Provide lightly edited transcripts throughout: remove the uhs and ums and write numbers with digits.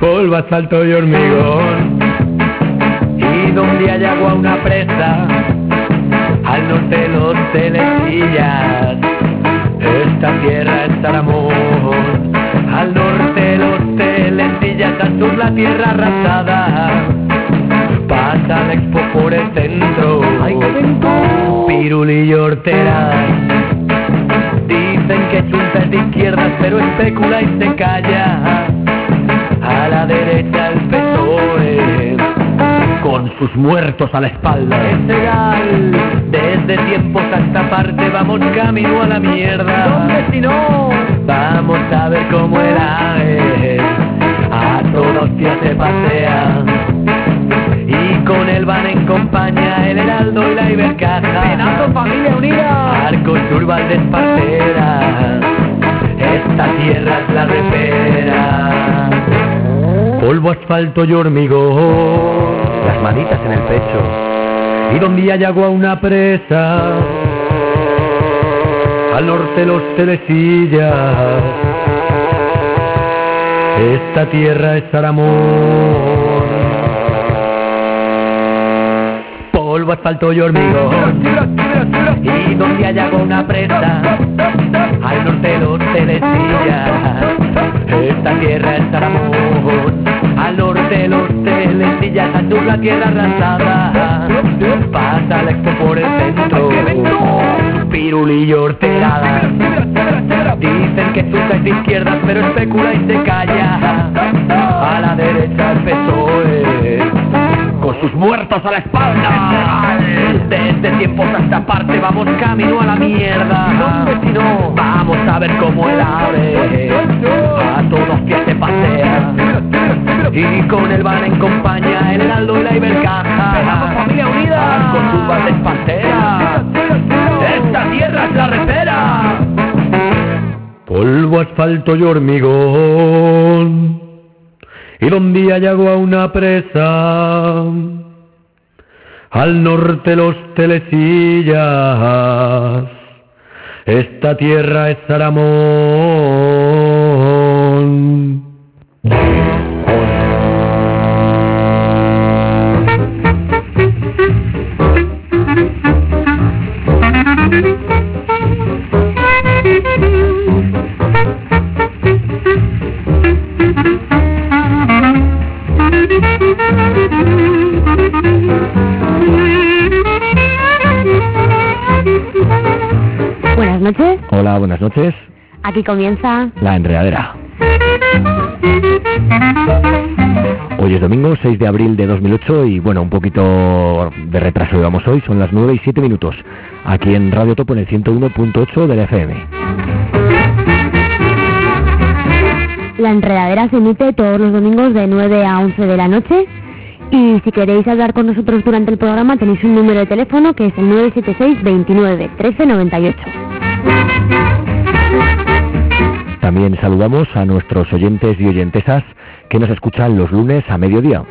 polvo, asfalto y hormigón. Y donde hay agua una presa, al norte los Telesillas. Esta tierra es Aramón, al norte los Telesillas, al sur la tierra arrasada. Pasa la Expo por el centro, ¡ay, qué vento! Piruli y Hortera. Dicen que Chunta es de izquierdas, pero especula y se calla. A la derecha el PSOE, con sus muertos a la espalda. Es legal, desde tiempos a esta parte vamos camino a la mierda. ¿Dónde si no? Vamos a ver cómo era, a todos ya se pasea. Y con él van en compañía el Heraldo y la Ibercaja. ¡Pedazo familia unida! Arcos Urbal de Espartera, esta tierra es la repera. Polvo, asfalto y hormigón, Las manitas en el pecho. y donde hay agua una presa, al norte los Telesillas. Esta tierra es Aramón. Polvo, asfalto y hormigón, y donde hay agua una presa, al norte los Telesillas. Esta tierra es Aramón, al norte los Telesillas, al sur la tierra arrasada. Pasa la Expo por el centro, Piruli y Horterada. Dicen que Chunta es de izquierdas, pero especula y se calla. A la derecha el PSOE, con sus muertos a la espalda. Desde tiempos a esta parte vamos camino a la mierda. ¿Dónde si no? Vamos a ver cómo el ave a todos pies se pasea. Y con él van en compañía el Heraldo y la Ibercaja. ¡Pedazo familia unida! Con Urbal de Espartera, esta tierra es la repera. Polvo, asfalto y hormigón, y donde hay agua una presa, al norte los Telesillas. Esta tierra es Aramón. Buenas noches, Hola, buenas noches. aquí comienza La Enredadera. Hoy es domingo, 6 de abril de 2008 y bueno, un poquito de retraso llevamos hoy, son las 9 y 7 minutos, aquí en Radio Topo en el 101.8 del FM. La Enredadera, se emite todos los domingos de 9 a 11 de la noche y si queréis hablar con nosotros durante el programa tenéis un número de teléfono que es el 976 29 13 98. También saludamos a nuestros oyentes y oyentesas que nos escuchan los lunes a mediodía.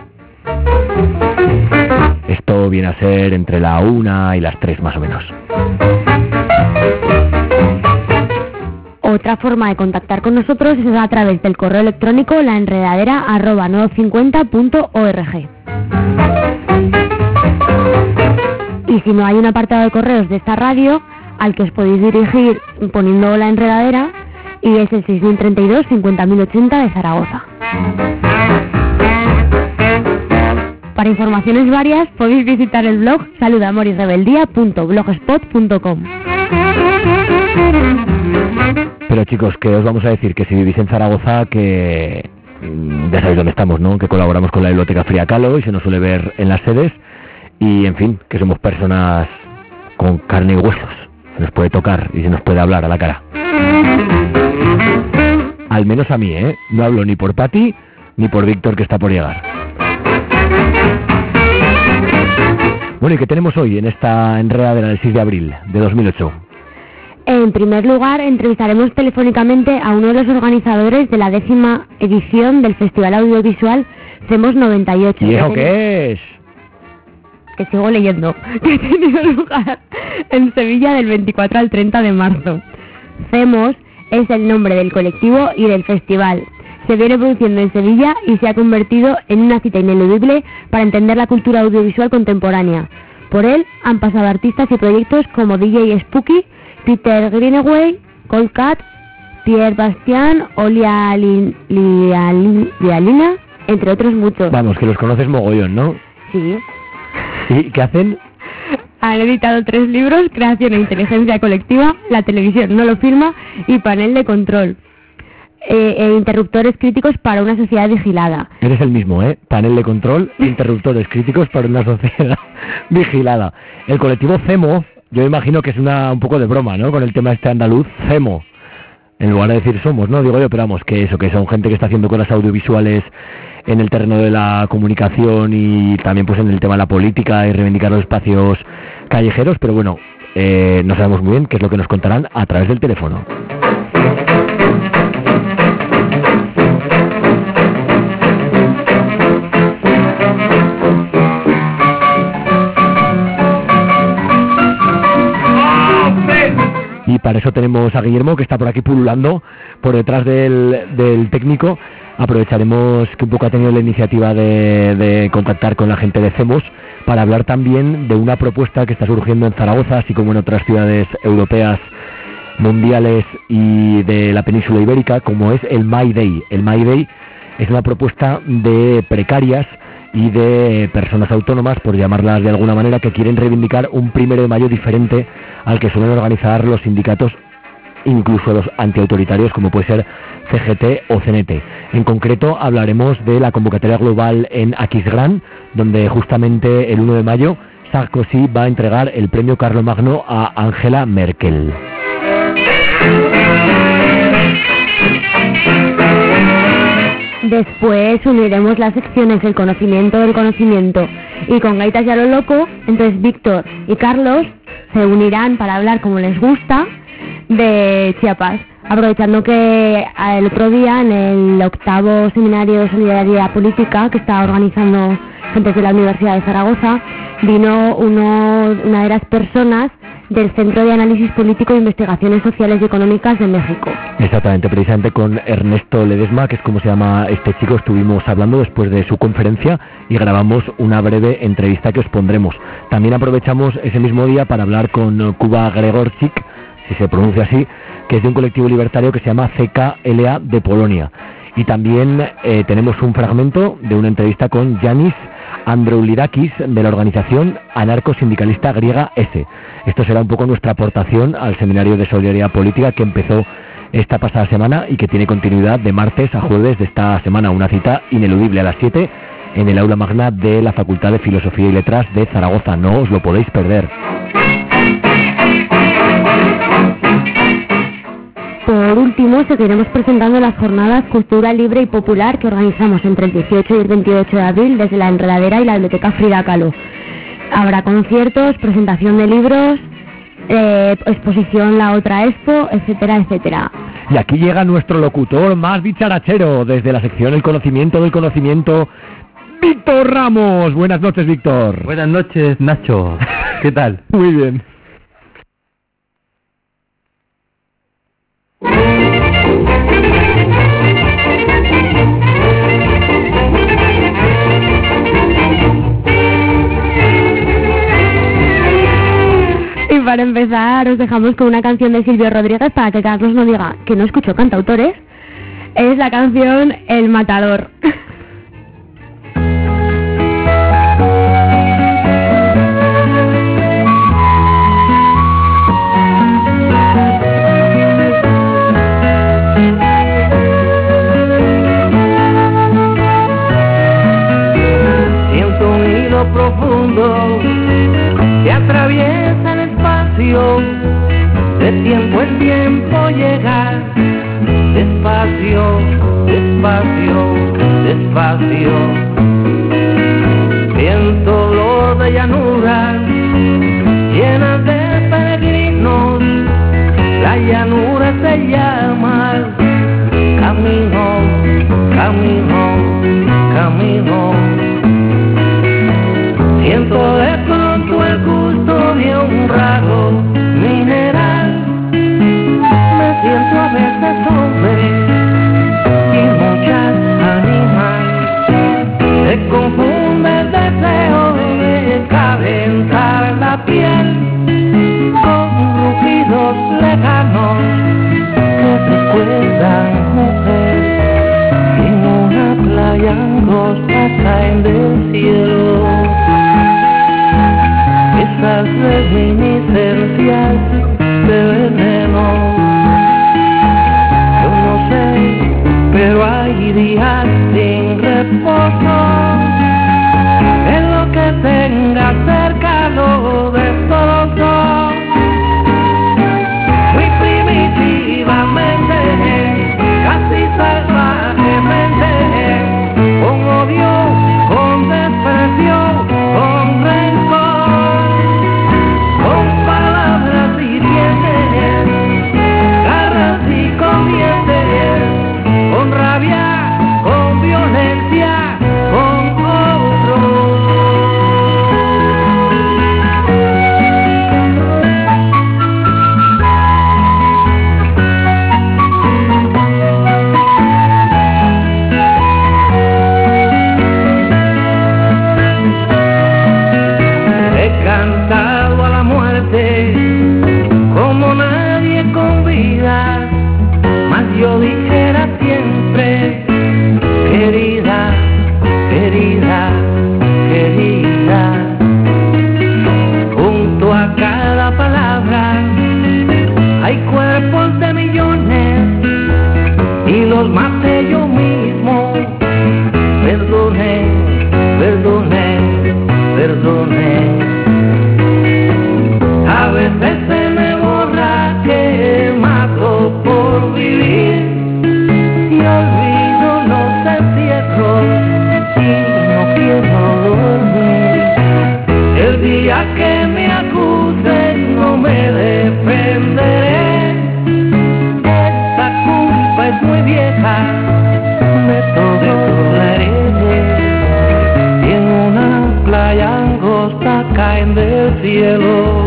Esto viene a ser entre la 1 y las 3 más o menos. Otra forma de contactar con nosotros es a través del correo electrónico laenredadera@950.org. Y si no hay un apartado de correos de esta radio al que os podéis dirigir poniendo La Enredadera, y es el 6032 50080 de Zaragoza. Para informaciones varias podéis visitar el blog saludamorisrebeldía.blogspot.com. Pero chicos, que os vamos a decir que si vivís en Zaragoza, que ya sabéis dónde estamos, ¿no? Que colaboramos con la Biblioteca Frida Kahlo y se nos suele ver en las sedes. Y en fin, que somos personas con carne y huesos. Se nos puede tocar y se nos puede hablar a la cara. Al menos a mí, ¿eh? No hablo ni por Pati ni por Víctor, que está por llegar. Bueno, ¿y qué tenemos hoy en esta enredadera del 6 de abril de 2008? En primer lugar, entrevistaremos telefónicamente a uno de los organizadores de la 10ª edición del Festival Audiovisual CEMOS 98. ¿Y eso qué es? Que sigo leyendo. Que ha tenido lugar en Sevilla del 24 al 30 de marzo. CEMOS es el nombre del colectivo y del festival, se viene produciendo en Sevilla y se ha convertido en una cita ineludible para entender la cultura audiovisual contemporánea. Por él han pasado artistas y proyectos como DJ Spooky, Peter Greenaway, Cold Cat, Pierre Bastien o Lialina, entre otros muchos. Vamos, que los conoces mogollón, ¿no? Sí. ¿Y qué hacen? Han editado 3 libros: Creación e Inteligencia Colectiva, La televisión no lo filma y Panel de Control. Interruptores críticos para una sociedad vigilada. Eres el mismo, ¿eh? Panel de control, interruptores críticos para una sociedad vigilada. El colectivo CEMO, yo imagino que es un poco de broma, ¿no? Con el tema este andaluz, CEMO. En lugar de decir somos, ¿no? Digo yo, pero vamos, que son gente que está haciendo cosas audiovisuales en el terreno de la comunicación y también pues en el tema de la política y reivindicar los espacios callejeros, pero bueno, no sabemos muy bien qué es lo que nos contarán a través del teléfono. Y para eso tenemos a Guillermo, que está por aquí pululando por detrás del técnico. Aprovecharemos que un poco ha tenido la iniciativa de contactar con la gente de CEMOS para hablar también de una propuesta que está surgiendo en Zaragoza, así como en otras ciudades europeas, mundiales y de la península ibérica, como es el My Day. El My Day es una propuesta de precarias y de personas autónomas, por llamarlas de alguna manera, que quieren reivindicar un 1 de mayo diferente al que suelen organizar los sindicatos, incluso los antiautoritarios como puede ser CGT o CNT. En concreto hablaremos de la convocatoria global en Aquisgrán, donde justamente el 1 de mayo Sarkozy va a entregar el premio Carlomagno a Angela Merkel. Después uniremos las secciones El conocimiento del conocimiento y Con gaitas y a lo loco. Entonces Víctor y Carlos se unirán para hablar, como les gusta, de Chiapas, aprovechando que el otro día en el 8º seminario de solidaridad política que está organizando gente de la Universidad de Zaragoza, vino una de las personas del Centro de Análisis Político e Investigaciones Sociales y Económicas de México. Exactamente, precisamente con Ernesto Ledesma, que es como se llama este chico, estuvimos hablando después de su conferencia y grabamos una breve entrevista que os pondremos. También aprovechamos ese mismo día para hablar con Kuba Gregorczyk, si se pronuncia así, que es de un colectivo libertario que se llama CKLA de Polonia. Y también tenemos un fragmento de una entrevista con Yanis Androulidakis de la organización anarcosindicalista griega ESE. Esto será un poco nuestra aportación al seminario de solidaridad política que empezó esta pasada semana y que tiene continuidad de martes a jueves de esta semana. Una cita ineludible a las 7 en el aula magna de la Facultad de Filosofía y Letras de Zaragoza. No os lo podéis perder. Por último, seguiremos presentando las jornadas Cultura Libre y Popular que organizamos entre el 18 y el 28 de abril desde la Enredadera y la Biblioteca Frida Kahlo. Habrá conciertos, presentación de libros, exposición La Otra Expo, etcétera, etcétera. Y aquí llega nuestro locutor más dicharachero desde la sección El conocimiento del conocimiento, Víctor Ramos. Buenas noches, Víctor. Buenas noches, Nacho. ¿Qué tal? Muy bien. Y para empezar os dejamos con una canción de Silvio Rodríguez para que Carlos no diga que no escuchó cantautores. Es la canción El Matador. Siento un hilo profundo que atraviesa el espacio, de tiempo en tiempo llega, despacio, despacio, despacio. Siento olor de llanuras llenas de peregrinos, la llanura se llama camino, camino, camino. Siento de pronto el gusto de un raro mineral. Me siento a veces hombre y mucha langosta caen del cielo, esas reminiscencias de veneno. Yo no sé, pero hay días sin reposo, en lo que tenga cerca lo destrozo. Muy primitivamente, casi salvajemente, con odio, con desprecio, con rencor, con palabras hirientes, garras y con dientes, con rabia, con violencia, con horror. He cantado a la muerte como nadie con vida, mas yo dijera siempre, querida, querida, querida. Junto a cada palabra hay cuerpos de millones y los maté yo mismo. Perdone, perdone, perdone. A veces se me borra que mato por vivir y olvido los encierros y no quiero dormir. El día que me acusen no me defenderé, esta culpa es muy vieja, de todo la heredé. Y en una playa angosta caen del cielo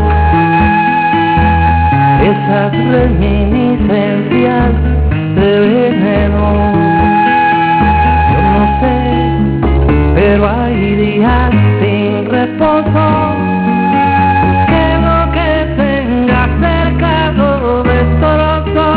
esas reminiscencias de veneno. Yo no sé, pero hay días sin reposo, que lo que tenga cerca lo destrozo.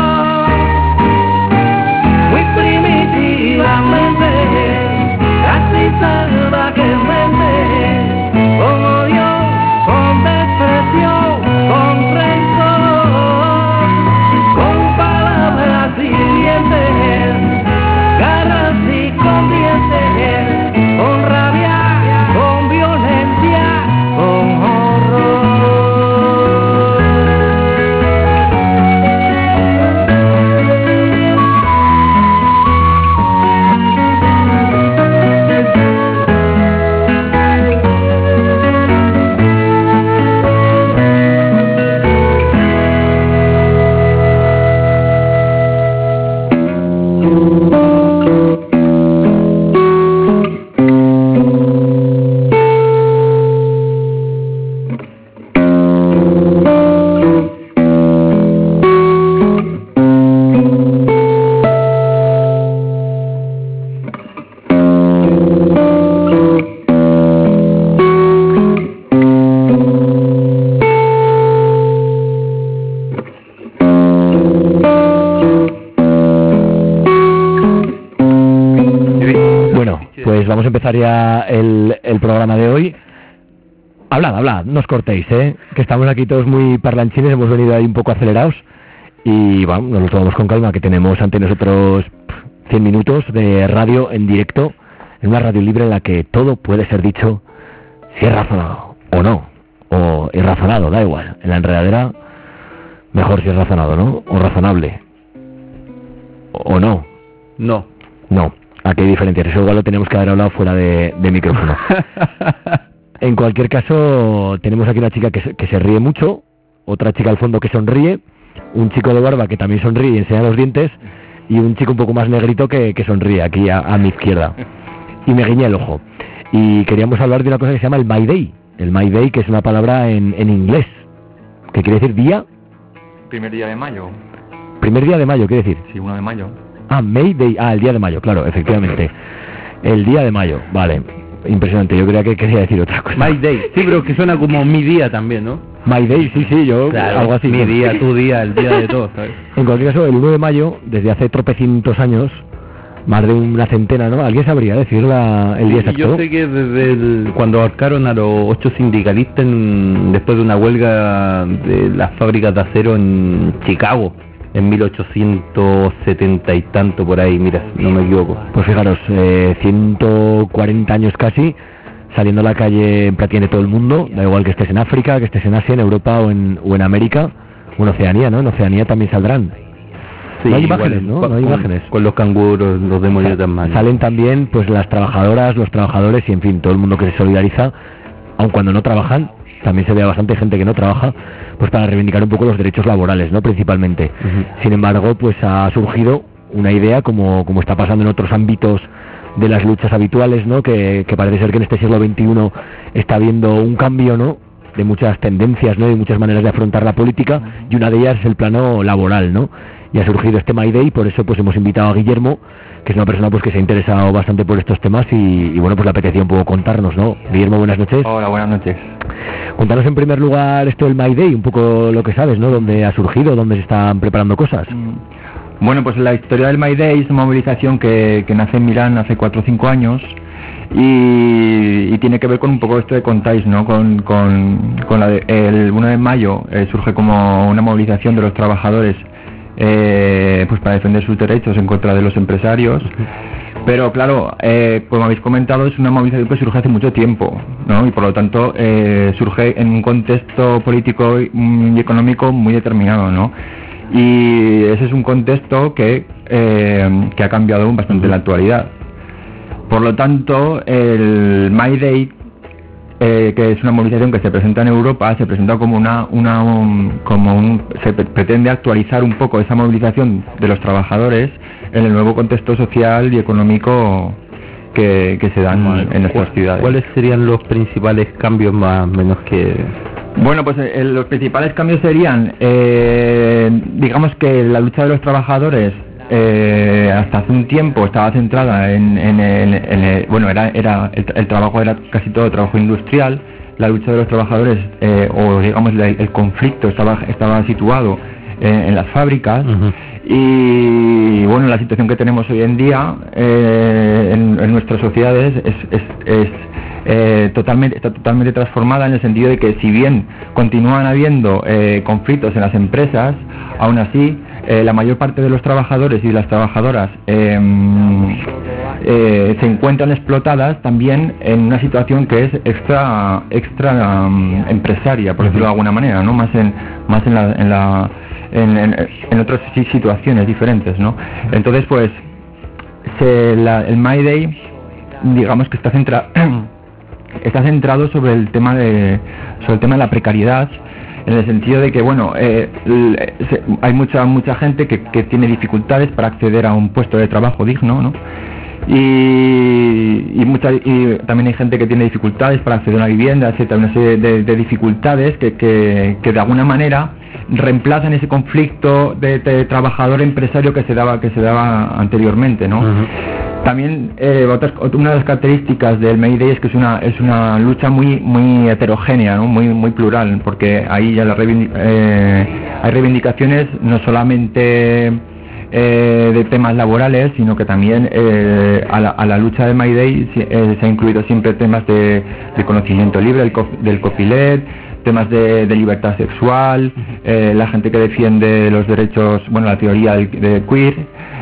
Muy primitivamente, casi salvajemente, con odio, con desprecio, con rencor, con palabras hirientes, garras y con dientes, con rabia, con violencia, con horror. Vamos a empezar ya el programa de hoy. Hablad, no os cortéis, que estamos aquí todos muy parlanchines, hemos venido ahí un poco acelerados y vamos, nos lo tomamos con calma, que tenemos ante nosotros 100 minutos de radio en directo, en una radio libre en la que todo puede ser dicho, si es razonado o no, o irrazonado, da igual. En la enredadera, mejor si es razonado, ¿no? O razonable. O no. No. Aquí hay diferencias, eso igual lo tenemos que haber hablado fuera de micrófono. En cualquier caso, tenemos aquí una chica que se ríe mucho, otra chica al fondo que sonríe, un chico de barba que también sonríe y enseña los dientes, y un chico un poco más negrito que sonríe aquí a mi izquierda. Y me guiña el ojo. Y queríamos hablar de una cosa que se llama el My Day. El My Day, que es una palabra en inglés, que quiere decir día... Primer día de mayo. Primer día de mayo, quiere decir. Sí, 1 de mayo. Ah, May Day, el día de mayo, claro, efectivamente. El día de mayo, vale. Impresionante, yo creía que quería decir otra cosa. My Day, sí, pero que suena como mi día también, ¿no? My Day, sí, yo, claro, algo así. Mi día, tu día, el día de todos, ¿sabes? En cualquier caso, el 1 de mayo, desde hace tropecientos años, más de una centena, ¿no? ¿Alguien sabría decir el día exacto? Yo sé que desde cuando ahorcaron a los 8 sindicalistas después de una huelga de las fábricas de acero en Chicago, en 1870 y tanto por ahí, mira, no me equivoco. Pues fijaros, 140 años casi, saliendo a la calle prácticamente todo el mundo, da igual que estés en África, que estés en Asia, en Europa o en América, o en Oceanía, ¿no? En Oceanía también saldrán. Sí, no hay imágenes, ¿no? No hay imágenes. Con los canguros, los demonios de Tasmania. Salen también pues las trabajadoras, los trabajadores y en fin, todo el mundo que se solidariza, aun cuando no trabajan, también se ve bastante gente que no trabaja, pues para reivindicar un poco los derechos laborales, ¿no? Principalmente. Sin embargo, pues ha surgido una idea, como está pasando en otros ámbitos de las luchas habituales, ¿no? Que parece ser que en este siglo XXI está habiendo un cambio, ¿no? De muchas tendencias, ¿no? Y muchas maneras de afrontar la política, y una de ellas es el plano laboral, ¿no? Y ha surgido este My Day, por eso pues hemos invitado a Guillermo, que es una persona pues que se ha interesado bastante por estos temas y bueno, pues le apetecía un poco contarnos, ¿no? Guillermo, buenas noches. Hola, buenas noches. Cuéntanos en primer lugar esto del My Day, un poco lo que sabes, ¿no? ¿Dónde ha surgido? ¿Dónde se están preparando cosas? Bueno, pues la historia del My Day es una movilización que nace en Milán hace 4 o 5 años y tiene que ver con un poco esto que contáis, ¿no? Con el 1 de mayo surge como una movilización de los trabajadores pues para defender sus derechos en contra de los empresarios. Pero claro, como habéis comentado, es una movilización que surge hace mucho tiempo, ¿no? Y por lo tanto surge en un contexto político y económico muy determinado, ¿no? Y ese es un contexto que ha cambiado bastante en la actualidad. Por lo tanto, el My Day, que es una movilización que se presenta en Europa, se presenta como se pretende actualizar un poco esa movilización de los trabajadores en el nuevo contexto social y económico que se dan en nuestras ciudades. ¿Cuáles serían los principales cambios más o menos que...? Bueno, pues los principales cambios serían, digamos que la lucha de los trabajadores hasta hace un tiempo estaba centrada en el trabajo era casi todo trabajo industrial. La lucha de los trabajadores o digamos el conflicto estaba situado en las fábricas. Y bueno, la situación que tenemos hoy en día en nuestras sociedades está totalmente transformada, en el sentido de que si bien continúan habiendo conflictos en las empresas, aún así la mayor parte de los trabajadores y las trabajadoras se encuentran explotadas también en una situación que es extra empresaria, por decirlo de alguna manera, ¿no? Más en otras situaciones diferentes, ¿no? Entonces pues el My Day, digamos que está centrado sobre el tema de la precariedad, en el sentido de que bueno, hay mucha gente que tiene dificultades para acceder a un puesto de trabajo digno, ¿no? Y también hay gente que tiene dificultades para acceder a una vivienda, etcétera, una serie de dificultades que de alguna manera reemplazan ese conflicto de trabajador empresario que se daba anteriormente, ¿no? También una de las características del May Day es que es una lucha muy heterogénea, ¿no? muy plural, porque ahí ya hay reivindicaciones no solamente de temas laborales, sino que también a la lucha del May Day se ha incluido siempre temas de conocimiento libre, del copyleft, temas de libertad sexual, la gente que defiende los derechos, la teoría de queer.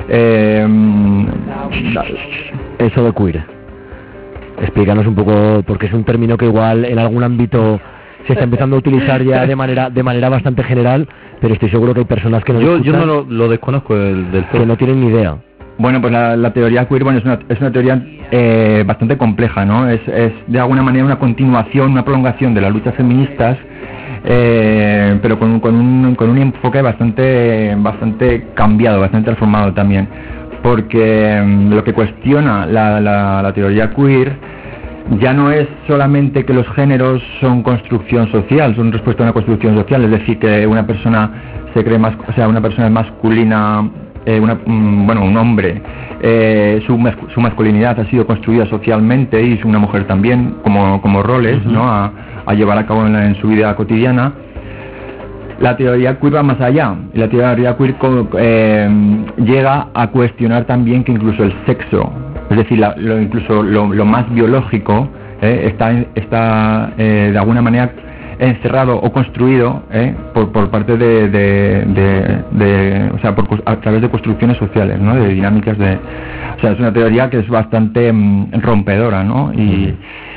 Eso de queer, explícanos un poco, porque es un término que igual en algún ámbito se está empezando a utilizar ya de manera bastante general, pero estoy seguro que hay personas que no yo no lo desconozco del todo, que no tienen ni idea. Bueno, pues la teoría queer, es una teoría bastante compleja, ¿no? Es de alguna manera una continuación, una prolongación de las luchas feministas, pero con un enfoque bastante cambiado, bastante transformado también, porque lo que cuestiona la teoría queer ya no es solamente que los géneros son construcción social, son respuesta a una construcción social, es decir, que una persona se cree más, una persona es masculina, un hombre, su masculinidad ha sido construida socialmente, y es una mujer también como roles, ¿no? a llevar a cabo en su vida cotidiana, la teoría queer va más allá. Y la teoría queer llega a cuestionar también que incluso el sexo, es decir, incluso lo más biológico, está de alguna manera encerrado o construido por parte a través de construcciones sociales, ¿no? De dinámicas o sea, es una teoría que es bastante rompedora, ¿no? Y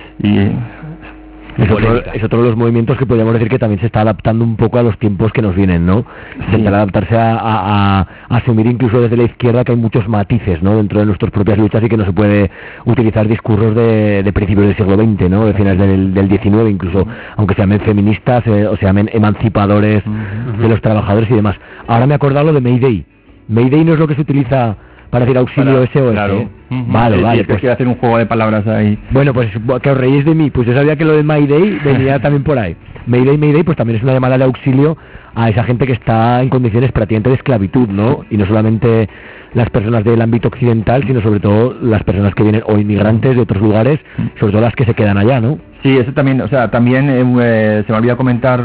es otro de los movimientos que podríamos decir que también se está adaptando un poco a los tiempos que nos vienen, ¿no? Intentar adaptarse a asumir incluso desde la izquierda que hay muchos matices, ¿no? Dentro de nuestras propias luchas y que no se puede utilizar discursos de principios del siglo XX, ¿no? De finales del XIX, incluso aunque se llamen feministas o se llamen emancipadores de los trabajadores y demás. Ahora me he acordado lo de Mayday. Mayday no es lo que se utiliza para decir auxilio SOS. Claro. Vale, pues quiero hacer un juego de palabras ahí. Bueno, pues que os reís de mí, pues yo sabía que lo de Mayday venía también por ahí. Mayday, pues también es una llamada de auxilio a esa gente que está en condiciones prácticamente de esclavitud, ¿no? Y no solamente las personas del ámbito occidental, sino sobre todo las personas que vienen o inmigrantes de otros lugares, sobre todo las que se quedan allá, ¿no? Sí, eso también, o sea, también se me olvidó comentar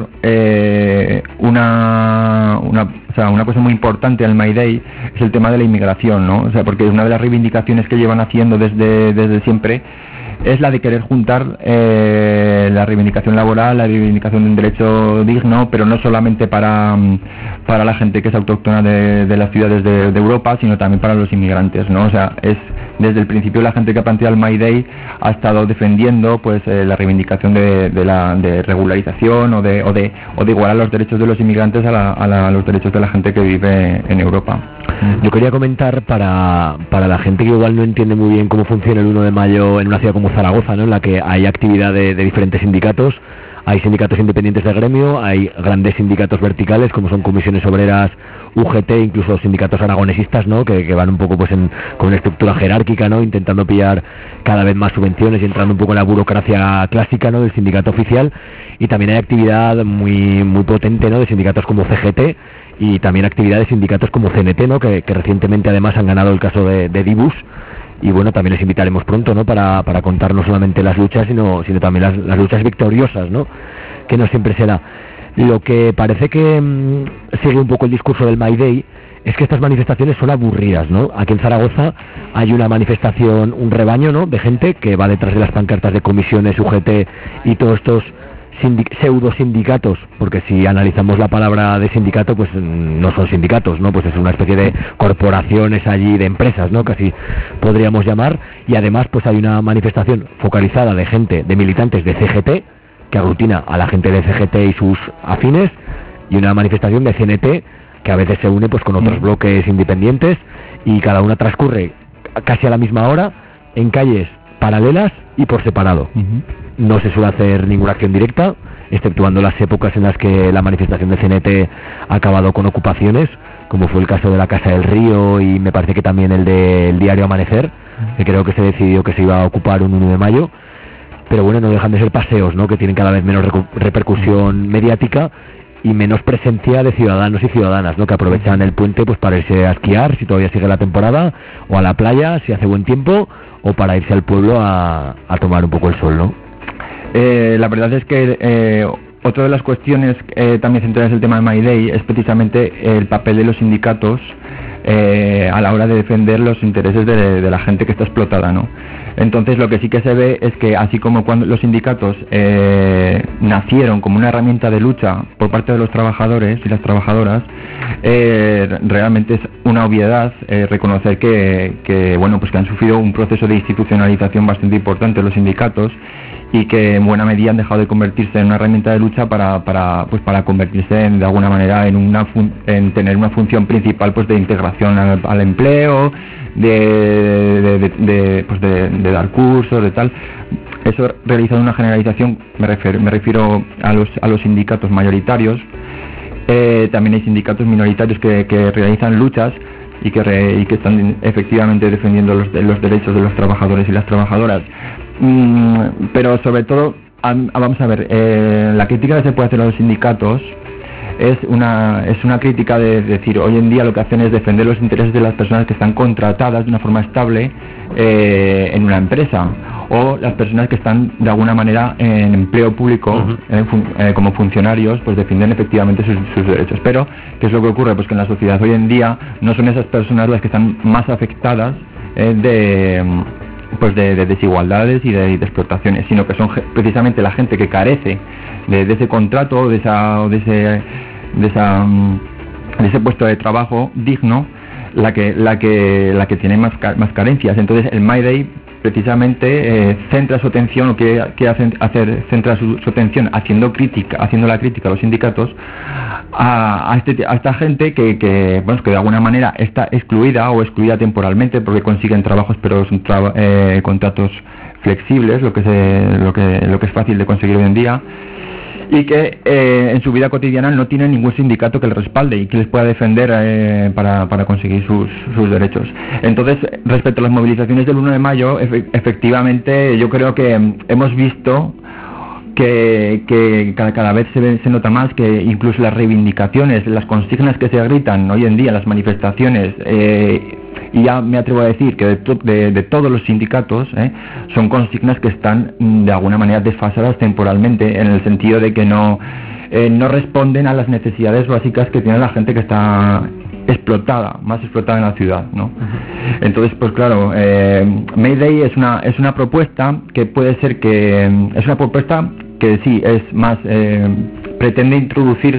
una cosa muy importante al Mayday es el tema de la inmigración, ¿no? O sea, porque una de las reivindicaciones que llevan haciendo desde siempre es la de querer juntar la reivindicación laboral, la reivindicación de un derecho digno, pero no solamente para la gente que es autóctona de las ciudades de Europa, sino también para los inmigrantes, ¿no? O sea, es desde el principio la gente que ha planteado el Mayday ha estado defendiendo pues la reivindicación de regularización o de igualar los derechos de los inmigrantes a los derechos de la gente que vive en Europa. Yo quería comentar para la gente que igual no entiende muy bien cómo funciona el 1 de mayo en una ciudad como Zaragoza, ¿no? En la que hay actividad de diferentes sindicatos. Hay sindicatos independientes del gremio, hay grandes sindicatos verticales como son comisiones obreras, UGT, incluso sindicatos aragonesistas, ¿no? Que van un poco pues con una estructura jerárquica, ¿no? Intentando pillar cada vez más subvenciones y entrando un poco en la burocracia clásica, ¿no? Del sindicato oficial. Y también hay actividad muy muy potente, ¿no? De sindicatos como CGT y también actividad de sindicatos como CNT, ¿no? Que recientemente además han ganado el caso de Dibus. Y bueno, también les invitaremos pronto, ¿no? Para contar no solamente las luchas, sino también las luchas victoriosas, ¿no? Que no siempre se da. Lo que parece que sigue un poco el discurso del Mayday es que estas manifestaciones son aburridas, ¿no? Aquí en Zaragoza hay una manifestación, un rebaño, ¿no? De gente que va detrás de las pancartas de comisiones, UGT y todos estos pseudo sindicatos, porque si analizamos la palabra de sindicato, pues no son sindicatos, ¿no? Pues es una especie de corporaciones allí, de empresas, ¿no? Casi podríamos llamar, y además pues hay una manifestación focalizada de gente, de militantes de CGT, que aglutina a la gente de CGT y sus afines, y una manifestación de CNT, que a veces se une pues con otros bloques independientes, y cada una transcurre casi a la misma hora, en calles paralelas y por separado. No se suele hacer ninguna acción directa, exceptuando las épocas en las que la manifestación de CNT ha acabado con ocupaciones, como fue el caso de la Casa del Río y me parece que también el del diario Amanecer, que creo que se decidió que se iba a ocupar un 1 de mayo. Pero bueno, no dejan de ser paseos, ¿no? Que tienen cada vez menos repercusión mediática y menos presencia de ciudadanos y ciudadanas, ¿no? Que aprovechan el puente pues para irse a esquiar, si todavía sigue la temporada, o a la playa, si hace buen tiempo, o para irse al pueblo a tomar un poco el sol, ¿no? La verdad es que otra de las cuestiones también centrales del tema de Mayday es precisamente el papel de los sindicatos a la hora de defender los intereses de la gente que está explotada, ¿no? Entonces lo que sí que se ve es que así como cuando los sindicatos nacieron como una herramienta de lucha por parte de los trabajadores y las trabajadoras, realmente es una obviedad reconocer que bueno, pues que han sufrido un proceso de institucionalización bastante importante los sindicatos y que en buena medida han dejado de convertirse en una herramienta de lucha para convertirse de alguna manera en tener una función principal pues de integración al empleo, de dar cursos, de tal. Eso realizado una generalización, me refiero a los sindicatos mayoritarios. También hay sindicatos minoritarios que realizan luchas y que están efectivamente defendiendo los derechos de los trabajadores y las trabajadoras. Pero sobre todo, vamos a ver, la crítica que se puede hacer a los sindicatos es una crítica de decir, hoy en día lo que hacen es defender los intereses de las personas que están contratadas de una forma estable en una empresa, o las personas que están de alguna manera en empleo público, como funcionarios, pues defienden efectivamente sus derechos. Pero, ¿qué es lo que ocurre? Pues que en la sociedad hoy en día no son esas personas las que están más afectadas de desigualdades y de explotaciones, sino que son precisamente la gente que carece de ese contrato, de ese puesto de trabajo digno, la que tiene más carencias. Entonces el My Day precisamente centra su atención, o que centra su atención haciendo la crítica a los sindicatos, a esta gente que de alguna manera está excluida o excluida temporalmente porque consiguen trabajos, pero son contratos flexibles, lo que es fácil de conseguir hoy en día, y que en su vida cotidiana no tienen ningún sindicato que les respalde y que les pueda defender para conseguir sus derechos. Entonces, respecto a las movilizaciones del 1 de mayo, efectivamente yo creo que hemos visto que cada vez se nota más que incluso las reivindicaciones, las consignas que se gritan hoy en día en las manifestaciones, y ya me atrevo a decir que de todos los sindicatos, son consignas que están de alguna manera desfasadas temporalmente, en el sentido de que no responden a las necesidades básicas que tiene la gente que está más explotada en la ciudad, ¿no? Entonces, pues claro, May Day es una propuesta que puede ser es una propuesta que sí es más pretende introducir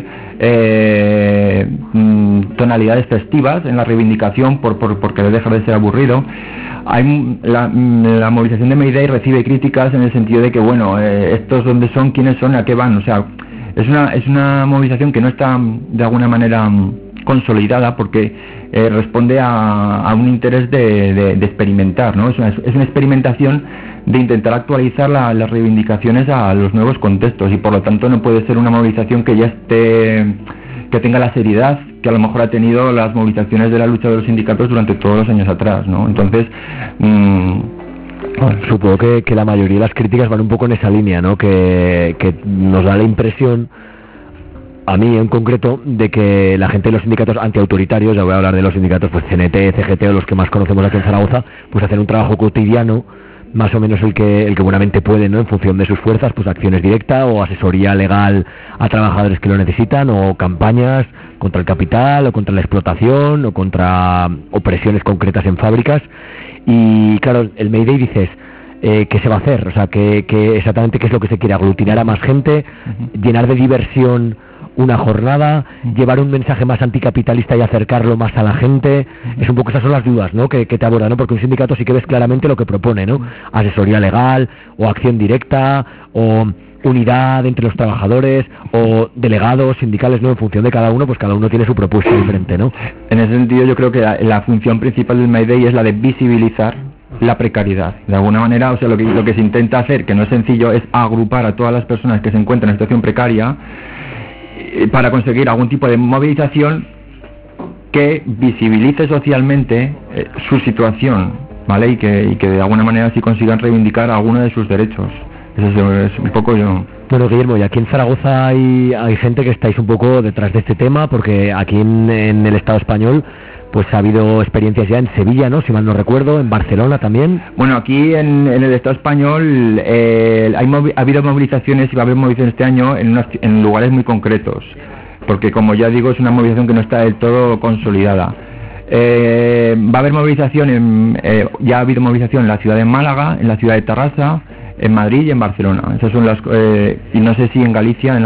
tonalidades festivas en la reivindicación porque deja de ser aburrido. La movilización de May Day recibe críticas en el sentido de que, bueno, estos dónde son, quiénes son, a qué van. O sea, es una movilización que no está de alguna manera consolidada, porque responde a un interés de experimentar, ¿no? Es una experimentación de intentar actualizar las reivindicaciones a los nuevos contextos, y por lo tanto no puede ser una movilización que tenga la seriedad que a lo mejor ha tenido las movilizaciones de la lucha de los sindicatos durante todos los años atrás, ¿no? Entonces, bueno, supongo que la mayoría de las críticas van un poco en esa línea, ¿no? Que nos da la impresión, a mí en concreto, de que la gente de los sindicatos antiautoritarios, ya voy a hablar de los sindicatos pues CNT, CGT o los que más conocemos aquí en Zaragoza, pues hacen un trabajo cotidiano, más o menos el que buenamente pueden, ¿no? En función de sus fuerzas, pues acciones directas o asesoría legal a trabajadores que lo necesitan, o campañas contra el capital o contra la explotación o contra opresiones concretas en fábricas. Y claro, el May Day dices, ¿qué se va a hacer? O sea, que exactamente qué es lo que se quiere: aglutinar a más gente, llenar de diversión una jornada, llevar un mensaje más anticapitalista y acercarlo más a la gente. Es un poco, esas son las dudas, ¿no? que te abordan, ¿no? Porque un sindicato sí que ves claramente lo que propone, ¿no? Asesoría legal, o acción directa, o unidad entre los trabajadores, o delegados sindicales, ¿no? En función de cada uno, pues cada uno tiene su propuesta diferente, ¿no? En ese sentido, yo creo que la función principal del May Day es la de visibilizar la precariedad. De alguna manera, o sea, lo que se intenta hacer, que no es sencillo, es agrupar a todas las personas que se encuentran en situación precaria para conseguir algún tipo de movilización que visibilice socialmente su situación, ¿vale? Y que de alguna manera sí consigan reivindicar alguno de sus derechos. Eso es un poco yo. Bueno, Guillermo, y aquí en Zaragoza hay gente que estáis un poco detrás de este tema, porque aquí en el Estado español pues ha habido experiencias ya en Sevilla, ¿no? Si mal no recuerdo, en Barcelona también. Bueno, aquí en el Estado español ha habido movilizaciones, y va a haber movilizaciones este año en lugares muy concretos, porque como ya digo, es una movilización que no está del todo consolidada. Va a haber movilización, ya ha habido movilización en la ciudad de Málaga, en la ciudad de Tarrasa, en Madrid y en Barcelona. Esas son y no sé si en Galicia,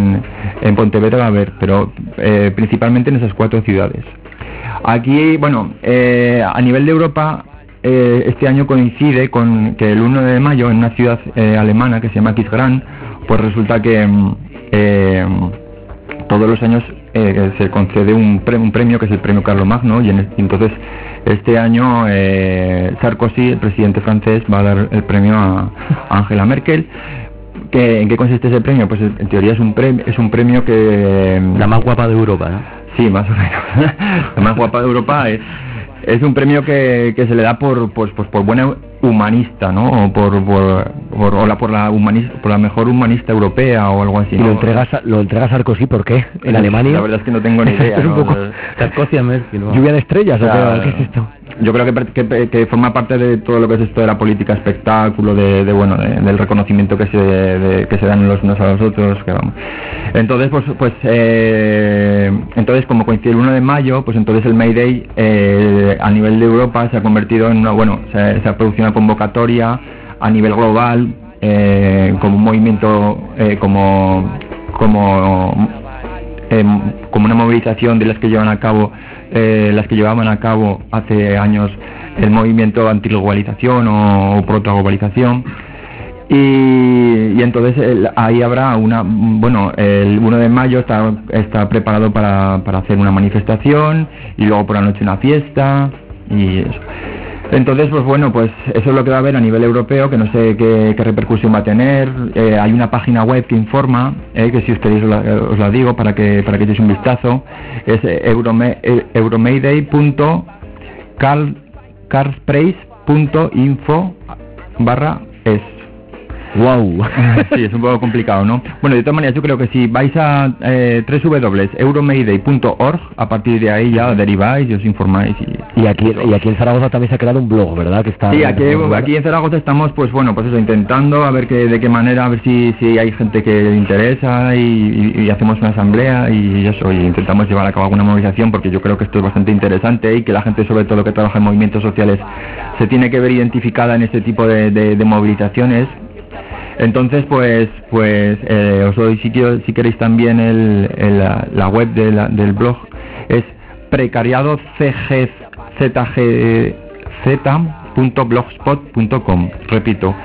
en Pontevedra va a haber, pero principalmente en esas 4 ciudades. Aquí, bueno, a nivel de Europa, este año coincide con que el 1 de mayo, en una ciudad alemana que se llama Kisgrán, pues resulta que todos los años se concede un premio que es el premio Carlomagno, y entonces este año Sarkozy, el presidente francés, va a dar el premio a Angela Merkel. ¿En qué consiste ese premio? Pues en teoría es un premio que... La más guapa de Europa, ¿no? Sí, más o menos. La más guapa de Europa es un premio que se le da por buena humanista, ¿no? O por la mejor humanista europea o algo así. Y ¿no? lo entrega Sarkozy, ¿por qué? En Alemania. La verdad es que no tengo ni idea. Es un poco Sarkozy a Merkel, ¿no? Lluvia de estrellas, o qué es esto. Yo creo que forma parte de todo lo que es esto de la política espectáculo, del reconocimiento que se dan los unos a los otros. Que vamos. Entonces, entonces como coincide el 1 de mayo, pues entonces el May Day a nivel de Europa se ha convertido en se ha producido una convocatoria a nivel global como un movimiento como una movilización de las que llevaban a cabo hace años el movimiento antiglobalización o protoglobalización. Y entonces ahí habrá el 1 de mayo está preparado para hacer una manifestación y luego por la noche una fiesta y eso. Entonces, pues eso es lo que va a haber a nivel europeo, que no sé qué repercusión va a tener. Hay una página web que informa, que si ustedes os la digo para que echéis un vistazo, es euromayday.carlsprace.info/es. Wow. Sí, es un poco complicado, ¿no? Bueno, de todas maneras, yo creo que si vais a www.euromayday.org, a partir de ahí ya deriváis y os informáis. Y aquí en Zaragoza también se ha creado un blog, ¿verdad? Que está sí, aquí en Zaragoza estamos, pues eso, intentando a ver de qué manera, a ver si hay gente que le interesa y hacemos una asamblea y eso, y intentamos llevar a cabo alguna movilización, porque yo creo que esto es bastante interesante y que la gente, sobre todo que trabaja en movimientos sociales, se tiene que ver identificada en este tipo de movilizaciones. Entonces, pues os doy, si queréis también la web del blog, es precariadozgz.blogspot.com. Repito,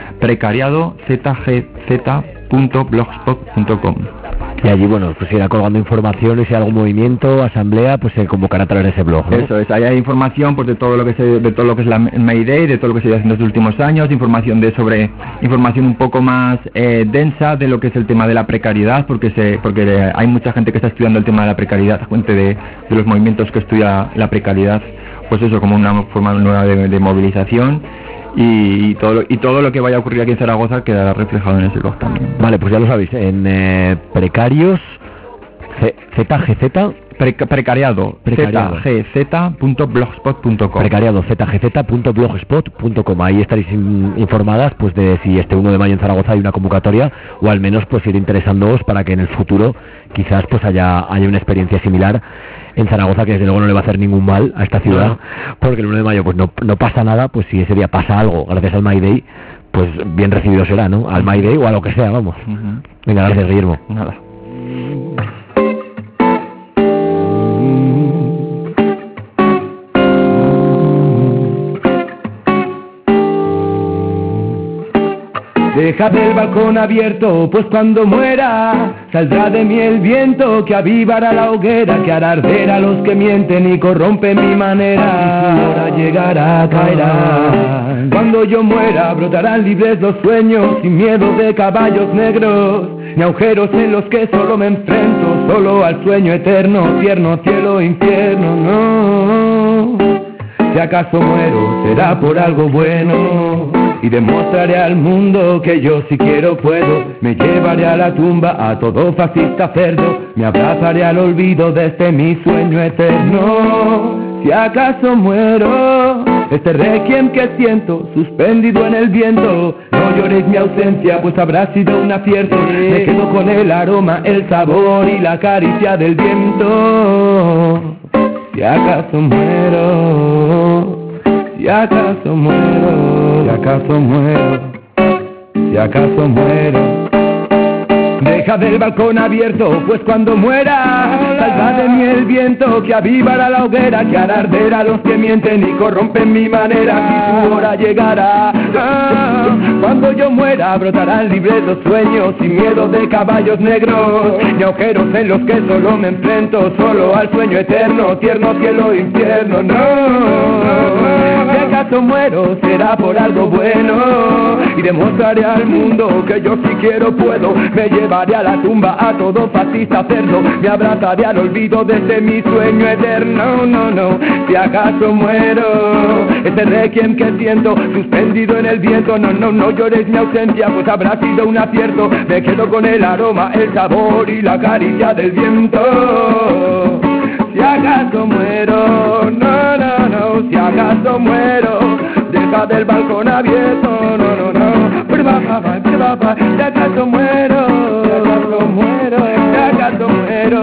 precariadozgz.blogspot.com. Y allí, bueno, pues irá colgando información y si hay algún movimiento, asamblea, pues se convocará a través de ese blog, ¿no? Eso es, ahí hay información pues de todo lo que es la May Day, de todo lo que se ha ido haciendo en los últimos años, información un poco más densa de lo que es el tema de la precariedad, porque hay mucha gente que está estudiando el tema de la precariedad, gente de los movimientos que estudia la precariedad, pues eso, como una forma nueva de movilización. Y todo lo que vaya a ocurrir aquí en Zaragoza quedará reflejado en ese blog también. Vale, pues ya lo sabéis, en precarios ZGZ precariado zgz.blogspot.com. precariado zgz.blogspot.com. Ahí estaréis informadas pues de si este 1 de mayo en Zaragoza hay una convocatoria, o al menos pues ir interesándoos para que en el futuro quizás pues haya una experiencia similar en Zaragoza, que desde luego no le va a hacer ningún mal a esta ciudad, porque el 1 de mayo pues no pasa nada, pues si ese día pasa algo gracias al May Day, pues bien recibido será, ¿no? Al May Day o a lo que sea, vamos. Venga, gracias, Guillermo. Nada. Deja el balcón abierto, pues cuando muera saldrá de mí el viento que avivará la hoguera, que hará arder a los que mienten y corrompen mi manera. Y su hora llegará, caerá. Cuando yo muera brotarán libres los sueños, sin miedo de caballos negros, ni agujeros en los que solo me enfrento, solo al sueño eterno, tierno cielo, infierno, no. Si acaso muero será por algo bueno, y demostraré al mundo que yo si quiero puedo. Me llevaré a la tumba a todo fascista cerdo, me abrazaré al olvido de este mi sueño eterno. Si acaso muero, este requiem que siento suspendido en el viento, no lloréis mi ausencia, pues habrá sido un acierto. Me quedo con el aroma, el sabor y la caricia del viento. Si acaso muero, si acaso muero, si acaso muero, si acaso muero. Deja del balcón abierto, pues cuando muera saldrá de mí el viento que avivará la hoguera, que hará arder a los que mienten y corrompen mi manera. Y su hora llegará, cuando yo muera brotarán libres los sueños, sin miedo de caballos negros, ni agujeros en los que solo me enfrento, solo al sueño eterno, tierno cielo, infierno, no. Si acaso muero será por algo bueno, y demostraré al mundo que yo si quiero puedo. Me llevaré a la tumba a todo fascista cerdo, me abrazaré al olvido desde mi sueño eterno. No, si acaso muero, ese requiem que siento suspendido en el viento. No llores mi ausencia, pues habrá sido un acierto. Me quedo con el aroma, el sabor y la caricia del viento. Si acaso muero, no, si acaso muero, deja del balcón abierto, no, si acaso muero, si acaso muero, si acaso muero,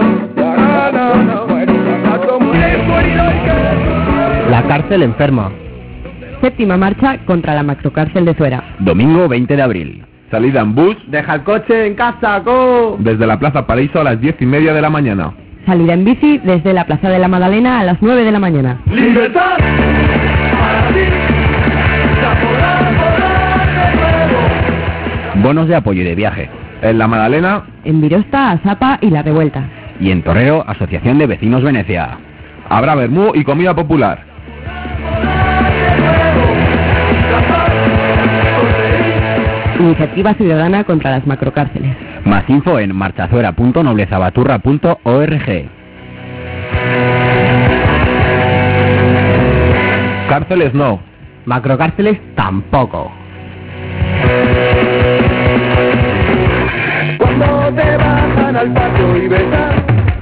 La cárcel enferma. Séptima marcha contra la macrocárcel de Zuera. Domingo 20 de abril. Salida en bus deja el coche en casa, go. desde la Plaza Paraíso a las 10:30 de la mañana. Salida en bici desde la Plaza de la Magdalena a las 9 de la mañana. ¡Libertad! Para ti, ya podrás volar de nuevo. Bonos de apoyo y de viaje. En la Magdalena, En Virosta, Asapa y La Revuelta. Y en Torrero, Asociación de Vecinos Venecia. habrá vermú y comida popular. Iniciativa ciudadana contra las macrocárceles. Más info en marchazuera.noblezabaturra.org. Cárceles no. Macrocárceles tampoco. Cuando te bajan al patio y besan.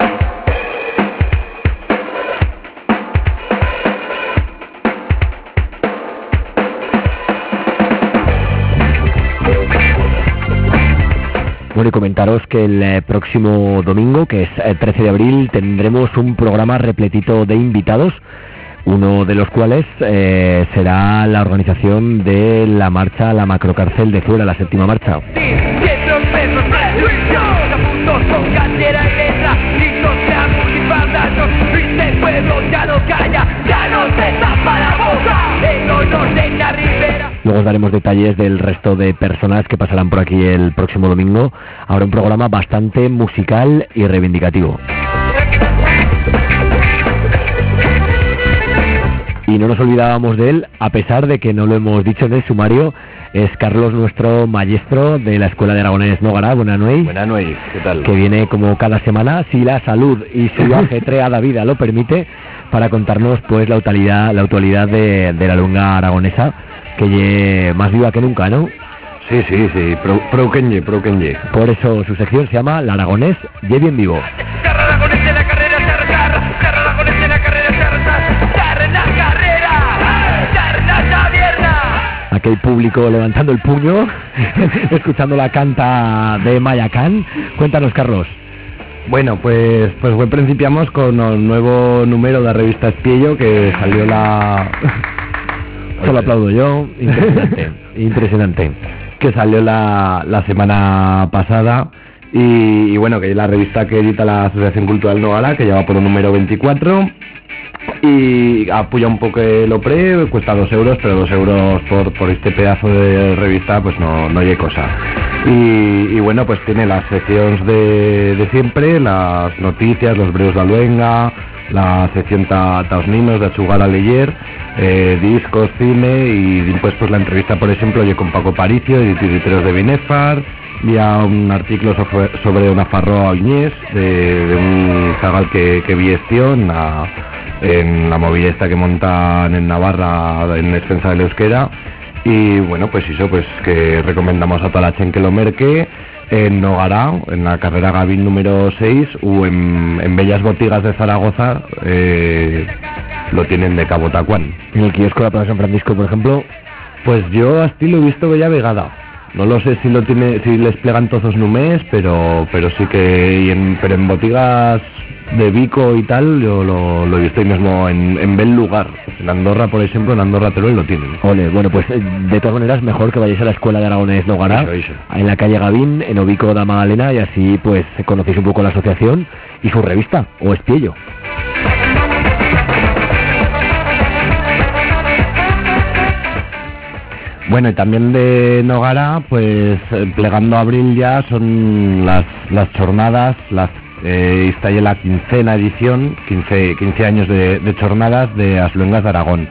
Bueno, y comentaros que el próximo domingo, que es el 13 de abril, tendremos un programa repletito de invitados, uno de los cuales será la organización de la marcha a la macrocárcel de Zuera, la séptima marcha. Luego os daremos detalles del resto de personas que pasarán por aquí el próximo domingo. Habrá un programa bastante musical y reivindicativo. Y no nos olvidábamos de él, a pesar de que no lo hemos dicho en el sumario. Es Carlos, nuestro maestro de la Escuela de Aragonés Nógara. Buenas noches. Buenas noches, ¿qué tal? Que viene como cada semana, si la salud y su ajetreada vida lo permite, para contarnos pues la actualidad de la lunga aragonesa, que lle más viva que nunca, ¿no? Sí, prou Kenye. Por eso su sección se llama La Aragonés lle bien vivo. Aquel público levantando el puño, escuchando la canta de Mayacán. Cuéntanos, Carlos. Bueno, pues principiamos con el nuevo número de la revista Espiello, que salió la... Solo aplaudo yo. Impresionante. Que salió la semana pasada. Y bueno, que es la revista que edita la Asociación Cultural Nógara, que lleva por un número 24. Y apoya un poco lo pre, cuesta 2 euros, pero 2 euros por este pedazo de revista pues no hay cosa. Y bueno, pues tiene las secciones de siempre, las noticias, los breus de Aluenga, la sección taos niños de Achugar a Leyer, discos, cine, y después pues la entrevista, por ejemplo, yo con Paco Paricio, editores de Binefar, había un artículo sobre una Farroa Oñés, de un zagal que viestió en la movida esta que montan en Navarra en defensa del euskera. Y bueno, pues eso, pues que recomendamos a toda la gente que lo merque en Nógara, en la carrera Gavín número 6, o en bellas botigas de Zaragoza, lo tienen de Cabo Tacuán. En el kiosco de la Plaza San Francisco, por ejemplo. Pues yo así lo he visto bella vegada. No lo sé si les plegan todos numés, pero sí que pero en botigas de Vico y tal, yo lo he visto ahí mismo en bel lugar. En Andorra, por ejemplo, en Andorra Teruel lo tienen. Ole, bueno, pues de todas maneras mejor que vayáis a la Escuela de Aragonés Nógara, eso. En la calle Gavín, en Obico da Magdalena, y así pues conocéis un poco la asociación y su revista, o Espiello. Bueno, y también de Nógara, pues plegando a abril ya son las jornadas, está ya la quincena edición, 15 años de jornadas de As Luengas de Aragón.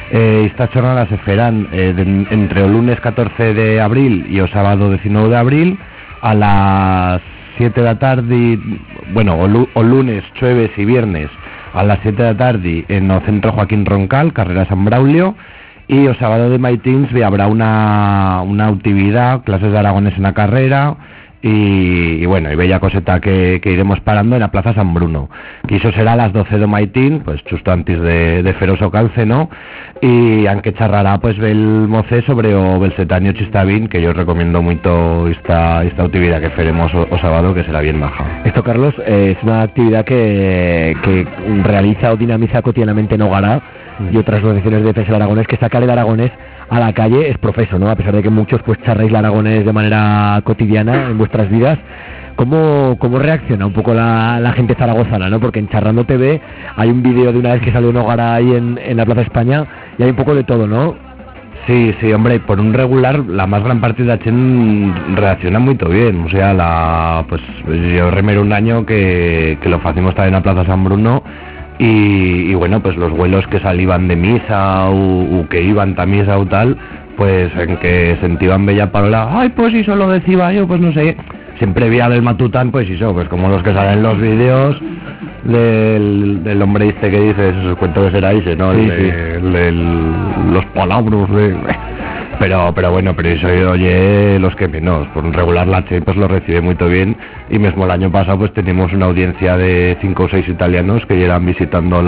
Estas jornadas se farán entre el lunes 14 de abril y el sábado 19 de abril a las 7 de la tarde, bueno, o lunes, jueves y viernes a las 7 de la tarde en el Centro Joaquín Roncal, carrera San Braulio, y el sábado de maitins habrá una actividad, clases de aragonés en la carrera, y bueno, y bella coseta que iremos parando en la Plaza San Bruno, que eso será a las 12 de maitín, pues justo antes de Feroso Calce, ¿no? Y aunque charrará pues el mocé sobre o Belsetanio Chistavín, que yo recomiendo mucho esta actividad que faremos o sábado, que será bien baja. Esto, Carlos, es una actividad que realiza o dinamiza cotidianamente Nogará y otras asociaciones de defensa del aragonés, que sacar el aragonés a la calle es profeso, ¿no? A pesar de que muchos pues charráis el aragonés de manera cotidiana en vuestras vidas, ¿cómo reacciona un poco la gente zaragozana, ¿no? Porque en Charrando TV hay un vídeo de una vez que salió Nogará ahí en la Plaza España y hay un poco de todo, ¿no? Sí, hombre, por un regular la más gran parte de la gente reacciona muy bien, o sea, pues yo remero un año que lo hacemos también en la Plaza San Bruno. Y bueno, pues los vuelos que salían de misa o que iban a misa o tal, pues en que sentían bella parola, ay, pues si solo decía yo, pues no sé, siempre veía del matután, pues eso, pues como los que salen en los vídeos del hombre este que dice, esos cuentos de Seraise, ¿no? Sí, los palabras de... Pero bueno, pero eso oye los que menos, por un regular la Che pues lo recibe muy bien, y mismo el año pasado pues tenemos una audiencia de 5 o 6 italianos que llegan visitando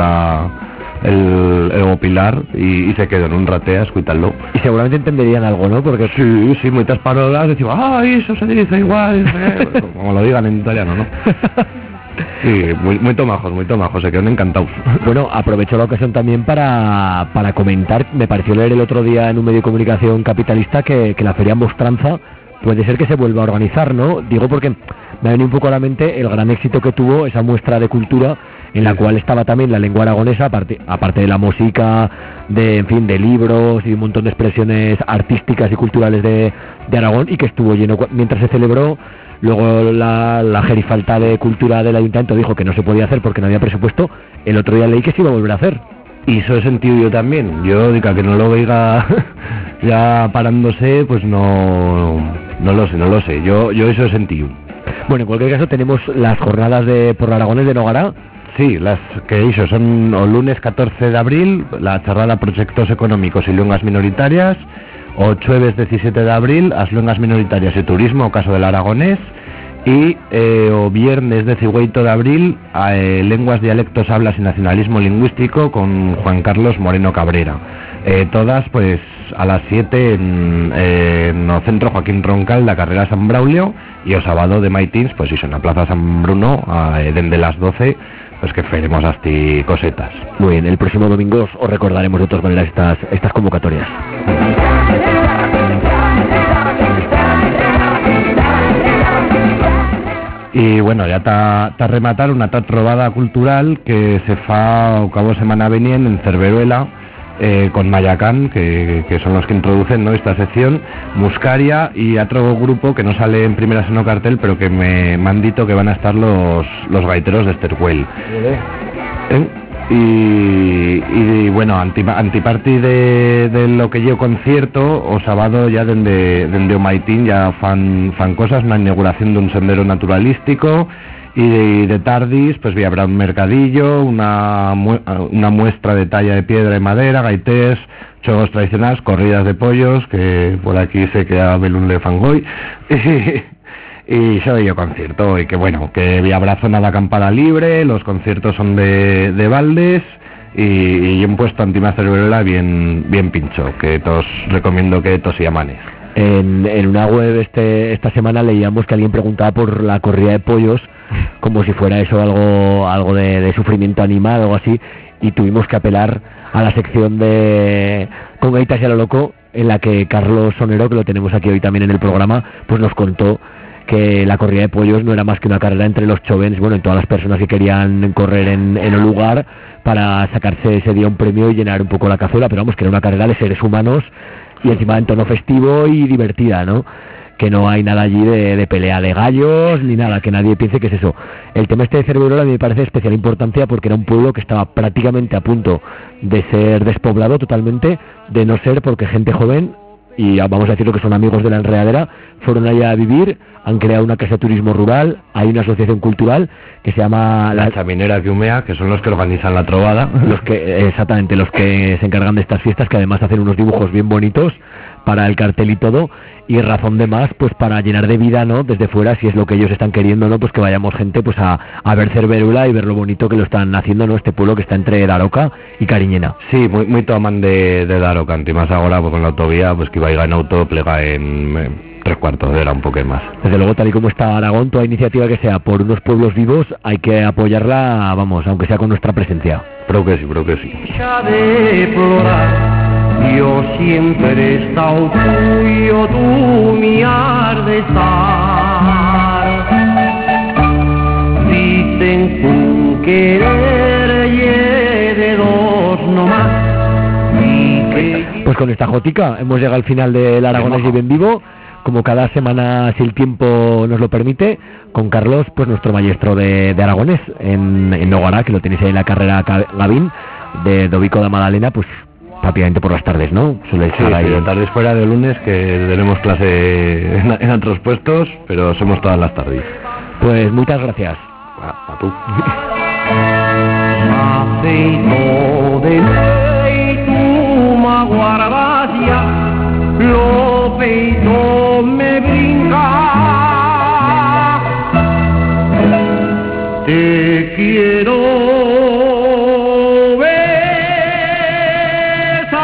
el Pilar y se quedan un rate a escucharlo. Y seguramente entenderían algo, ¿no? Porque sí, muchas palabras decimos, ay, eso se dice igual, como lo digan en italiano, ¿no? Sí, muy tomajos, se quedan encantados. Bueno, aprovecho la ocasión también para comentar, me pareció leer el otro día en un medio de comunicación capitalista que la Feria Mostranza puede ser que se vuelva a organizar, ¿no? Digo porque me ha venido un poco a la mente el gran éxito que tuvo esa muestra de cultura en la cual estaba también la lengua aragonesa, aparte de la música, de libros y un montón de expresiones artísticas y culturales de Aragón, y que estuvo lleno mientras se celebró. Luego la gerifalta de cultura del ayuntamiento dijo que no se podía hacer porque no había presupuesto. El otro día leí que se iba a volver a hacer. Y eso he sentido yo también. Yo digo que no lo oiga ya parándose, pues no lo sé. Yo eso he sentido. Bueno, en cualquier caso tenemos las jornadas por Aragones de Nogará. Sí, las que hizo son el lunes 14 de abril, la charrada Proyectos Económicos y Lenguas Minoritarias, o jueves 17 de abril, las lenguas minoritarias y turismo, o caso del aragonés, y o viernes 18 de abril, lenguas, dialectos, hablas y nacionalismo lingüístico con Juan Carlos Moreno Cabrera. Todas pues a las 7 en el Centro Joaquín Roncal, la carrera San Braulio, y el sábado de maitins, pues eso, en la Plaza San Bruno, desde las 12, pues que faremos hasta cosetas. Muy bien, el próximo domingo os recordaremos de todas maneras estas convocatorias. Y bueno, ya está rematar una trobada cultural que se fa al cabo de semana venien en Cerveruela, con Mayacán, que son los que introducen, ¿no?, esta sección, Muscaria y otro grupo que no sale en primeras en el cartel, pero que me han dicho que van a estar los gaiteros de Estercuel. Y bueno, antiparti de lo que yo concierto, o sábado ya dende Omaitín ya fan cosas, una inauguración de un sendero naturalístico, y de tardis pues habrá un mercadillo, una muestra de talla de piedra y madera, gaités, juegos tradicionales, corridas de pollos, que por aquí sé que a Belún le fangoy, y soy yo concierto, y que bueno, que habrá zona de acampada libre, los conciertos son de baldes, y un puesto antima Cerveruela bien pincho, que todos recomiendo que todos y amanes. En una web esta semana leíamos que alguien preguntaba por la corrida de pollos, como si fuera eso algo de sufrimiento animal o algo así, y tuvimos que apelar a la sección de Con Gaitas y a lo Loco, en la que Carlos Sonero, que lo tenemos aquí hoy también en el programa, pues nos contó que la corrida de pollos no era más que una carrera entre los chovens, bueno, y todas las personas que querían correr en el lugar para sacarse ese día un premio y llenar un poco la cazuela, pero vamos, que era una carrera de seres humanos y encima en tono festivo y divertida, ¿no? que no hay nada allí de pelea de gallos ni nada, que nadie piense que es eso. El tema este de Cerverola a mí me parece de especial importancia porque era un pueblo que estaba prácticamente a punto de ser despoblado totalmente, de no ser porque gente joven, y vamos a decir lo que son amigos de la Enredadera, fueron allá a vivir, han creado una casa de turismo rural, hay una asociación cultural que se llama La Chaminera que Humea, que son los que organizan la trovada. Exactamente, los que se encargan de estas fiestas, que además hacen unos dibujos bien bonitos para el cartel y todo, y razón de más pues para llenar de vida, ¿no?, desde fuera, si es lo que ellos están queriendo, ¿no?, pues que vayamos gente pues a ver Cerverola y ver lo bonito que lo están haciendo, ¿no?, este pueblo que está entre Daroca y Cariñena. Sí, muy toman de Daroca, y más ahora pues con la autovía, pues que vaya en auto, plega en 3/4 de hora, un poco más. Desde luego, tal y como está Aragón, toda iniciativa que sea por unos pueblos vivos hay que apoyarla, vamos, aunque sea con nuestra presencia. Creo que sí. Yo siempre he estado tuyo, tú mi has de estar. Dicen que un querer y de dos no más. Pues con esta jotica hemos llegado al final del Aragonés y bien vivo. Como cada semana, si el tiempo nos lo permite, con Carlos, pues nuestro maestro de Aragonés en Noguara, que lo tenéis ahí en la carrera Gavín de Dobico de Madalena, pues prácticamente por las tardes, ¿no? Suele estar ahí. Sí, tardes fuera de lunes, que tenemos clase en otros puestos, pero somos todas las tardes. Pues muchas gracias. A tú. Lo peito me brinca, te quiero besar.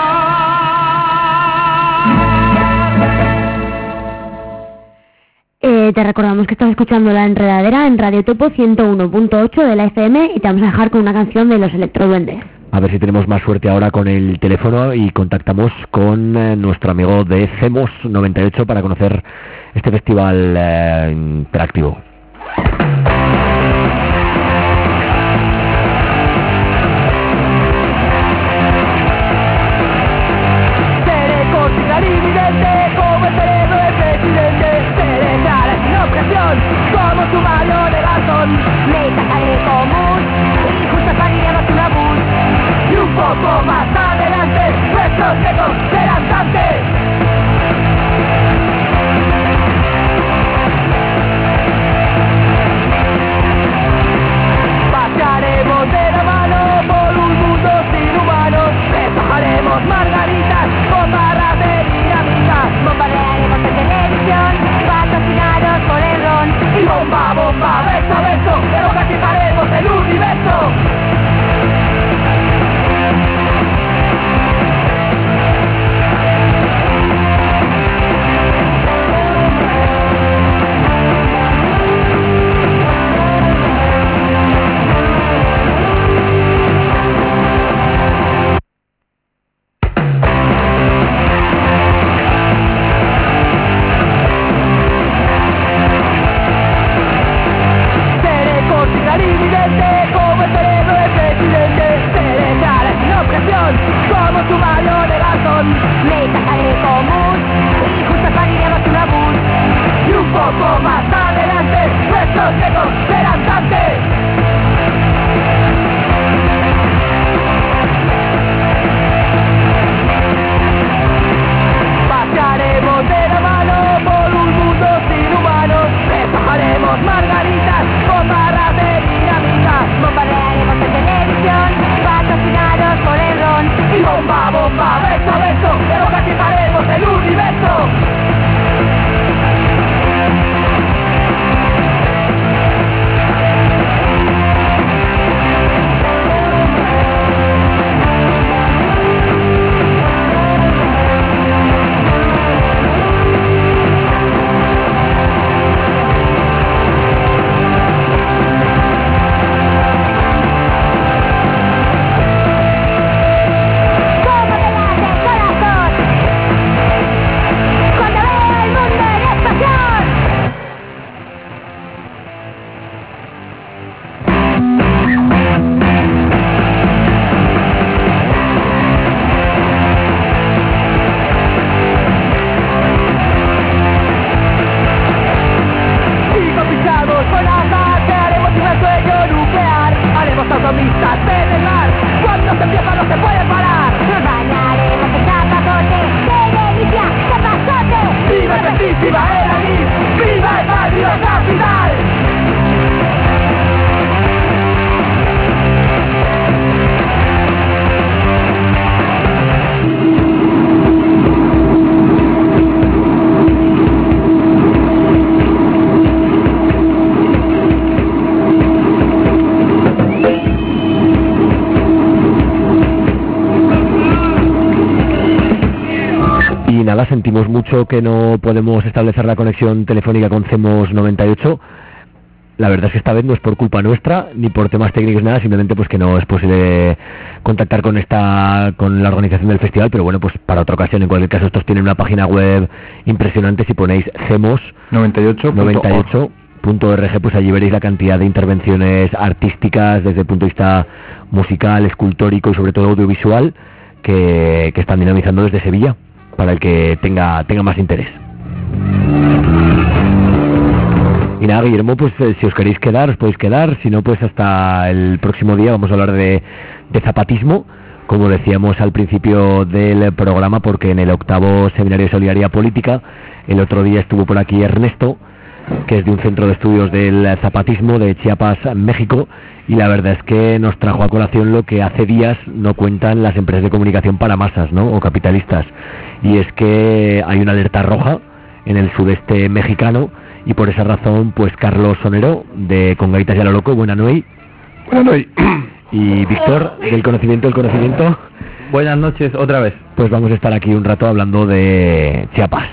Te recordamos que estás escuchando La Enredadera en Radio Topo 101.8 de la FM y te vamos a dejar con una canción de Los Electroduendes. A ver si tenemos más suerte ahora con el teléfono y contactamos con nuestro amigo de CEMOS 98 para conocer este festival interactivo. Seré cordial y evidente como el cerebro del presidente. Seré clara sin objeción como sumario de Gastón. Meta sangre común y justas alineados una bus. Y un poco más adelante nuestros negros serán dantes. nada, sentimos mucho que no podemos establecer la conexión telefónica con CEMOS 98. La verdad es que esta vez no es por culpa nuestra, ni por temas técnicos, nada, simplemente pues que no es posible contactar con la organización del festival, pero bueno, pues para otra ocasión. En cualquier caso, estos tienen una página web impresionante. Si ponéis CEMOS 98.org, pues allí veréis la cantidad de intervenciones artísticas desde el punto de vista musical, escultórico y sobre todo audiovisual que están dinamizando desde Sevilla, para el que tenga más interés. Y nada, Guillermo, pues si os queréis quedar, os podéis quedar. Si no, pues hasta el próximo día vamos a hablar de zapatismo, como decíamos al principio del programa, porque en el 8º Seminario de Solidaridad Política, el otro día estuvo por aquí Ernesto, que es de un centro de estudios del zapatismo de Chiapas, México, y la verdad es que nos trajo a colación lo que hace días no cuentan las empresas de comunicación para masas, ¿no?, o capitalistas, y es que hay una alerta roja en el sudeste mexicano, y por esa razón, pues Carlos Sonero, de Con Gaitas y a lo Loco, buenas noches. Buenas noches. Y Víctor, del Conocimiento del Conocimiento. Buenas noches, otra vez. Pues vamos a estar aquí un rato hablando de Chiapas.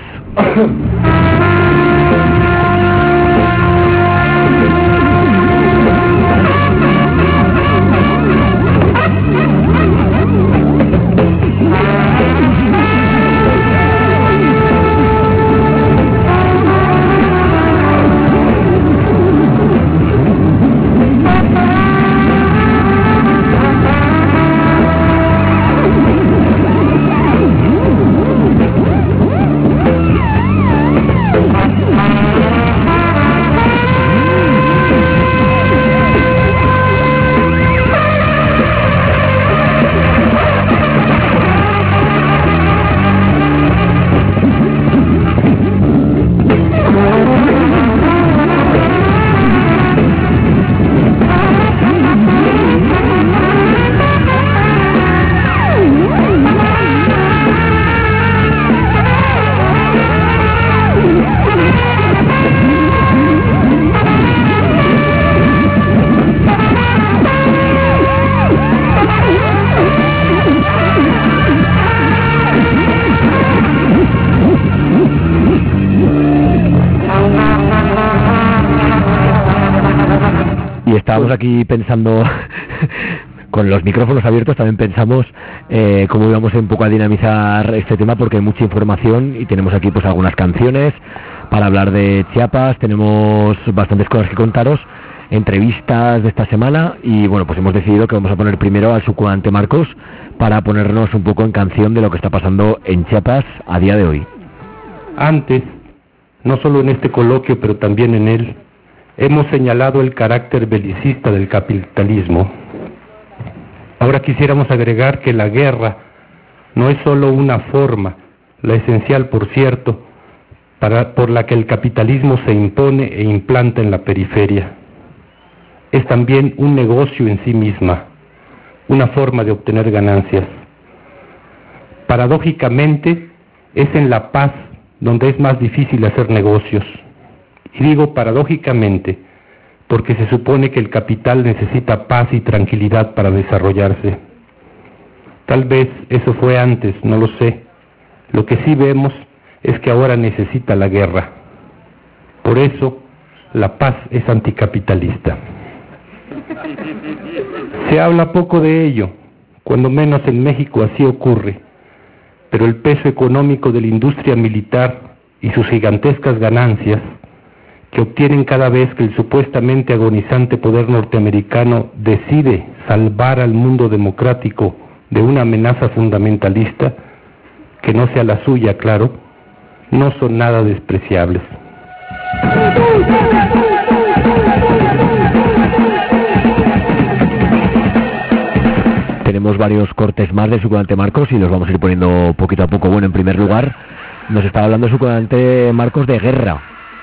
Estábamos aquí pensando, con los micrófonos abiertos, también pensamos cómo íbamos un poco a dinamizar este tema, porque hay mucha información y tenemos aquí pues algunas canciones para hablar de Chiapas, tenemos bastantes cosas que contaros, entrevistas de esta semana, y bueno, pues hemos decidido que vamos a poner primero al subcomandante Marcos para ponernos un poco en canción de lo que está pasando en Chiapas a día de hoy. Antes, no solo en este coloquio, pero también en él, hemos señalado el carácter belicista del capitalismo. Ahora quisiéramos agregar que la guerra no es solo una forma, la esencial, por cierto, por la que el capitalismo se impone e implanta en la periferia. Es también un negocio en sí misma, una forma de obtener ganancias. Paradójicamente, es en la paz donde es más difícil hacer negocios. Y digo paradójicamente, porque se supone que el capital necesita paz y tranquilidad para desarrollarse. Tal vez eso fue antes, no lo sé. Lo que sí vemos es que ahora necesita la guerra. Por eso, la paz es anticapitalista. Se habla poco de ello, cuando menos en México así ocurre, pero el peso económico de la industria militar y sus gigantescas ganancias que obtienen cada vez que el supuestamente agonizante poder norteamericano decide salvar al mundo democrático de una amenaza fundamentalista, que no sea la suya, claro, no son nada despreciables. Tenemos varios cortes más de su comandante Marcos y los vamos a ir poniendo poquito a poco. Bueno, en primer lugar, nos estaba hablando su comandante Marcos de guerra.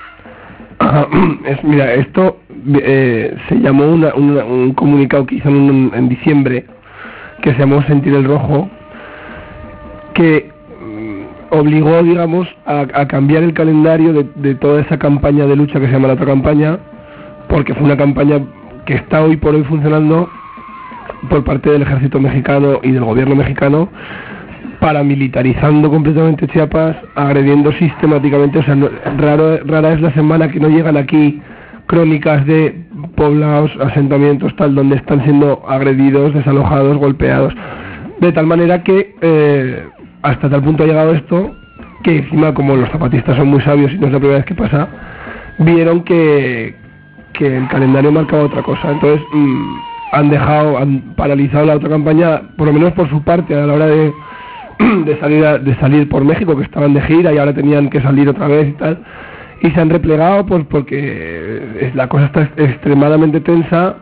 Mira, esto se llamó un comunicado que hicieron en diciembre, que se llamó Sentir el Rojo, que obligó, digamos, a cambiar el calendario de toda esa campaña de lucha que se llama la otra campaña, porque fue una campaña que está hoy por hoy funcionando por parte del ejército mexicano y del gobierno mexicano, paramilitarizando completamente Chiapas, agrediendo sistemáticamente, o sea, rara es la semana que no llegan aquí crónicas de poblados, asentamientos, tal, donde están siendo agredidos, desalojados, golpeados, de tal manera que hasta tal punto ha llegado esto, que encima, como los zapatistas son muy sabios y no es la primera vez que pasa, vieron que el calendario marcaba otra cosa, entonces han paralizado la otra campaña, por lo menos por su parte, a la hora de salir por México, que estaban de gira y ahora tenían que salir otra vez y tal, y se han replegado pues porque la cosa está extremadamente tensa.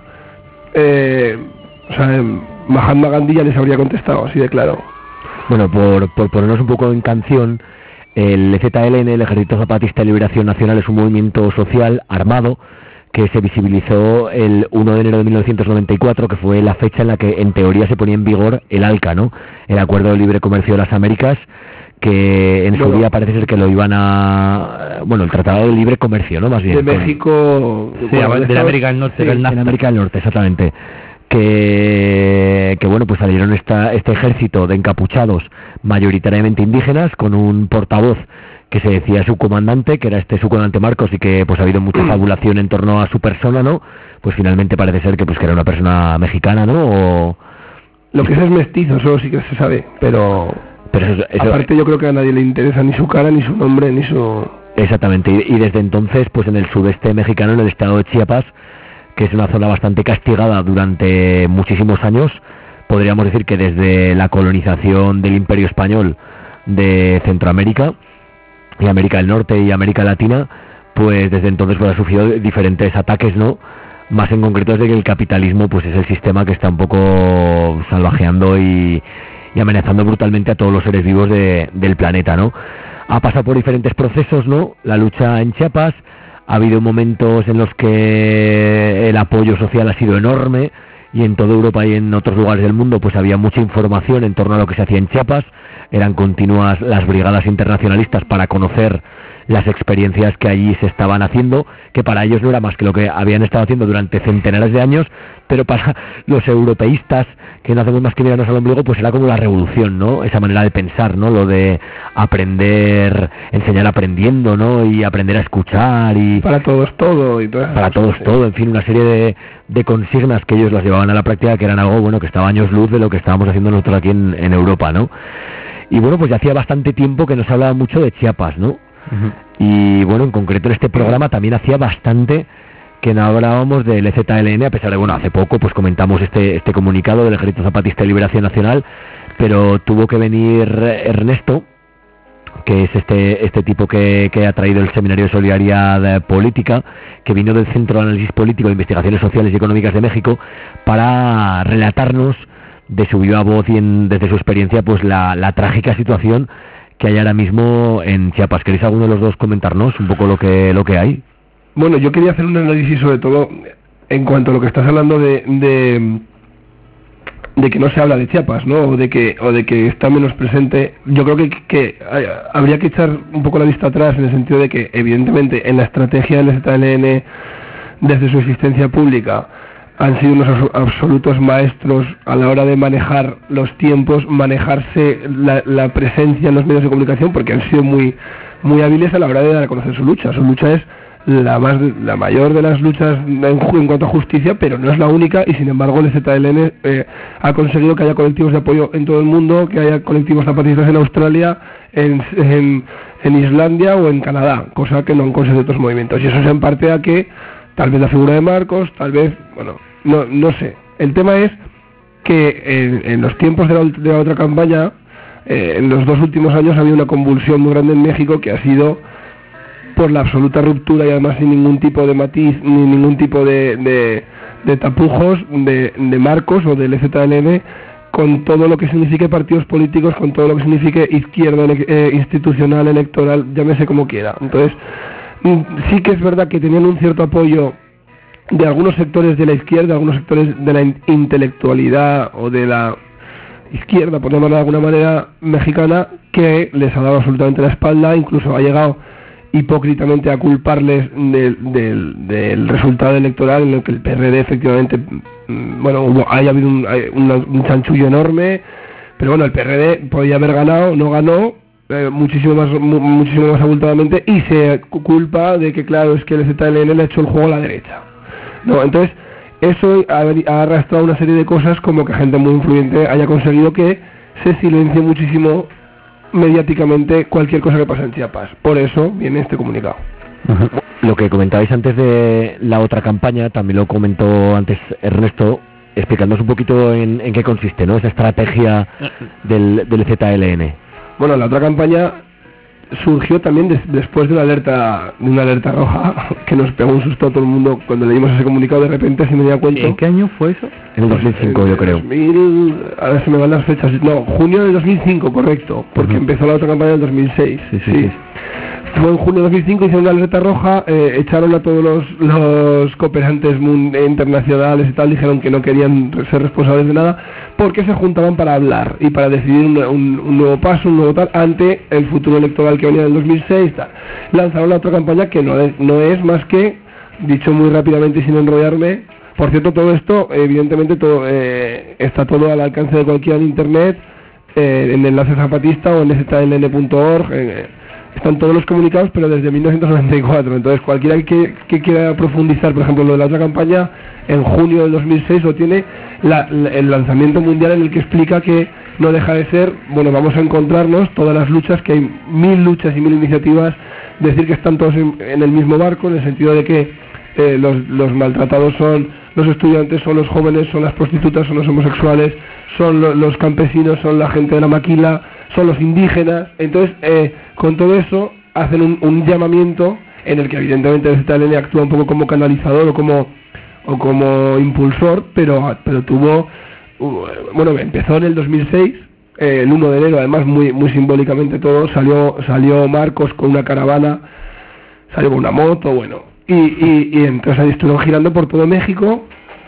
O sea, Mahatma Gandhi ya les habría contestado, así de claro. Bueno, por ponernos un poco en canción, el EZLN, el Ejército Zapatista de Liberación Nacional, es un movimiento social armado que se visibilizó el 1 de enero de 1994, que fue la fecha en la que en teoría se ponía en vigor el ALCA, ¿no? El Acuerdo de Libre Comercio de las Américas, que en su día parece ser que lo iban a... Bueno, el Tratado de Libre Comercio, ¿no? Más bien. De México... Sí, de la América del Norte. Sí, en América del Norte, exactamente. Que bueno, pues salieron este ejército de encapuchados mayoritariamente indígenas con un portavoz que se decía su comandante, que era su comandante Marcos, y que pues ha habido mucha fabulación en torno a su persona, ¿no? Pues finalmente parece ser que era una persona mexicana, ¿no? Lo que es mestizo, eso sí que se sabe, pero eso, aparte yo creo que a nadie le interesa ni su cara, ni su nombre, ni su... Exactamente, y desde entonces, pues en el sudeste mexicano, en el estado de Chiapas, que es una zona bastante castigada durante muchísimos años, podríamos decir que desde la colonización del Imperio Español de Centroamérica y América del Norte y América Latina, pues desde entonces ha sufrido diferentes ataques, ¿no? Más en concreto desde que el capitalismo pues es el sistema que está un poco salvajeando y amenazando brutalmente a todos los seres vivos del planeta, ¿no? Ha pasado por diferentes procesos, ¿no? La lucha en Chiapas, ha habido momentos en los que el apoyo social ha sido enorme, y en toda Europa y en otros lugares del mundo pues había mucha información en torno a lo que se hacía en Chiapas. Eran continuas las brigadas internacionalistas para conocer las experiencias que allí se estaban haciendo, que para ellos no era más que lo que habían estado haciendo durante centenares de años, pero para los europeístas, que no hacemos más que mirarnos al ombligo, pues era como la revolución, ¿no? Esa manera de pensar, ¿no? Lo de aprender, enseñar aprendiendo, ¿no? Y aprender a escuchar y... Para todos todo y todo. Para todos todo, en fin, una serie de consignas que ellos las llevaban a la práctica, que eran algo, bueno, que estaba años luz de lo que estábamos haciendo nosotros aquí en Europa, ¿no? Y bueno, pues ya hacía bastante tiempo que no se hablaba mucho de Chiapas, ¿no? Uh-huh. Y bueno, en concreto en este programa también hacía bastante que no hablábamos del EZLN, a pesar de, bueno, hace poco pues comentamos este comunicado del Ejército Zapatista de Liberación Nacional, pero tuvo que venir Ernesto, que es este tipo que ha traído el Seminario de Solidaridad Política, que vino del Centro de Análisis Político de Investigaciones Sociales y Económicas de México, para relatarnos de su viva voz y desde su experiencia pues la trágica situación que hay ahora mismo en Chiapas. ¿Queréis alguno de los dos comentarnos un poco lo que hay? Bueno, yo quería hacer un análisis sobre todo en cuanto a lo que estás hablando de que no se habla de Chiapas, ¿no? O de que está menos presente. Yo creo que habría que echar un poco la vista atrás, en el sentido de que evidentemente en la estrategia del EZLN desde su existencia pública han sido unos absolutos maestros a la hora de manejar los tiempos, manejarse la presencia en los medios de comunicación, porque han sido muy muy hábiles a la hora de dar a conocer su lucha. Su lucha es la mayor de las luchas en cuanto a justicia, pero no es la única, y sin embargo el EZLN ha conseguido que haya colectivos de apoyo en todo el mundo, que haya colectivos zapatistas en Australia, en Islandia o en Canadá, cosa que no han conseguido otros movimientos, y eso es en parte a que tal vez la figura de Marcos, tal vez, bueno, no sé. El tema es que en los tiempos de la otra campaña, en los 2 últimos años ha habido una convulsión muy grande en México, que ha sido por la absoluta ruptura, y además sin ningún tipo de matiz ni ningún tipo de tapujos de Marcos o del EZLN, con todo lo que signifique partidos políticos, con todo lo que signifique izquierda institucional, electoral, llámese como quiera. Entonces, sí que es verdad que tenían un cierto apoyo de algunos sectores de la izquierda, algunos sectores de la intelectualidad o de la izquierda, por llamarlo de alguna manera, mexicana, que les ha dado absolutamente la espalda, incluso ha llegado hipócritamente a culparles del resultado electoral, en el que el PRD efectivamente, bueno, haya habido un chanchullo enorme, Pero bueno, el PRD podía haber ganado, no ganó, muchísimo más abultadamente, y se culpa de que, claro, es que el ZLN le ha hecho el juego a la derecha. No, entonces, eso ha arrastrado una serie de cosas, como que gente muy influyente haya conseguido que se silencie muchísimo mediáticamente cualquier cosa que pasa en Chiapas. Por eso viene este comunicado. Lo que comentabais antes de la otra campaña, también lo comentó antes Ernesto, explicándonos un poquito en qué consiste, ¿no?, esa estrategia del ZLN. Bueno, la otra campaña surgió también después de una alerta roja que nos pegó un susto a todo el mundo cuando leímos ese comunicado. De repente se me dio cuenta. ¿En qué año fue eso? En el 2005, yo creo. Ahora se me van las fechas. No, junio del 2005, correcto, porque empezó la otra campaña en el 2006. Sí. Fue en junio de 2005, hicieron una alerta roja, echaron a todos los cooperantes internacionales y tal, dijeron que no querían ser responsables de nada, porque se juntaban para hablar y para decidir un nuevo paso, un nuevo tal, ante el futuro electoral que venía en el 2006, tal. Lanzaron la otra campaña que no es más que, dicho muy rápidamente y sin enrollarme, por cierto, todo esto, evidentemente, está todo al alcance de cualquiera en internet, en Enlace Zapatista o en zln.org, están todos los comunicados, pero desde 1994. Entonces, cualquiera que quiera profundizar, por ejemplo, lo de la otra campaña, en junio del 2006 lo tiene el lanzamiento mundial, en el que explica que no deja de ser, bueno, vamos a encontrarnos todas las luchas, que hay 1000 luchas y 1000 iniciativas, decir que están todos en el mismo barco, en el sentido de que los maltratados son los estudiantes, son los jóvenes, son las prostitutas, son los homosexuales, son los campesinos, son la gente de la maquila, son los indígenas. Entonces, con todo eso hacen un llamamiento en el que evidentemente el ZLN actúa un poco como canalizador o como impulsor, pero tuvo, bueno, empezó en el 2006, el 1 de enero, además muy simbólicamente todo, salió Marcos con una caravana, salió con una moto, bueno, y entonces ahí estuvieron girando por todo México.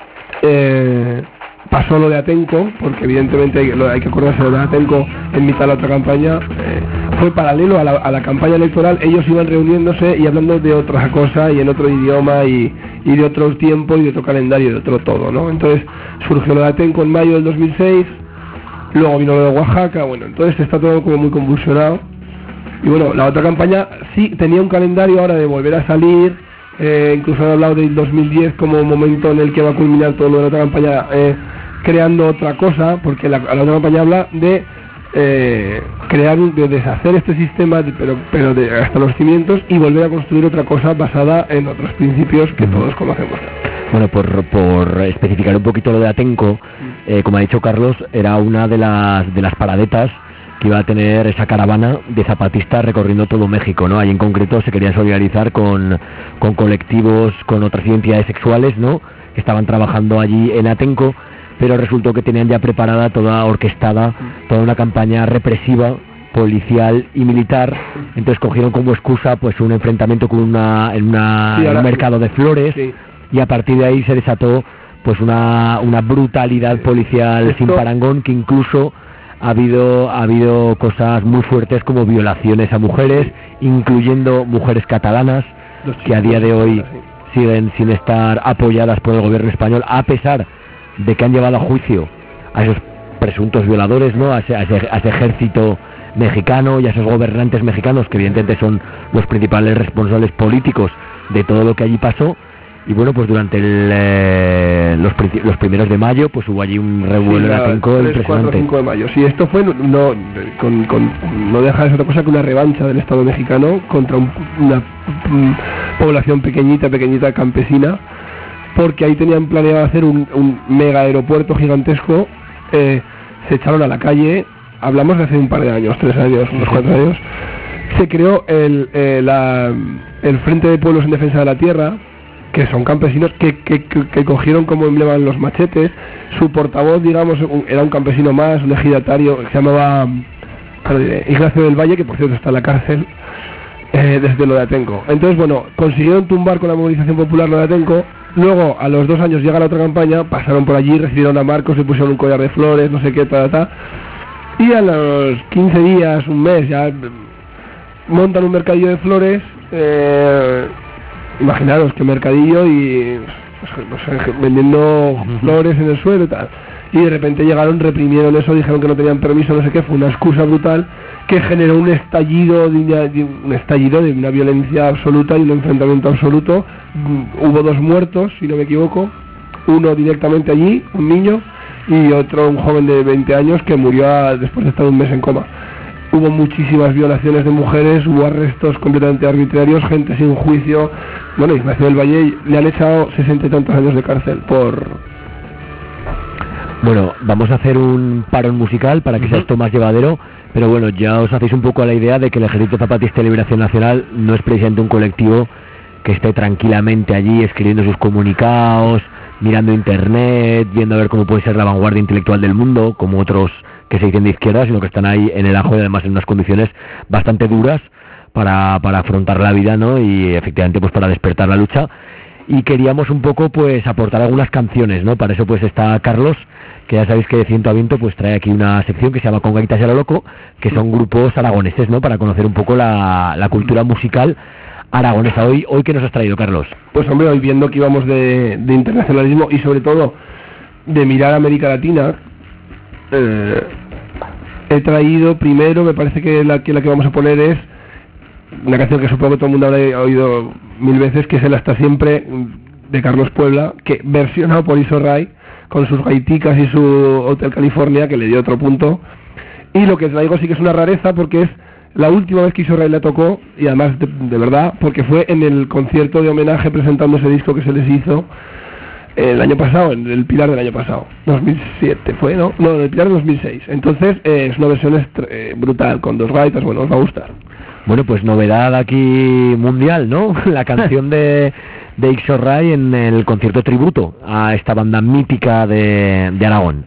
Pasó lo de Atenco, porque evidentemente hay que acordarse de lo de Atenco en mitad de la otra campaña. Fue paralelo a la campaña electoral. Ellos iban reuniéndose y hablando de otra cosa y en otro idioma y de otro tiempo y de otro calendario y de otro todo, ¿no? Entonces surgió lo de Atenco en mayo del 2006, luego vino lo de Oaxaca, bueno, entonces está todo como muy convulsionado. Y bueno, la otra campaña sí tenía un calendario ahora de volver a salir, incluso han hablado del 2010 como momento en el que va a culminar todo lo de la otra campaña, creando otra cosa, porque la otra campaña habla de de deshacer este sistema, pero hasta los cimientos, y volver a construir otra cosa basada en otros principios que todos conocemos. Bueno, por especificar un poquito lo de Atenco, como ha dicho Carlos, era una de las paradetas que iba a tener esa caravana de zapatistas recorriendo todo México, ¿no? Ahí en concreto se querían solidarizar con colectivos, con otras identidades sexuales, ¿no?, que estaban trabajando allí en Atenco, pero resultó que tenían ya preparada, toda orquestada, toda una campaña represiva, policial y militar. Entonces cogieron como excusa pues un enfrentamiento con un mercado de flores, y a partir de ahí se desató pues una brutalidad policial sin parangón, que incluso ha habido cosas muy fuertes como violaciones a mujeres, incluyendo mujeres catalanas, que a día de hoy siguen sin estar apoyadas por el gobierno español, a pesar de que han llevado a juicio a esos presuntos violadores, ¿no?, a ese ejército mexicano y a esos gobernantes mexicanos, que evidentemente son los principales responsables políticos de todo lo que allí pasó. Y bueno, pues durante los primeros de mayo pues hubo allí un revuelo en Atenco impresionante. 4, 5 de mayo. Sí, esto fue no deja de ser otra cosa que una revancha del Estado mexicano contra una población pequeñita campesina, porque ahí tenían planeado hacer un mega aeropuerto gigantesco. Se echaron a la calle, hablamos de hace un par de años, 3 años, unos 4 años. Se creó el Frente de Pueblos en Defensa de la Tierra, que son campesinos que cogieron como emblema los machetes. Su portavoz, digamos, era un campesino más, un ejidatario que se llamaba Ignacio del Valle, que por cierto está en la cárcel desde lo de Atenco. Entonces, bueno, consiguieron tumbar con la movilización popular lo de Atenco. Luego, a los 2 años llega la otra campaña, pasaron por allí, recibieron a Marcos, le pusieron un collar de flores, no sé qué, y a los 15 días, un mes, ya montan un mercadillo de flores. Imaginaros qué mercadillo, y pues, vendiendo flores en el suelo y tal. y de repente llegaron, reprimieron eso, dijeron que no tenían permiso, no sé qué, fue una excusa brutal que generó un estallido de una violencia absoluta y un enfrentamiento absoluto. Hubo 2 muertos, si no me equivoco, uno directamente allí, un niño, y otro, un joven de 20 años que murió después de estar un mes en coma. Hubo muchísimas violaciones de mujeres, hubo arrestos completamente arbitrarios, gente sin juicio. Bueno, Ignacio del Valle le han echado 60 y tantos años de cárcel por... Bueno, vamos a hacer un parón musical para que sea esto más llevadero, pero bueno, ya os hacéis un poco a la idea de que el Ejército Zapatista de Liberación Nacional no es precisamente un colectivo que esté tranquilamente allí escribiendo sus comunicados, mirando internet, viendo a ver cómo puede ser la vanguardia intelectual del mundo, como otros que se dicen de izquierda, sino que están ahí en el ajo y además en unas condiciones bastante duras para afrontar la vida, ¿no? Y efectivamente pues para despertar la lucha. Y queríamos un poco pues aportar algunas canciones, ¿no? Para eso pues está Carlos, que ya sabéis que de Ciento a Viento pues trae aquí una sección que se llama Con Gaitas y a lo Loco, que son grupos aragoneses, ¿no? Para conocer un poco la cultura musical aragonesa. Hoy ¿qué nos has traído, Carlos? Pues hombre, hoy viendo que íbamos de internacionalismo y sobre todo de mirar a América Latina, he traído primero, me parece que la que vamos a poner es una canción que supongo que todo el mundo habrá oído 1000 veces, que es El Hasta Siempre, de Carlos Puebla, que versionado por Iso Ray, con sus gaiticas y su Hotel California, que le dio otro punto. Y lo que traigo sí que es una rareza, porque es la última vez que Iso Ray la tocó, y además de verdad, porque fue en el concierto de homenaje presentando ese disco que se les hizo el año pasado, en el Pilar del año pasado, 2007 fue, ¿no? No, en el Pilar de 2006. Entonces es una versión brutal, con 2 gaitas, bueno, os va a gustar. Bueno, pues novedad aquí mundial, ¿no? La canción de Ixo Ray en el concierto tributo a esta banda mítica de Aragón.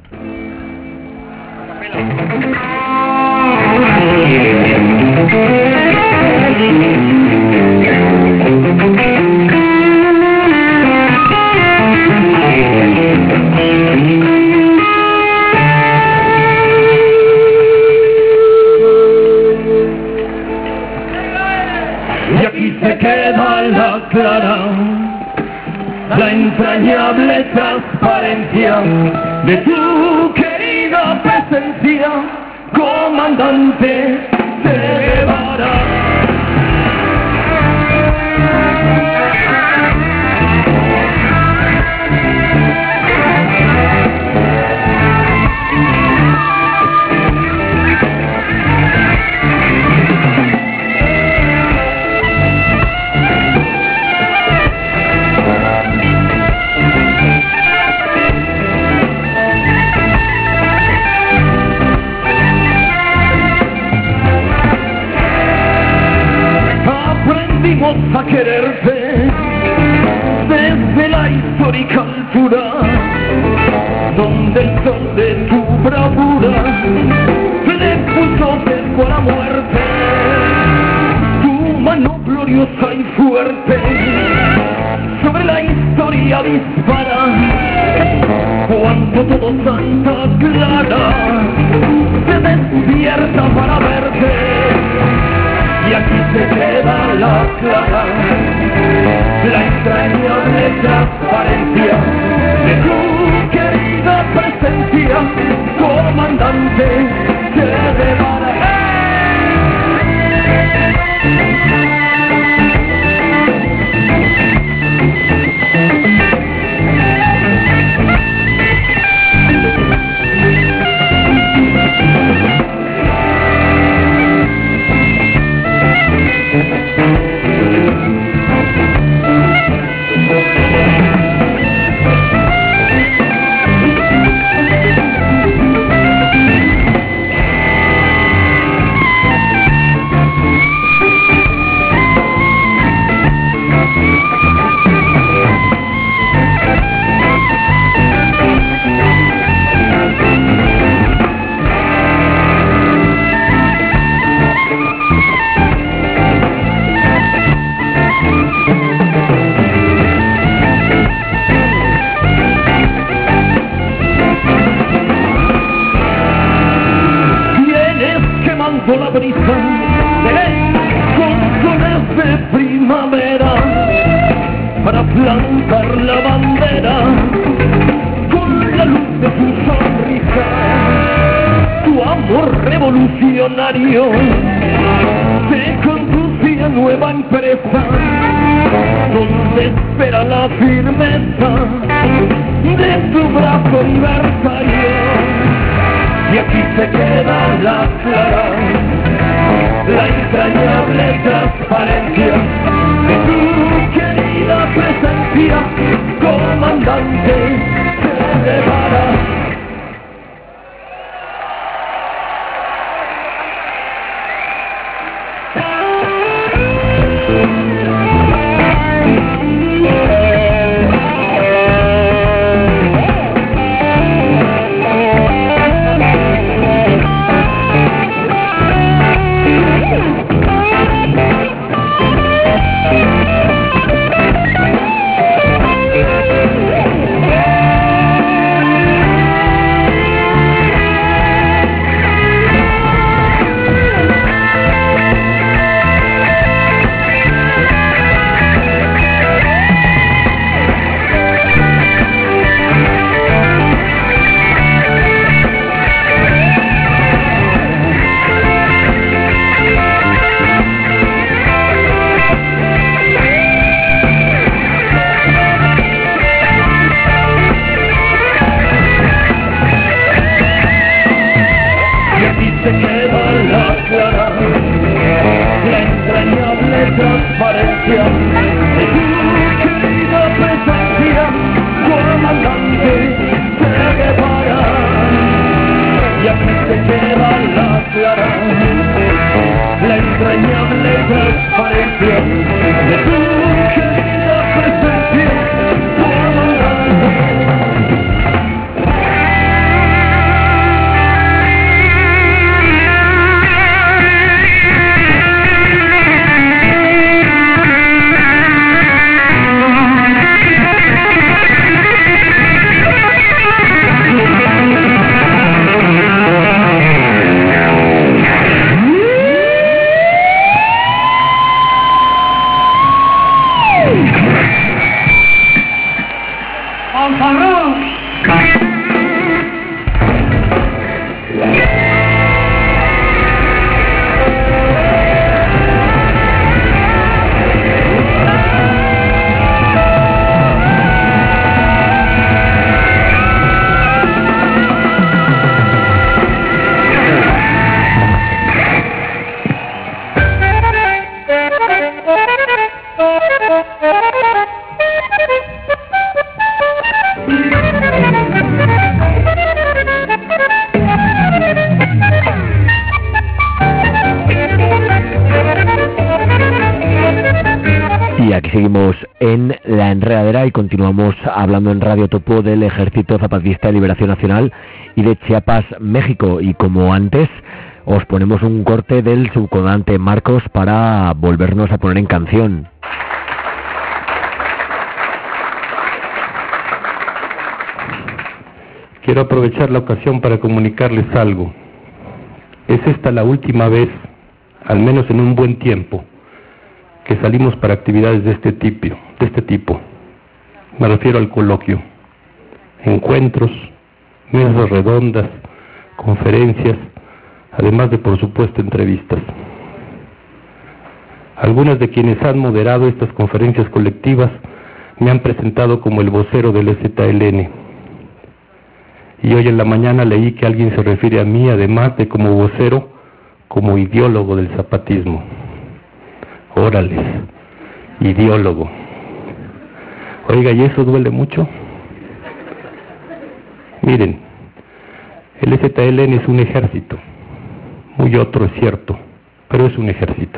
Y aquí se queda la clara, la entrañable transparencia de tu querida presencia, comandante Che Guevara. Aprendimos a quererte desde la histórica altura, donde el sol de tu bravura le puso cerco a la muerte. Tu mano gloriosa y fuerte sobre la historia dispara, cuando todo Santa Clara se despierta para verte. Y aquí se queda la clara, la entrañable transparencia de tu querida presencia, comandante Che Guevara. La brisa con soles de primavera para plantar la bandera con la luz de tu sonrisa. millonario se conducía nueva empresa donde espera la firmeza de su brazo libertario. Y aquí se queda la clara, la entrañable transparencia de tu querida presencia, comandante Che Guevara. Y continuamos hablando en Radio Topo del Ejército Zapatista de Liberación Nacional y de Chiapas, México. Y como antes, os ponemos un corte del subcomandante Marcos para volvernos a poner en canción. Quiero aprovechar la ocasión para comunicarles algo. Es esta la última vez, al menos en un buen tiempo, que salimos para actividades de este tipo. Me refiero al coloquio, encuentros, mesas redondas, conferencias, además de, por supuesto, entrevistas. Algunas de quienes han moderado estas conferencias colectivas me han presentado como el vocero del EZLN. Y hoy en la mañana leí que alguien se refiere a mí, además de como vocero, como ideólogo del zapatismo. Órale, ideólogo. Oiga, ¿y eso duele mucho? Miren, el EZLN es un ejército, muy otro es cierto, pero es un ejército.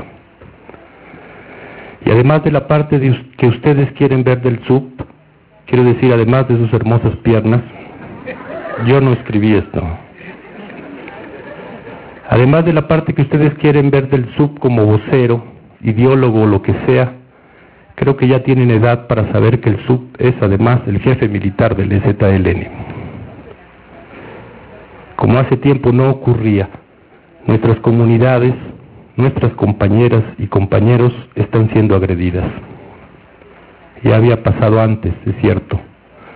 Y además de la parte que ustedes quieren ver del sub, quiero decir, además de sus hermosas piernas, yo no escribí esto. Además de la parte que ustedes quieren ver del sub como vocero, ideólogo o lo que sea, creo que ya tienen edad para saber que el sub es además el jefe militar del EZLN. Como hace tiempo no ocurría, nuestras comunidades, nuestras compañeras y compañeros están siendo agredidas. Ya había pasado antes, es cierto,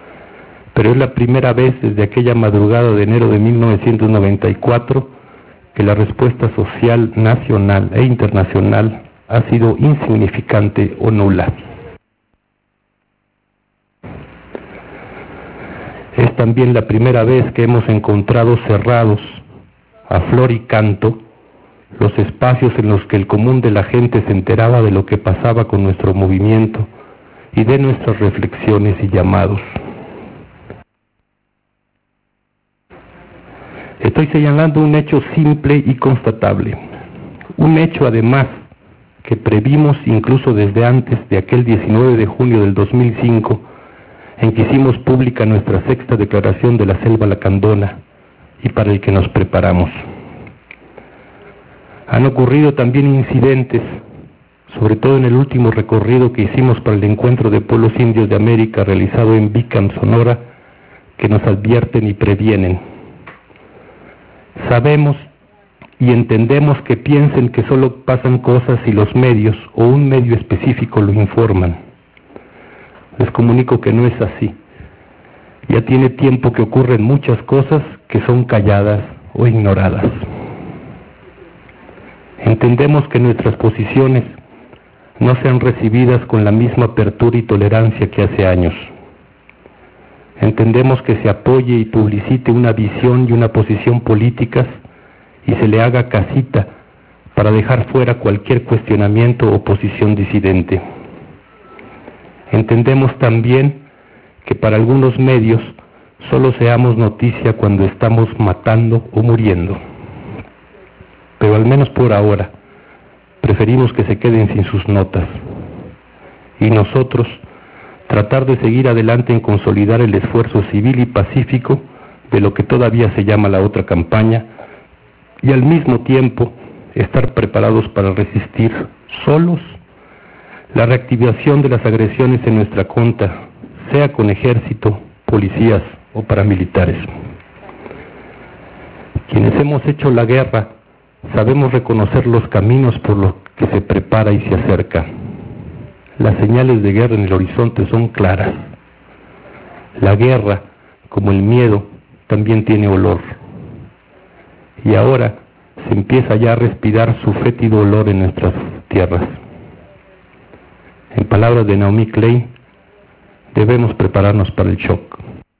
pero es la primera vez desde aquella madrugada de enero de 1994 que la respuesta social nacional e internacional ha sido insignificante o nula. Es también la primera vez que hemos encontrado cerrados, a flor y canto, los espacios en los que el común de la gente se enteraba de lo que pasaba con nuestro movimiento y de nuestras reflexiones y llamados. Estoy señalando un hecho simple y constatable, un hecho además que previmos incluso desde antes de aquel 19 de junio del 2005, en que hicimos pública nuestra sexta declaración de la Selva Lacandona y para el que nos preparamos. Han ocurrido también incidentes, sobre todo en el último recorrido que hicimos para el Encuentro de Pueblos Indios de América realizado en Bicam, Sonora, que nos advierten y previenen. Sabemos y entendemos que piensen que solo pasan cosas si los medios o un medio específico lo informan. Les comunico que no es así. Ya tiene tiempo que ocurren muchas cosas que son calladas o ignoradas. Entendemos que nuestras posiciones no sean recibidas con la misma apertura y tolerancia que hace años. Entendemos que se apoye y publicite una visión y una posición políticas y se le haga casita para dejar fuera cualquier cuestionamiento o posición disidente. Entendemos también que para algunos medios solo seamos noticia cuando estamos matando o muriendo. Pero al menos por ahora, preferimos que se queden sin sus notas. Y nosotros, tratar de seguir adelante en consolidar el esfuerzo civil y pacífico de lo que todavía se llama la otra campaña, y al mismo tiempo estar preparados para resistir solos la reactivación de las agresiones en nuestra contra, sea con ejército, policías o paramilitares. Quienes hemos hecho la guerra sabemos reconocer los caminos por los que se prepara y se acerca. Las señales de guerra en el horizonte son claras. La guerra, como el miedo, también tiene olor. Y ahora se empieza ya a respirar su fétido olor en nuestras tierras. En palabras de Naomi Klein, debemos prepararnos para el shock.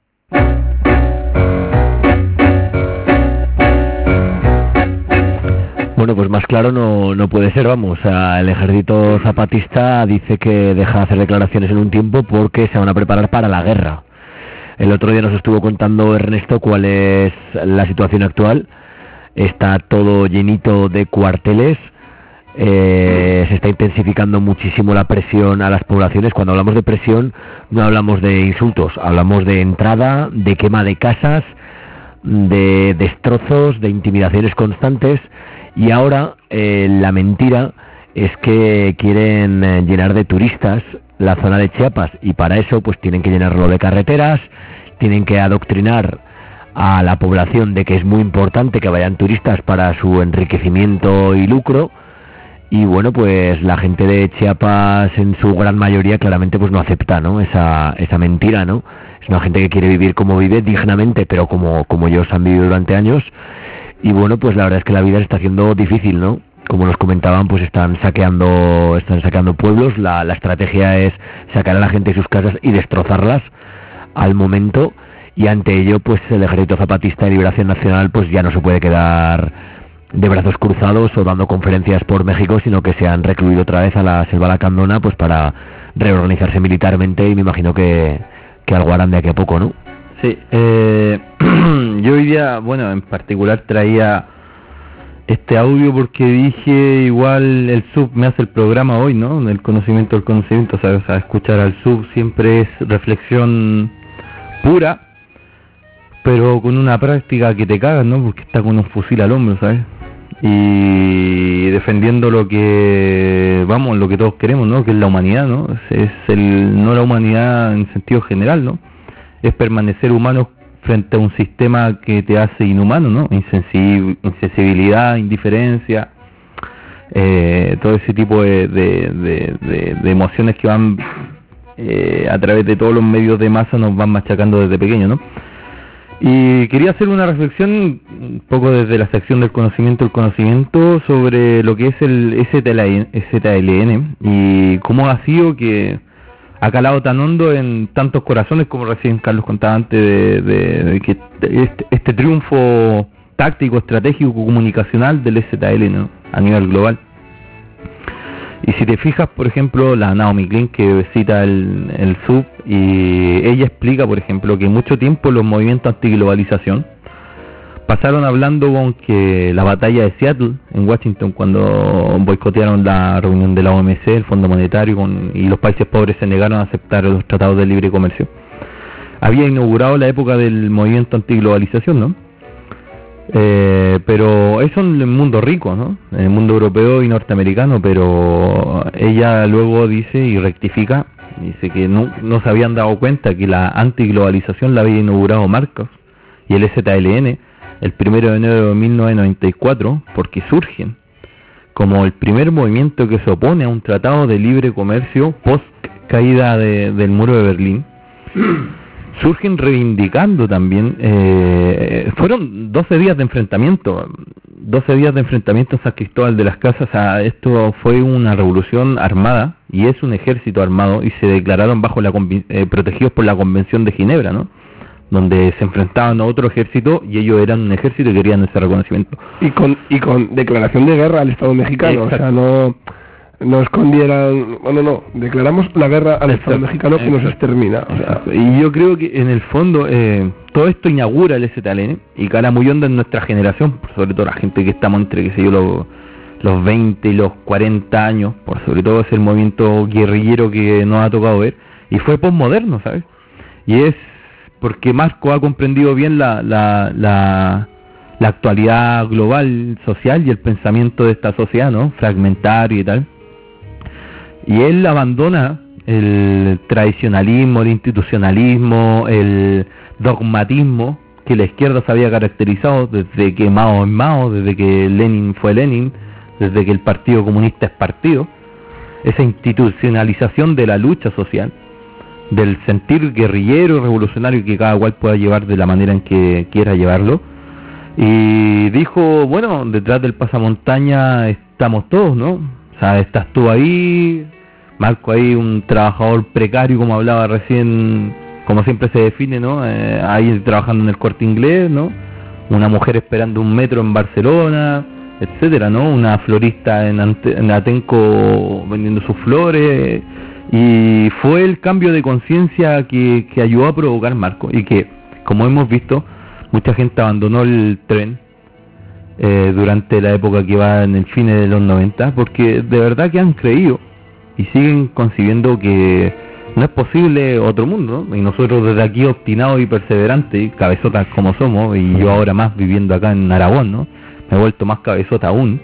Bueno, pues más claro no puede ser, vamos. El ejército zapatista dice que deja de hacer declaraciones en un tiempo porque se van a preparar para la guerra. El otro día nos estuvo contando Ernesto cuál es la situación actual. Está todo llenito de cuarteles. Se está intensificando muchísimo la presión a las poblaciones. Cuando hablamos de presión no hablamos de insultos, hablamos de entrada, de quema de casas, de destrozos, de intimidaciones constantes. Y ahora la mentira es que quieren llenar de turistas la zona de Chiapas, y para eso pues tienen que llenarlo de carreteras, tienen que adoctrinar a la población de que es muy importante que vayan turistas para su enriquecimiento y lucro. Y bueno, pues la gente de Chiapas en su gran mayoría claramente pues no acepta, ¿no?, esa mentira, ¿no? Es una gente que quiere vivir como vive, dignamente, pero como ellos han vivido durante años. Y bueno, pues la verdad es que la vida se está haciendo difícil, ¿no? Como nos comentaban, pues están saqueando pueblos. La estrategia es sacar a la gente de sus casas y destrozarlas al momento. Y ante ello, pues el Ejército Zapatista de Liberación Nacional pues ya no se puede quedar de brazos cruzados o dando conferencias por México, sino que se han recluido otra vez a la Selva Lacandona pues para reorganizarse militarmente, y me imagino que algo harán de aquí a poco, ¿no? Sí, yo hoy día, bueno, en particular traía este audio porque dije, igual el sub me hace el programa hoy, ¿no? El conocimiento del conocimiento, o sea, escuchar al sub siempre es reflexión pura, pero con una práctica que te cagas, ¿no? Porque está con un fusil al hombro, ¿sabes? Y defendiendo lo que, vamos, lo que todos queremos, ¿no? Que es la humanidad, ¿no? No la humanidad en sentido general, ¿no? Es permanecer humano frente a un sistema que te hace inhumano, ¿no? Insensibilidad, indiferencia, todo ese tipo de emociones que van a través de todos los medios de masa nos van machacando desde pequeño, ¿no? Y quería hacer una reflexión un poco desde la sección del conocimiento sobre lo que es el ZLN y cómo ha sido que ha calado tan hondo en tantos corazones, como recién Carlos contaba antes de que este triunfo táctico, estratégico, comunicacional del ZLN, ¿no?, a nivel global. Y si te fijas, por ejemplo, la Naomi Klein, que cita el sub, y ella explica, por ejemplo, que mucho tiempo los movimientos antiglobalización pasaron hablando con que la batalla de Seattle en Washington, cuando boicotearon la reunión de la OMC, el Fondo Monetario, y los países pobres se negaron a aceptar los tratados de libre comercio, había inaugurado la época del movimiento antiglobalización, ¿no? Pero eso en el mundo rico, ¿no?, en el mundo europeo y norteamericano, pero ella luego dice y rectifica, dice que no se habían dado cuenta que la antiglobalización la había inaugurado Marcos y el ZLN el 1 de enero de 1994, porque surgen como el primer movimiento que se opone a un tratado de libre comercio post caída del muro de Berlín. Surgen reivindicando también, fueron 12 días de enfrentamiento en San Cristóbal de las Casas. Esto fue una revolución armada y es un ejército armado, y se declararon protegidos por la Convención de Ginebra, ¿no?, donde se enfrentaban a otro ejército y ellos eran un ejército y querían ese reconocimiento. Y con declaración de guerra al Estado mexicano. Exacto. O sea, no escondieran, no, declaramos la guerra al Estado mexicano que nos extermina. O sea, y yo creo que en el fondo todo esto inaugura el ZLN y cala muy hondo en nuestra generación, sobre todo la gente que estamos entre, qué sé yo, los 20 y los 40 años, por sobre todo es el movimiento guerrillero que nos ha tocado ver, y fue posmoderno, ¿sabes? Y es porque Marco ha comprendido bien la actualidad global, social y el pensamiento de esta sociedad, ¿no?, fragmentario y tal. Y él abandona el tradicionalismo, el institucionalismo, el dogmatismo que la izquierda se había caracterizado desde que Mao es Mao, desde que Lenin fue Lenin, desde que el Partido Comunista es partido. Esa institucionalización de la lucha social, del sentir guerrillero, revolucionario que cada cual pueda llevar de la manera en que quiera llevarlo. Y dijo, bueno, detrás del pasamontaña estamos todos, ¿no? O sea, estás tú ahí, Marco ahí, un trabajador precario, como hablaba recién, como siempre se define, ¿no? Ahí trabajando en el Corte Inglés, ¿no? Una mujer esperando un metro en Barcelona, etcétera, ¿no? Una florista en Atenco vendiendo sus flores. Y fue el cambio de conciencia que ayudó a provocar Marco, y que, como hemos visto, mucha gente abandonó el tren durante la época que va en el fin de los 90, porque de verdad que han creído y siguen concibiendo que no es posible otro mundo, ¿no? Y nosotros desde aquí, obstinados y perseverantes, cabezotas como somos, y yo ahora más viviendo acá en Aragón, ¿no?, me he vuelto más cabezota aún,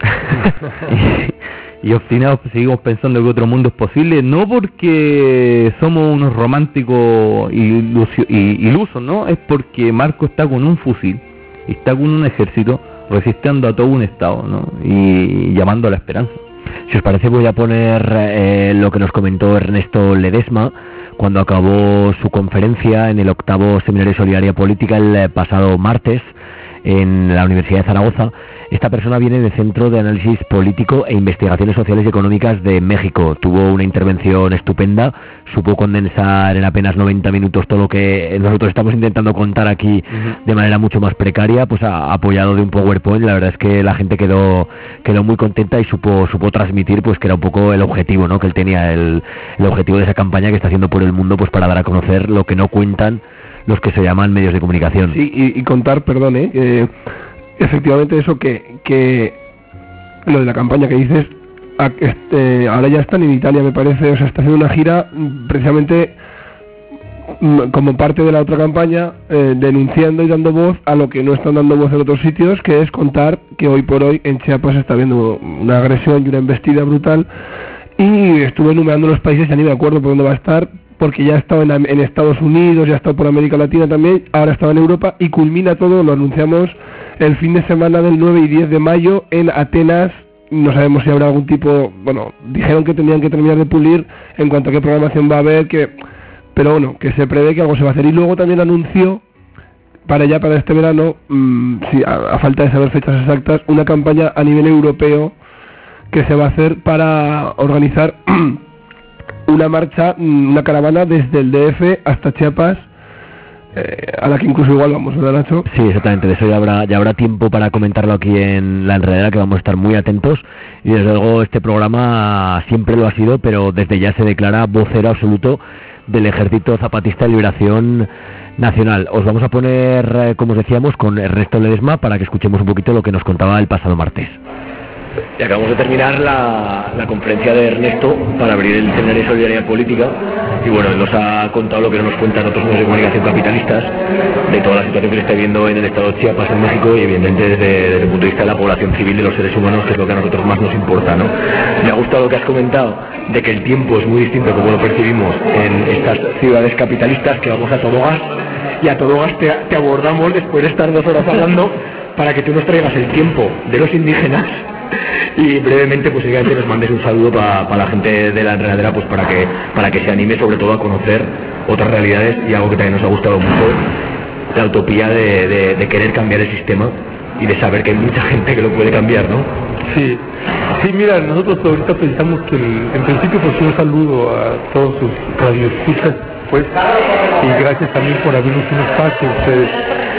y obstinados seguimos pensando que otro mundo es posible, no porque somos unos románticos ilusos, ¿no? Es porque Marco está con un fusil, y está con un ejército resistiendo a todo un estado, ¿no?, y llamando a la esperanza. Si os parece, voy a poner lo que nos comentó Ernesto Ledesma cuando acabó su conferencia en el 8º Seminario de Solidaridad Política el pasado martes en la Universidad de Zaragoza. Esta persona viene del Centro de Análisis Político e Investigaciones Sociales y Económicas de México. Tuvo una intervención estupenda, supo condensar en apenas 90 minutos todo lo que nosotros estamos intentando contar aquí de manera mucho más precaria, pues apoyado de un PowerPoint. La verdad es que la gente quedó muy contenta y supo transmitir pues que era un poco el objetivo, ¿no?, que él tenía, el objetivo de esa campaña que está haciendo por el mundo, pues para dar a conocer lo que no cuentan los que se llaman medios de comunicación. Sí, y contar, perdón, efectivamente eso que lo de la campaña que dices, ahora ya están en Italia, me parece, o sea, está haciendo una gira precisamente como parte de la otra campaña, denunciando y dando voz a lo que no están dando voz en otros sitios, que es contar que hoy por hoy en Chiapas está habiendo una agresión y una embestida brutal, y estuve enumerando los países, ya ni me acuerdo por dónde va a estar, porque ya ha estado en Estados Unidos, ya ha estado por América Latina también, ahora estaba en Europa, y culmina todo, lo anunciamos el fin de semana del 9 y 10 de mayo en Atenas. No sabemos si habrá algún tipo, bueno, dijeron que tenían que terminar de pulir en cuanto a qué programación va a haber, pero bueno, que se prevé que algo se va a hacer. Y luego también anunció, para este verano, sí, a falta de saber fechas exactas, una campaña a nivel europeo que se va a hacer para organizar una marcha, una caravana desde el DF hasta Chiapas, a la que incluso igual vamos, ¿verdad, Nacho? Sí, exactamente, de eso ya habrá tiempo para comentarlo aquí en La Enredadera, que vamos a estar muy atentos, y desde luego este programa siempre lo ha sido, pero desde ya se declara vocero absoluto del Ejército Zapatista de Liberación Nacional. Os vamos a poner, como os decíamos, con Ernesto Ledesma para que escuchemos un poquito lo que nos contaba el pasado martes. Y acabamos de terminar la conferencia de Ernesto para abrir el Seminario de Solidaridad Política, y bueno, él nos ha contado lo que no nos cuentan otros medios de comunicación capitalistas, de toda la situación que se está viendo en el estado de Chiapas, en México, y evidentemente desde el punto de vista de la población civil, de los seres humanos, que es lo que a nosotros más nos importa, ¿no? Me ha gustado lo que has comentado, de que el tiempo es muy distinto como lo percibimos en estas ciudades capitalistas, que vamos a todo gas, y a todo gas te abordamos después de estar 2 horas hablando para que tú nos traigas el tiempo de los indígenas. Y brevemente, pues simplemente nos mandes un saludo para la gente de La Enredadera, pues para que se anime sobre todo a conocer otras realidades, y algo que también nos ha gustado mucho, la utopía de querer cambiar el sistema y de saber que hay mucha gente que lo puede cambiar, ¿no? Sí, mira, nosotros ahorita pensamos que en principio pues un saludo a todos sus radioescuchas, pues, y gracias también por abrirnos un espacio a ustedes.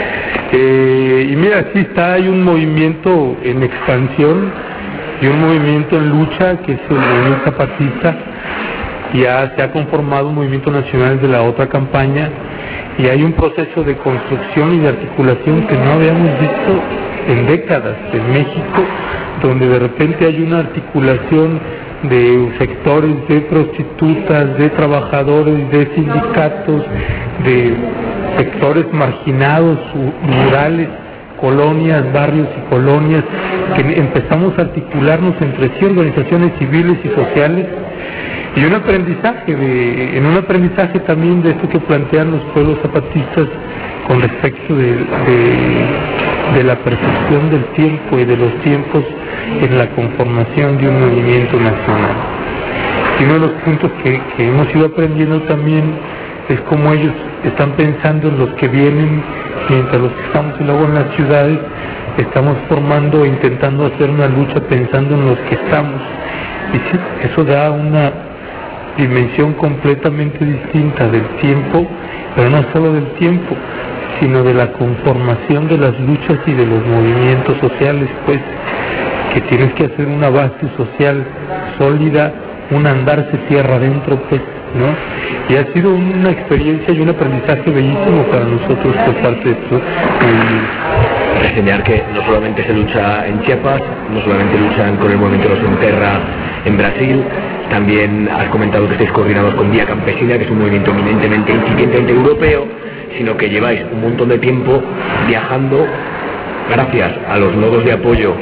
Y mira, sí hay un movimiento en expansión y un movimiento en lucha, que es el movimiento zapatista. Ya se ha conformado un movimiento nacional de la otra campaña, y hay un proceso de construcción y de articulación que no habíamos visto en décadas en México, donde de repente hay una articulación de sectores de prostitutas, de trabajadores, de sindicatos, de sectores marginados, rurales, colonias, barrios y colonias, que empezamos a articularnos entre sí, organizaciones civiles y sociales, y un aprendizaje también de esto que plantean los pueblos zapatistas con respecto de la percepción del tiempo y de los tiempos en la conformación de un movimiento nacional. Y uno de los puntos que hemos ido aprendiendo también es cómo ellos están pensando en los que vienen, mientras los que estamos y luego en las ciudades estamos formando, intentando hacer una lucha pensando en los que estamos. Y sí, eso da una dimensión completamente distinta del tiempo, pero no solo del tiempo, sino de la conformación de las luchas y de los movimientos sociales, pues, que tienes que hacer una base social sólida, un andarse tierra adentro, pues, ¿no? Y ha sido una experiencia y un aprendizaje bellísimo para nosotros por parte de esto. Reseñar que no solamente se lucha en Chiapas, no solamente luchan con el movimiento Los Enterra en Brasil, también has comentado que estáis coordinados con Vía Campesina, que es un movimiento eminentemente incipientemente europeo, sino que lleváis un montón de tiempo viajando gracias a los nodos de apoyo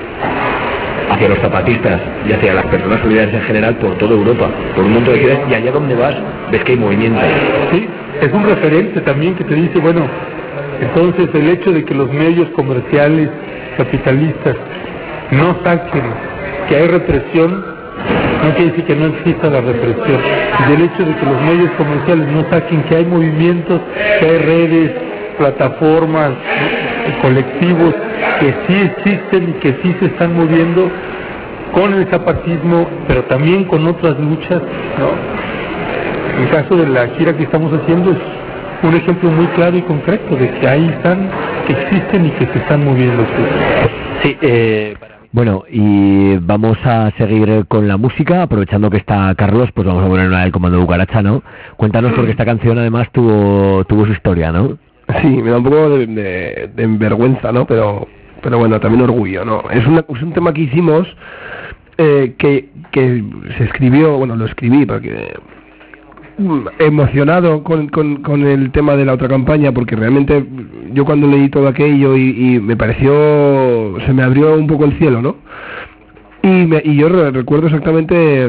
hacia los zapatistas y hacia las personas solidarias en general por toda Europa, por un montón de ciudades, y allá donde vas ves que hay movimiento. Sí, es un referente también que te dice, bueno, entonces el hecho de que los medios comerciales capitalistas no saquen que hay represión, no quiere decir que no exista la represión. Y el hecho de que los medios comerciales no saquen que hay movimientos, que hay redes, plataformas, colectivos que sí existen y que sí se están moviendo con el zapatismo, pero también con otras luchas, ¿no? En el caso de la gira que estamos haciendo es un ejemplo muy claro y concreto de que ahí están, que existen y que se están moviendo. Sí, bueno, y vamos a seguir con la música, aprovechando que está Carlos, pues vamos a poner una del Comando Cucaracha, ¿no? Cuéntanos, porque esta canción además tuvo su historia, ¿no? Sí, me da un poco de vergüenza, ¿no? Pero bueno, también orgullo, ¿no? Es un tema que hicimos, que se escribió, bueno, lo escribí porque emocionado con el tema de la otra campaña, porque realmente yo cuando leí todo aquello y me pareció, se me abrió un poco el cielo, ¿no? Y yo recuerdo exactamente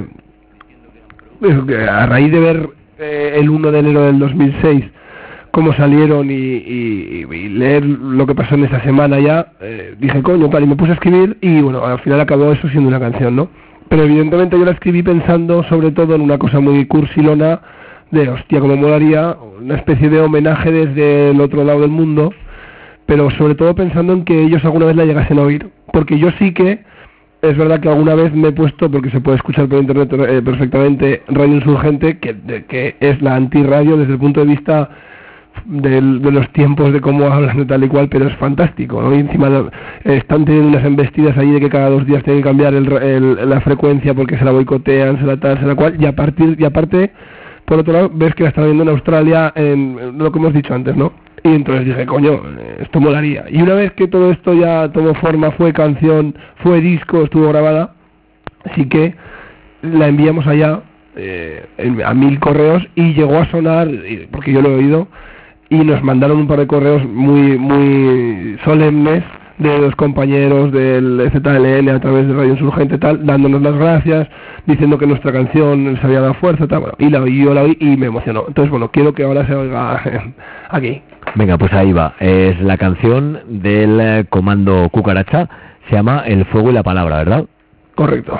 eso, que a raíz de ver el 1 de enero del 2006 cómo salieron y leer lo que pasó en esa semana ya, dije, coño, tal, y me puse a escribir, y bueno, al final acabó eso siendo una canción, ¿no? Pero evidentemente yo la escribí pensando sobre todo en una cosa muy cursilona, de hostia, como molaría una especie de homenaje desde el otro lado del mundo, pero sobre todo pensando en que ellos alguna vez la llegasen a oír, porque yo sí que es verdad que alguna vez me he puesto, porque se puede escuchar por internet perfectamente, Radio Insurgente, que es la antirradio desde el punto de vista de los tiempos, de cómo hablan de tal y cual, pero es fantástico, ¿no? Y encima están teniendo unas embestidas ahí de que cada 2 días tienen que cambiar la frecuencia porque se la boicotean, se la tal, se la cual, y aparte, por otro lado, ves que la están viendo en Australia, en lo que hemos dicho antes, ¿no? Y entonces dije, coño, esto molaría. Y una vez que todo esto ya tomó forma, fue canción, fue disco, estuvo grabada, sí que la enviamos allá a 1000 correos y llegó a sonar, porque yo lo he oído, y nos mandaron un par de correos muy solemnes de los compañeros del ZLN a través de Radio Insurgente tal, dándonos las gracias, diciendo que nuestra canción les había dado fuerza tal, bueno, y yo la oí y me emocionó. Entonces, bueno, quiero que ahora se oiga aquí. Venga, pues ahí va. Es la canción del Comando Cucaracha, se llama El fuego y la palabra, ¿verdad? Correcto.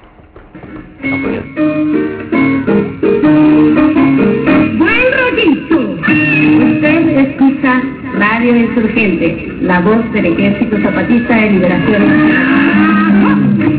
Buen rollito. Usted escucha Radio Insurgente, la voz del Ejército Zapatista de Liberación Nacional.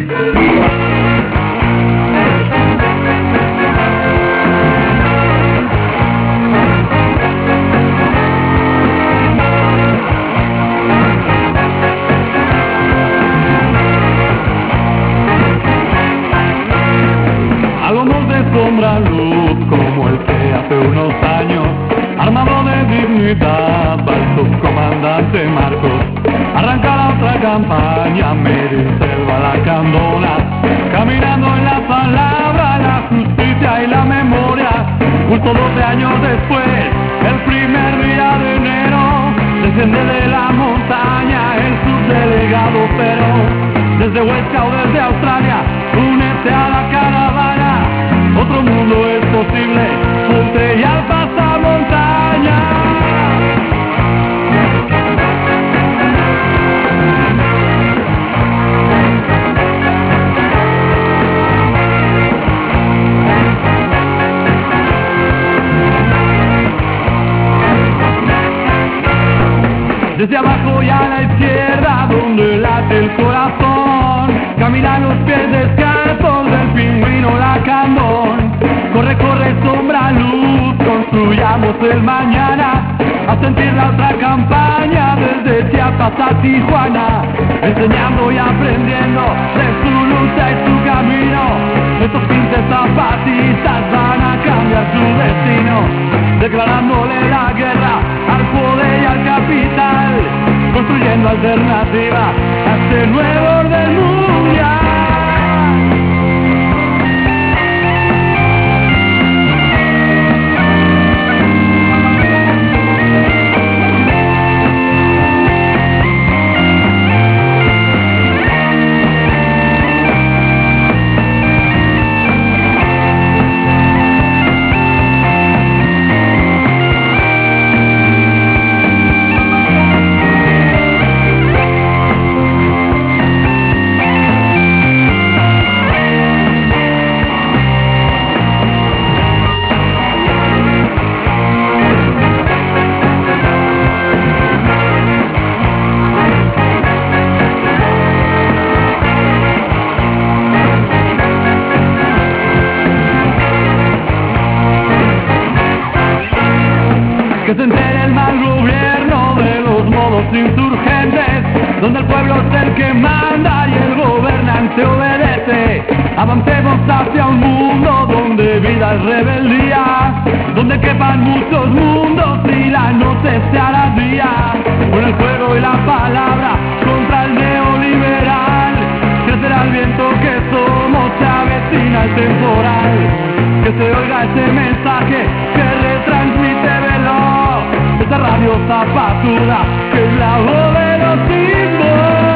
Sombra luz como el que hace unos años, armado de dignidad, va el subcomandante Marcos. Arranca la otra campaña, Meriselva la Candona, caminando en la palabra, la justicia y la memoria. Justo 12 años después, el primer día de enero, desciende de la montaña el subdelegado Pero. Desde Huesca o desde Australia, únete a la caravana. Otro mundo es posible, ponte y al pasamontaña. Desde abajo y a la izquierda, donde late el corazón, caminan los pies descalzos del pingüino lacandón. Corre, corre, sombra, luz, construyamos el mañana, a sentir la otra campaña desde Chiapas a Tijuana, enseñando y aprendiendo de su lucha y su camino. Estos 15 zapatistas van a cambiar su destino, declarándole la guerra al poder y al capital, construyendo alternativa a este nuevo orden mundial. Que se entere el mal gobierno de los modos insurgentes, donde el pueblo es el que manda y el gobernante obedece. Avancemos hacia un mundo donde vida es rebeldía, donde quepan muchos mundos y la noche sea la día. Con el fuego y la palabra contra el neoliberal, crecerá el viento que somos, se avecina el temporal. Que se oiga ese mensaje que retransmite veloz esa radio zapatuda que es la voz de los símbolos.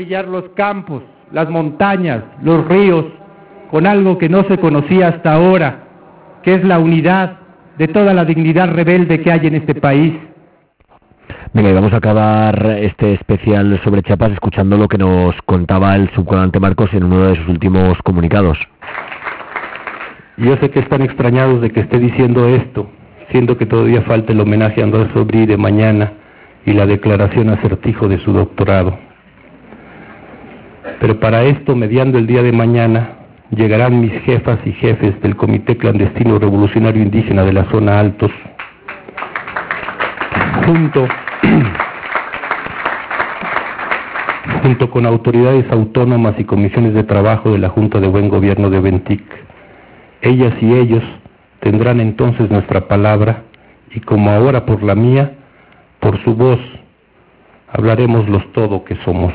brillar los campos, las montañas, los ríos, con algo que no se conocía hasta ahora, que es la unidad de toda la dignidad rebelde que hay en este país. Venga, y vamos a acabar este especial sobre Chiapas escuchando lo que nos contaba el subcomandante Marcos en uno de sus últimos comunicados. Yo sé que están extrañados de que esté diciendo esto, siendo que todavía falta el homenaje a Andrés Sobrí de mañana y la declaración acertijo de su doctorado. Pero para esto, mediando el día de mañana, llegarán mis jefas y jefes del Comité Clandestino Revolucionario Indígena de la Zona Altos, junto con autoridades autónomas y comisiones de trabajo de la Junta de Buen Gobierno de Bentic. Ellas y ellos tendrán entonces nuestra palabra, y como ahora por la mía, por su voz, hablaremos los todo que somos.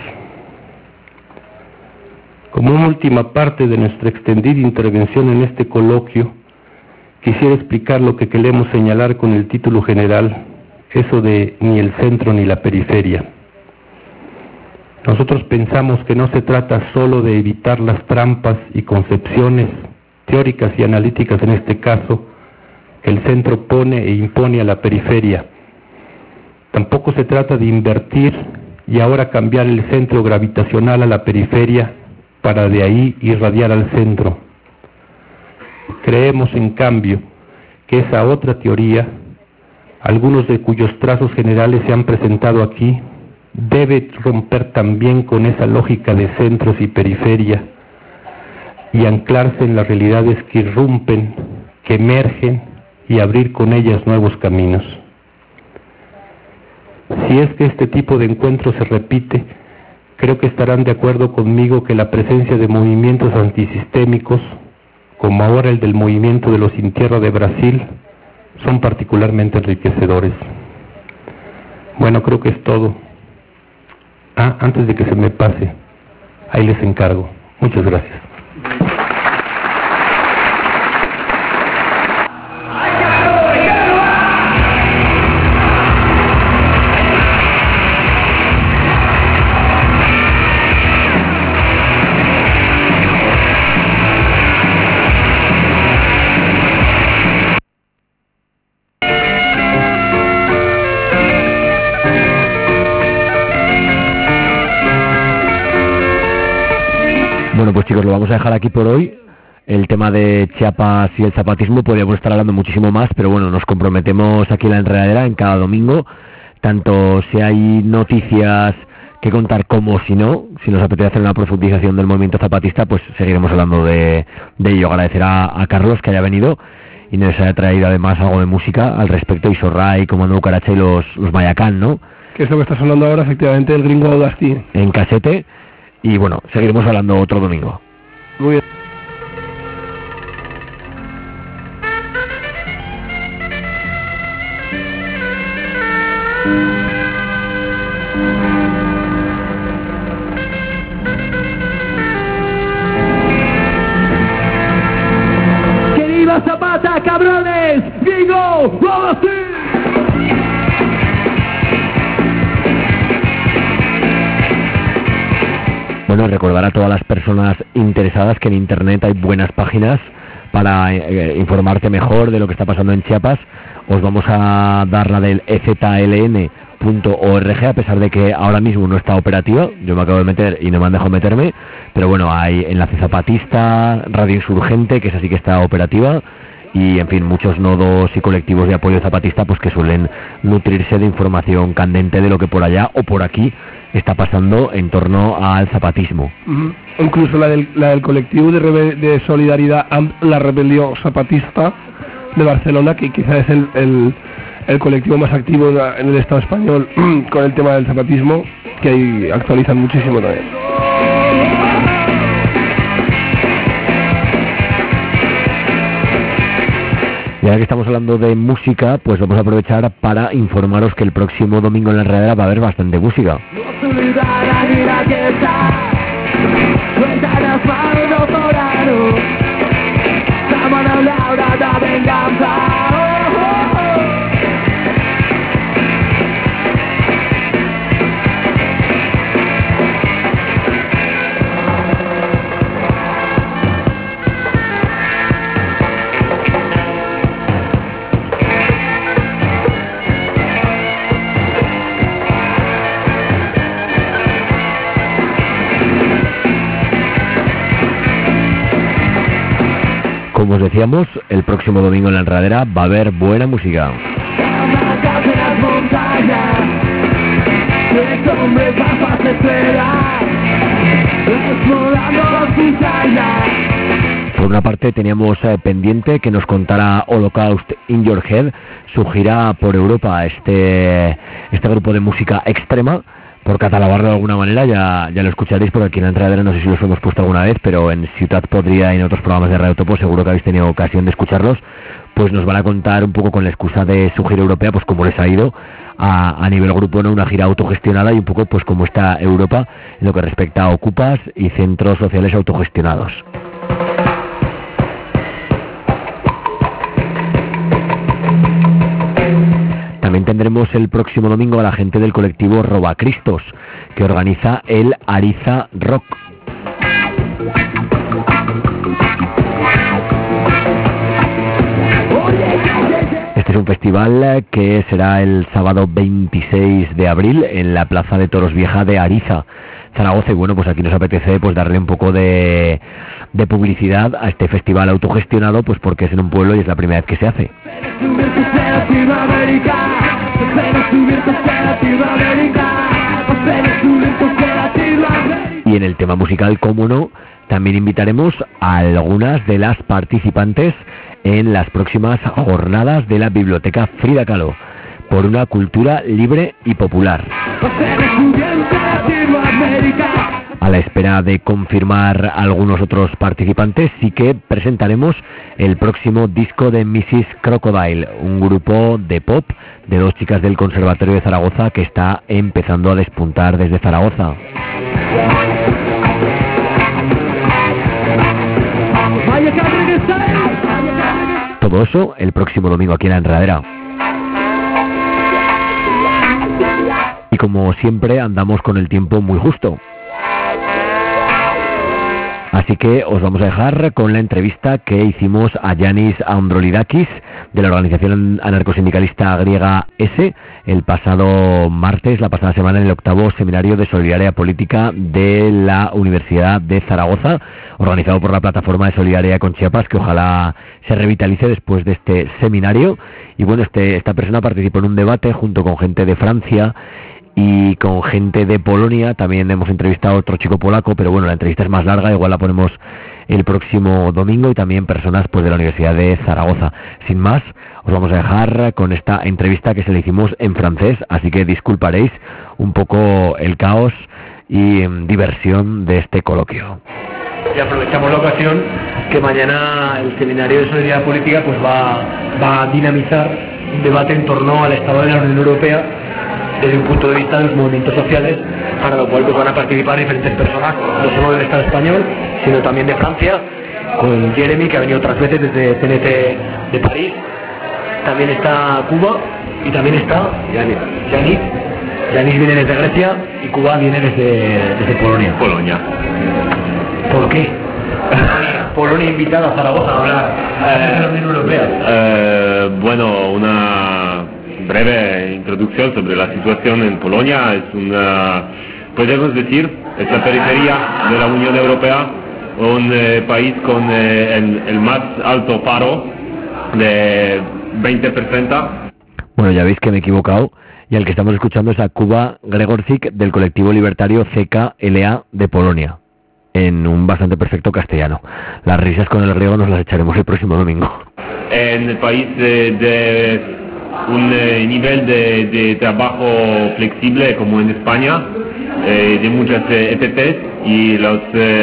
Como una última parte de nuestra extendida intervención en este coloquio, quisiera explicar lo que queremos señalar con el título general, eso de ni el centro ni la periferia. Nosotros pensamos que no se trata solo de evitar las trampas y concepciones teóricas y analíticas, en este caso, que el centro pone e impone a la periferia. Tampoco se trata de invertir y ahora cambiar el centro gravitacional a la periferia para de ahí irradiar al centro. Creemos, en cambio, que esa otra teoría, algunos de cuyos trazos generales se han presentado aquí, debe romper también con esa lógica de centros y periferia y anclarse en las realidades que irrumpen, que emergen, y abrir con ellas nuevos caminos. Si es que este tipo de encuentro se repite, creo que estarán de acuerdo conmigo que la presencia de movimientos antisistémicos, como ahora el del movimiento de los Sin Tierra de Brasil, son particularmente enriquecedores. Bueno, creo que es todo. Antes de que se me pase, ahí les encargo. Muchas gracias. Bueno, pues chicos, lo vamos a dejar aquí por hoy. El tema de Chiapas y el zapatismo podríamos estar hablando muchísimo más, pero bueno, nos comprometemos aquí en La Enredadera en cada domingo, tanto si hay noticias que contar como si no, si nos apetece hacer una profundización del movimiento zapatista, pues seguiremos hablando de ello. Agradecer a Carlos que haya venido y nos haya traído además algo de música al respecto, Isorray, Comando Cucaracha y los Mayacán, ¿no? Que es lo que está sonando ahora, efectivamente, el Gringo Audacity. En casete. Y bueno, seguiremos hablando otro domingo. Muy bien. ¡Que viva Zapata, cabrones! ¡Gringo! ¡Vamos! Bueno, recordar a todas las personas interesadas que en internet hay buenas páginas para informarte mejor de lo que está pasando en Chiapas. Os vamos a dar la del ezln.org, a pesar de que ahora mismo no está operativa. Yo me acabo de meter y no me han dejado meterme, pero bueno, hay Enlace Zapatista, Radio Insurgente, que es así que está operativa, y en fin, muchos nodos y colectivos de apoyo zapatista pues que suelen nutrirse de información candente de lo que por allá o por aquí está pasando en torno al zapatismo. Incluso la del colectivo de solidaridad la rebelión zapatista de Barcelona, que quizás es el colectivo más activo en el Estado español con el tema del zapatismo, que ahí actualizan muchísimo también. Y ahora que estamos hablando de música, pues vamos a aprovechar para informaros que el próximo domingo en La Enredadera va a haber bastante música. Como os decíamos, el próximo domingo en La Enredadera va a haber buena música. Por una parte teníamos pendiente que nos contara Holocaust in Your Head, su gira por Europa, este grupo de música extrema, por catalogarlo de alguna manera. Ya lo escucharéis, porque aquí en La Enredadera no sé si los hemos puesto alguna vez, pero en Ciutat Podrida y en otros programas de Radio Topo seguro que habéis tenido ocasión de escucharlos. Pues nos van a contar un poco, con la excusa de su gira europea, pues cómo les ha ido a nivel grupo, ¿no? Una gira autogestionada, y un poco pues cómo está Europa en lo que respecta a ocupas y centros sociales autogestionados. También tendremos el próximo domingo a la gente del colectivo Robacristos, que organiza el Ariza Rock. Este es un festival que será el sábado 26 de abril en la Plaza de Toros Vieja de Ariza, Zaragoza. Y bueno, pues aquí nos apetece pues darle un poco de publicidad a este festival autogestionado, pues porque es en un pueblo y es la primera vez que se hace. Y en el tema musical, como no, también invitaremos a algunas de las participantes en las próximas jornadas de la Biblioteca Frida Kahlo, por una cultura libre y popular. A la espera de confirmar algunos otros participantes, sí que presentaremos el próximo disco de Mrs. Crocodile, un grupo de pop de dos chicas del Conservatorio de Zaragoza que está empezando a despuntar desde Zaragoza. Todo eso el próximo domingo aquí en La Enredadera. Y como siempre andamos con el tiempo muy justo, así que os vamos a dejar con la entrevista que hicimos a Yanis Androlidakis, de la organización anarcosindicalista griega S, el pasado martes, la pasada semana, en el 8º Seminario de Solidaridad Política de la Universidad de Zaragoza, organizado por la Plataforma de Solidaridad con Chiapas, que ojalá se revitalice después de este seminario. Y bueno, esta persona participó en un debate junto con gente de Francia y con gente de Polonia. También hemos entrevistado a otro chico polaco, pero bueno, la entrevista es más larga, igual la ponemos el próximo domingo. Y también personas pues de la Universidad de Zaragoza. Sin más, os vamos a dejar con esta entrevista que se le hicimos en francés, así que disculparéis un poco el caos y diversión de este coloquio. Y aprovechamos la ocasión que mañana el Seminario de Solidaridad Política pues va a dinamizar un debate en torno al Estado de la Unión Europea desde un punto de vista de los movimientos sociales, para lo cual pues van a participar diferentes personas, no solo del Estado español, sino también de Francia, con Jeremy, que ha venido otras veces desde CNT de París. También está Cuba y también está Yanis. Yanis viene desde Grecia y Cuba viene desde Polonia. ¿Por qué? Polonia invitada a Zaragoza a hablar de la Unión Europea. Bueno, una breve introducción sobre la situación en Polonia. Es podemos decir, es la periferia de la Unión Europea, un país con el más alto paro de 20%. Bueno, ya veis que me he equivocado, y al que estamos escuchando es a Kuba Gregorczyk, del colectivo libertario CKLA de Polonia, en un bastante perfecto castellano. Las risas con el griego nos las echaremos el próximo domingo. En el país de un nivel de trabajo flexible como en España, de muchas ETTs y los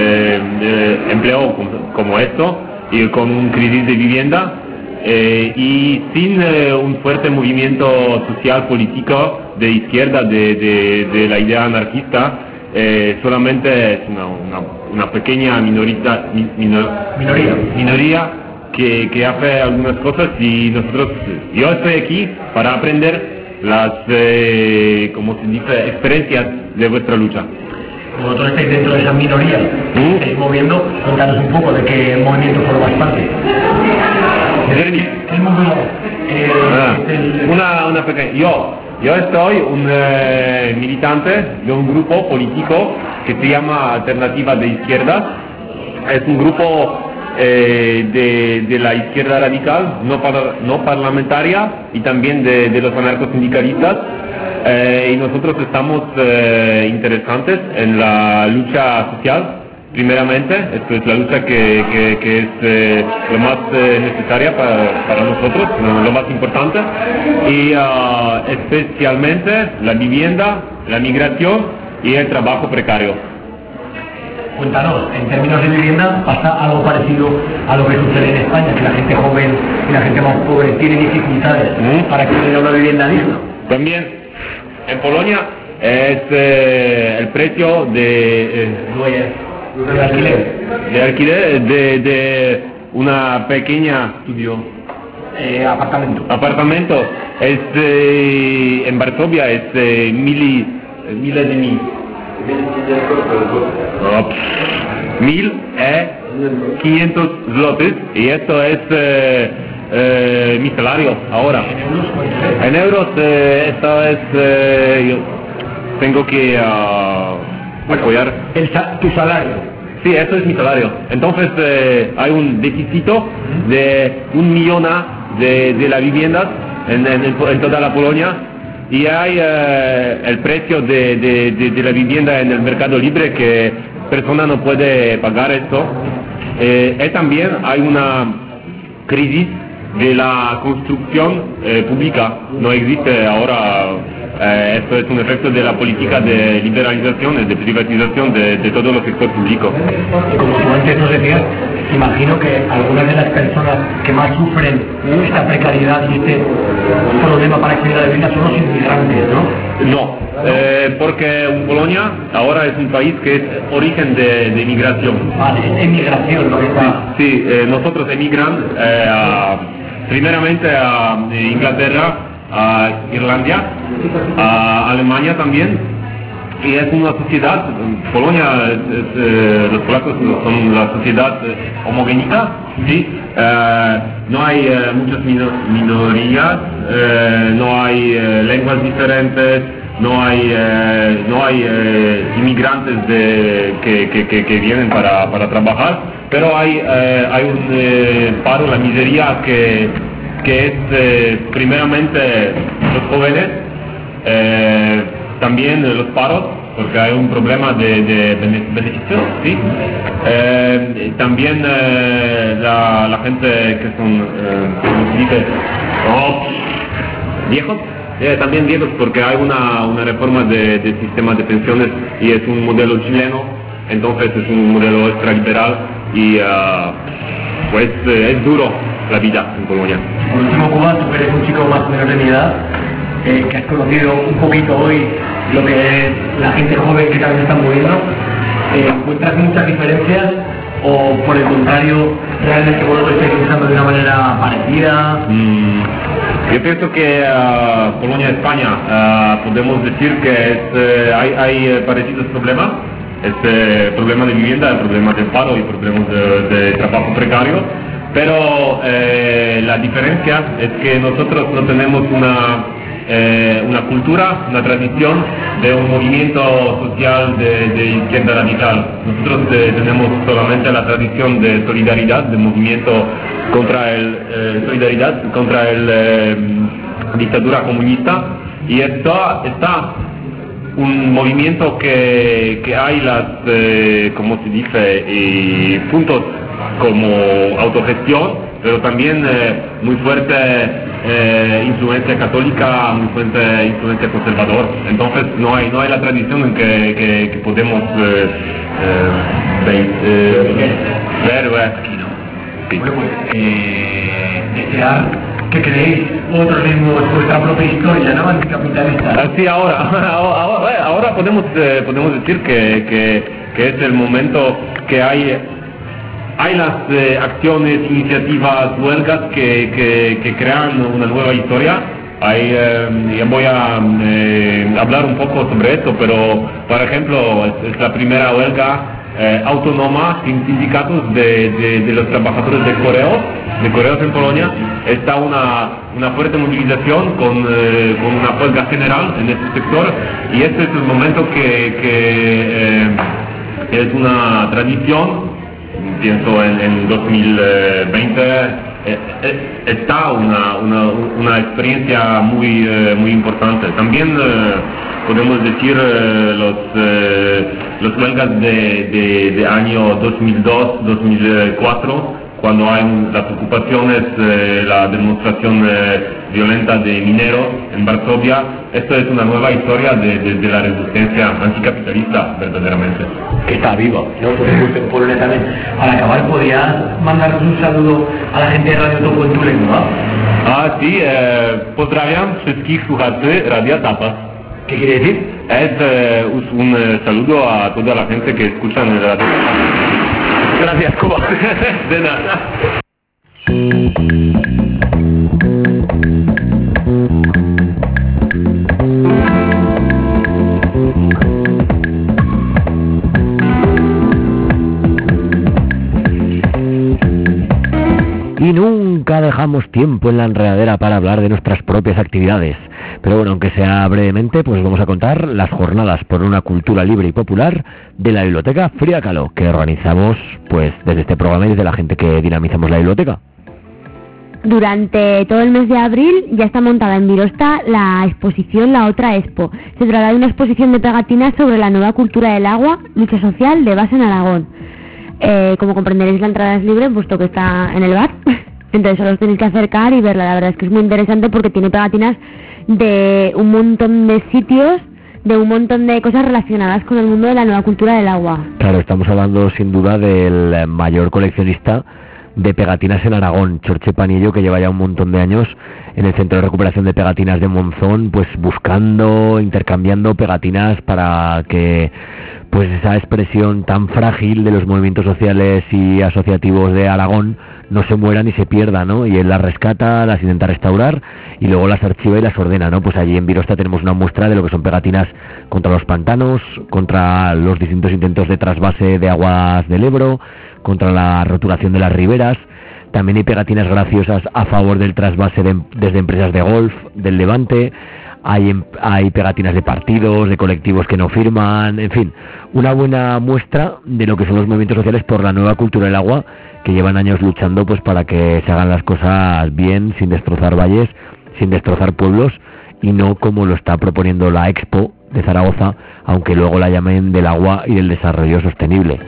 empleos como esto, y con un crisis de vivienda, y sin un fuerte movimiento social político de izquierda de la idea anarquista. Solamente es una pequeña minoría que hace algunas cosas, y yo estoy aquí para aprender las como se dice, experiencias de vuestra lucha. Vosotros estáis dentro de esa minoría, estáis moviendo. Contanos un poco de qué movimiento formas parte. ¿Qué movimiento? Una pequeña. Yo soy un militante de un grupo político que se llama Alternativa de Izquierdas. Es un grupo de la izquierda radical, no parlamentaria, y también de los anarcosindicalistas. Y nosotros estamos interesantes en la lucha social. Primeramente, esto es la lucha que es lo más necesaria para nosotros, lo más importante, y especialmente la vivienda, la migración y el trabajo precario. Cuéntanos, en términos de vivienda, ¿pasa algo parecido a lo que sucede en España, que la gente joven y la gente más pobre tiene dificultades para acceder a una vivienda digna? También, en Polonia es el precio de alquiler de una pequeña apartamento es en Varsovia es miles de mil. 1.500 zlotys, y esto es mi salario ahora. En euros esto es yo tengo que apoyar tu salario. Sí, eso es mi salario. Entonces hay un déficit de 1 millón de las viviendas en toda la Polonia, y hay el precio de la vivienda en el mercado libre, que persona no puede pagar esto. Y también hay una crisis de la construcción pública. No existe ahora. Esto es un efecto de la política de liberalización y de privatización de todo el sector público. Y como tú antes nos decías, imagino que algunas de las personas que más sufren esta precariedad y este problema para acceder a la vivienda son los inmigrantes, ¿no? No, porque Polonia ahora es un país que es origen de migración. Vale, es emigración lo que está... Sí, nosotros emigran primeramente a Inglaterra, a Irlanda, a Alemania también, y es una sociedad, Polonia, los polacos son la sociedad homogénea, ¿sí? No hay muchas minorías, no hay lenguas diferentes, no hay inmigrantes que vienen para trabajar, pero hay un paro, la miseria que es primeramente los jóvenes, también los paros, porque hay un problema de beneficios, ¿sí? También la gente que son, ¿cómo se dice? Viejos, también viejos, porque hay una reforma de sistema de pensiones y es un modelo chileno, entonces es un modelo extraliberal y pues es duro la vida en Polonia. Por último, Cuba, tú eres un chico más o menos de mi edad, que has conocido un poquito hoy lo que la gente joven que también está muriendo. ¿Encuentras muchas diferencias o por el contrario realmente vosotros estáis pensando de una manera parecida? Yo pienso que Polonia-España podemos decir que hay parecidos problemas. Este problema de vivienda, el problema del paro y el problema de trabajo precario, pero la diferencia es que nosotros no tenemos una cultura, una tradición de un movimiento social de izquierda radical. Nosotros tenemos solamente la tradición de solidaridad, de movimiento contra solidaridad contra la dictadura comunista, y está un movimiento que hay como se dice, puntos como autogestión, pero también muy fuerte influencia católica, muy fuerte influencia conservador. Entonces no hay la tradición en que podemos ver aquí, ¿no? Sí. Bueno, pues desear que creéis otro ritmo, vuestra propia historia, ¿no? Anticapitalista. Sí, ahora podemos decir que es el momento que hay las acciones, iniciativas, huelgas que crean una nueva historia. Ya voy a hablar un poco sobre esto, pero por ejemplo es la primera huelga autónoma sin sindicatos de los trabajadores de correos en Polonia. Está una fuerte movilización con una huelga general en este sector, y este es el momento que es una tradición pienso en 2020, está una experiencia muy importante. También podemos decir los huelgas de año 2002, 2004, cuando hay las ocupaciones, la demostración violenta de mineros en Varsovia. Esto es una nueva historia de la resistencia anticapitalista, verdaderamente. Que está vivo, ¿no? Por también. Al acabar, ¿podrías mandarnos un saludo a la gente de Radio Topo en tu lengua? Sí, pozdrawiam wszystkich słuchaczy Radia Tapas. ¿Qué quiere decir? Es un saludo a toda la gente que escucha en el Radio Tapas. Gracias, Cuba. De nada. Y nunca dejamos tiempo en la enredadera para hablar de nuestras propias actividades. Pero bueno, aunque sea brevemente, pues vamos a contar las jornadas por una cultura libre y popular de la Biblioteca Frida Kahlo, que organizamos pues desde este programa y desde la gente que dinamizamos la biblioteca. Durante todo el mes de abril ya está montada en Birosta la exposición La Otra Expo. Se trata de una exposición de pegatinas sobre la nueva cultura del agua, lucha social de base en Aragón. Como comprenderéis, la entrada es libre, puesto que está en el bar. Entonces solo os tenéis que acercar y verla. La verdad es que es muy interesante porque tiene pegatinas de un montón de sitios, de un montón de cosas relacionadas con el mundo de la nueva cultura del agua. Claro, estamos hablando sin duda del mayor coleccionista de pegatinas en Aragón, Chorche Panillo, que lleva ya un montón de años en el Centro de Recuperación de Pegatinas de Monzón, pues buscando, intercambiando pegatinas para que pues esa expresión tan frágil de los movimientos sociales y asociativos de Aragón no se mueran y se pierdan, ¿no? Y él las rescata, las intenta restaurar y luego las archiva y las ordena, ¿no? Pues allí en Birosta tenemos una muestra de lo que son pegatinas contra los pantanos, contra los distintos intentos de trasvase de aguas del Ebro, contra la roturación de las riberas. También hay pegatinas graciosas a favor del trasvase desde empresas de golf, del Levante. Hay pegatinas de partidos, de colectivos que no firman, en fin, una buena muestra de lo que son los movimientos sociales por la nueva cultura del agua, que llevan años luchando pues para que se hagan las cosas bien, sin destrozar valles, sin destrozar pueblos, y no como lo está proponiendo la Expo de Zaragoza, aunque luego la llamen del agua y del desarrollo sostenible.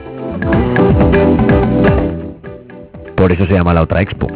Por eso se llama La Otra Expo.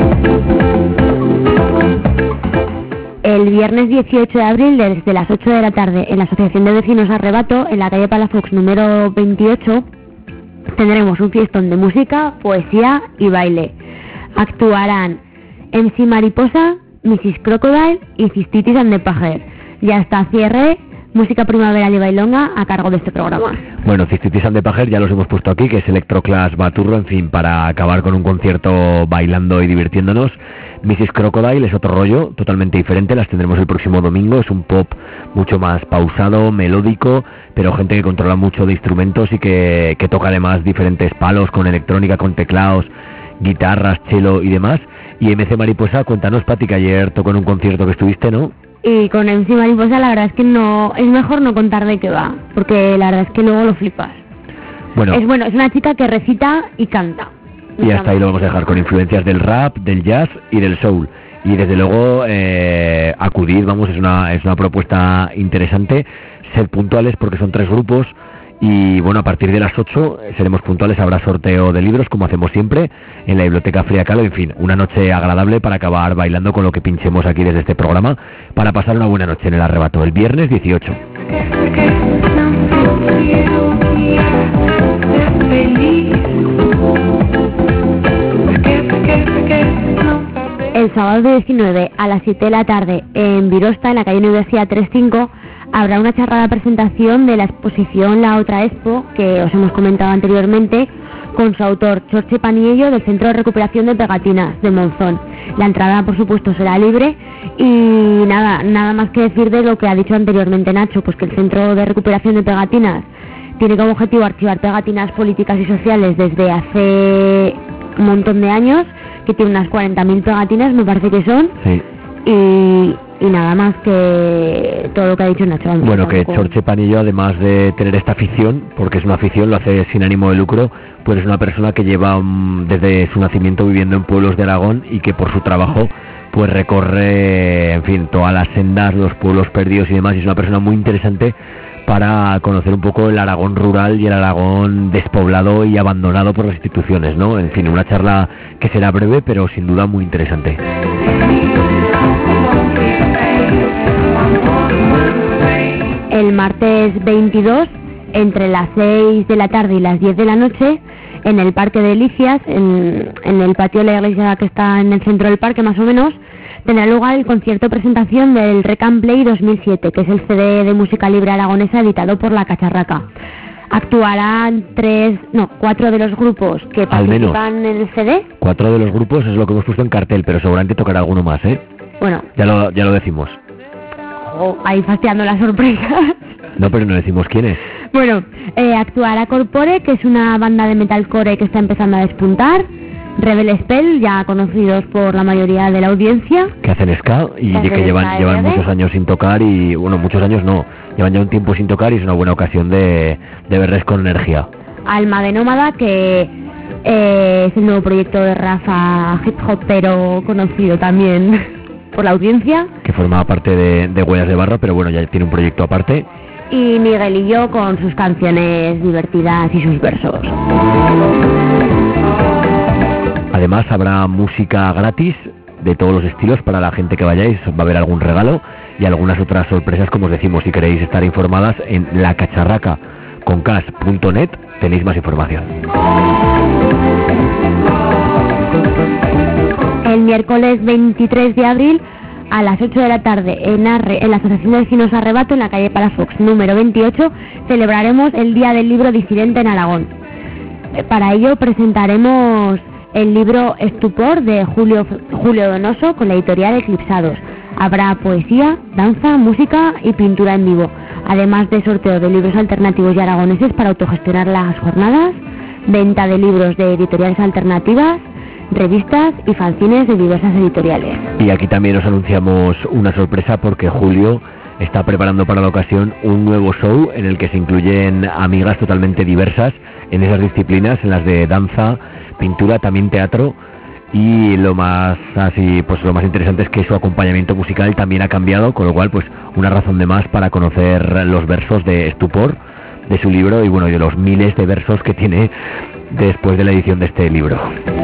El viernes 18 de abril, desde las 8 de la tarde, en la Asociación de Vecinos Arrebato, en la calle Palafox número 28, tendremos un fiestón de música, poesía y baile. Actuarán MC Mariposa, Mrs. Crocodile y Cistitis and the Pajer. Ya está cierre, música primaveral y bailonga a cargo de este programa. Bueno, Cistitis and the Pajer ya los hemos puesto aquí, que es Electroclass Baturro, en fin, para acabar con un concierto bailando y divirtiéndonos. Mrs. Crocodile es otro rollo, totalmente diferente, las tendremos el próximo domingo, es un pop mucho más pausado, melódico, pero gente que controla mucho de instrumentos y que toca además diferentes palos con electrónica, con teclados, guitarras, cello y demás. Y MC Mariposa, cuéntanos, Pati, que ayer tocó en un concierto que estuviste, ¿no? Y con MC Mariposa la verdad es que no, es mejor no contar de qué va, porque la verdad es que luego lo flipas. Bueno, es una chica que recita y canta. Y hasta ahí lo vamos a dejar, con influencias del rap, del jazz y del soul. Y desde luego acudid, vamos, es una propuesta interesante. Sed puntuales porque son 3 grupos. Y bueno, a partir de las 8 seremos puntuales, habrá sorteo de libros como hacemos siempre en la Biblioteca Frida Kahlo. En fin, una noche agradable para acabar bailando con lo que pinchemos aquí desde este programa, para pasar una buena noche en el arrebato, el viernes 18. El sábado 19 a las 7 de la tarde en Birosta, en la calle Universidad 35, habrá una charrada presentación de la exposición La Otra Expo, que os hemos comentado anteriormente, con su autor Chorche Panillo, del Centro de Recuperación de Pegatinas de Monzón. La entrada, por supuesto, será libre y nada más que decir de lo que ha dicho anteriormente Nacho, pues que el Centro de Recuperación de Pegatinas tiene como objetivo archivar pegatinas políticas y sociales desde hace un montón de años, que tiene unas 40.000 pegatinas, me parece que son. Sí. Y nada más que todo lo que ha dicho Nacho. Bueno, que Chorche Panillo, además de tener esta afición, porque es una afición, lo hace sin ánimo de lucro, pues es una persona que lleva desde su nacimiento viviendo en pueblos de Aragón y que por su trabajo pues recorre, en fin, todas las sendas, los pueblos perdidos y demás, y es una persona muy interesante para conocer un poco el Aragón rural y el Aragón despoblado y abandonado por las instituciones, ¿no? En fin, una charla que será breve, pero sin duda muy interesante. El martes 22, entre las 6 de la tarde y las 10 de la noche, en el Parque de Delicias, en el patio de la iglesia que está en el centro del parque más o menos, tendrá lugar el concierto presentación del Rec and Play 2007, que es el CD de música libre aragonesa editado por La Cacharraca. Actuarán 4 de los grupos que participan en el CD. 4 de los grupos es lo que hemos puesto en cartel, pero seguramente tocará alguno más, ¿eh? Bueno. Ya lo decimos. Ahí fastidiando la sorpresa. No, pero no decimos quién es. Bueno, actuará Corpore, que es una banda de metalcore que está empezando a despuntar. Rebel Spell, ya conocidos por la mayoría de la audiencia. Que hacen ska y que llevan muchos años sin tocar y, bueno, muchos años no. Llevan ya un tiempo sin tocar y es una buena ocasión de verles con energía. Alma de Nómada, que es el nuevo proyecto de Rafa hip hop, pero conocido también por la audiencia. Que formaba parte de Huellas de Barro, pero bueno, ya tiene un proyecto aparte. Y Miguel y yo con sus canciones divertidas y sus versos. Además habrá música gratis de todos los estilos para la gente que vayáis, va a haber algún regalo y algunas otras sorpresas, como os decimos. Si queréis estar informadas en lacacharraca.net tenéis más información. El miércoles 23 de abril a las 8 de la tarde en la Asociación de Vecinos Arrebato, en la calle Palafox número 28, celebraremos el Día del Libro Disidente en Aragón. Para ello presentaremos el libro Estupor de Julio Donoso con la editorial Eclipsados. Habrá poesía, danza, música y pintura en vivo, además de sorteo de libros alternativos y aragoneses para autogestionar las jornadas, venta de libros de editoriales alternativas, revistas y fanzines de diversas editoriales. Y aquí también os anunciamos una sorpresa, porque Julio está preparando para la ocasión un nuevo show en el que se incluyen amigas totalmente diversas en esas disciplinas, en las de danza, pintura, también teatro, y lo más interesante es que su acompañamiento musical también ha cambiado, con lo cual pues una razón de más para conocer los versos de Estupor, de su libro, y bueno, y de los miles de versos que tiene después de la edición de este libro.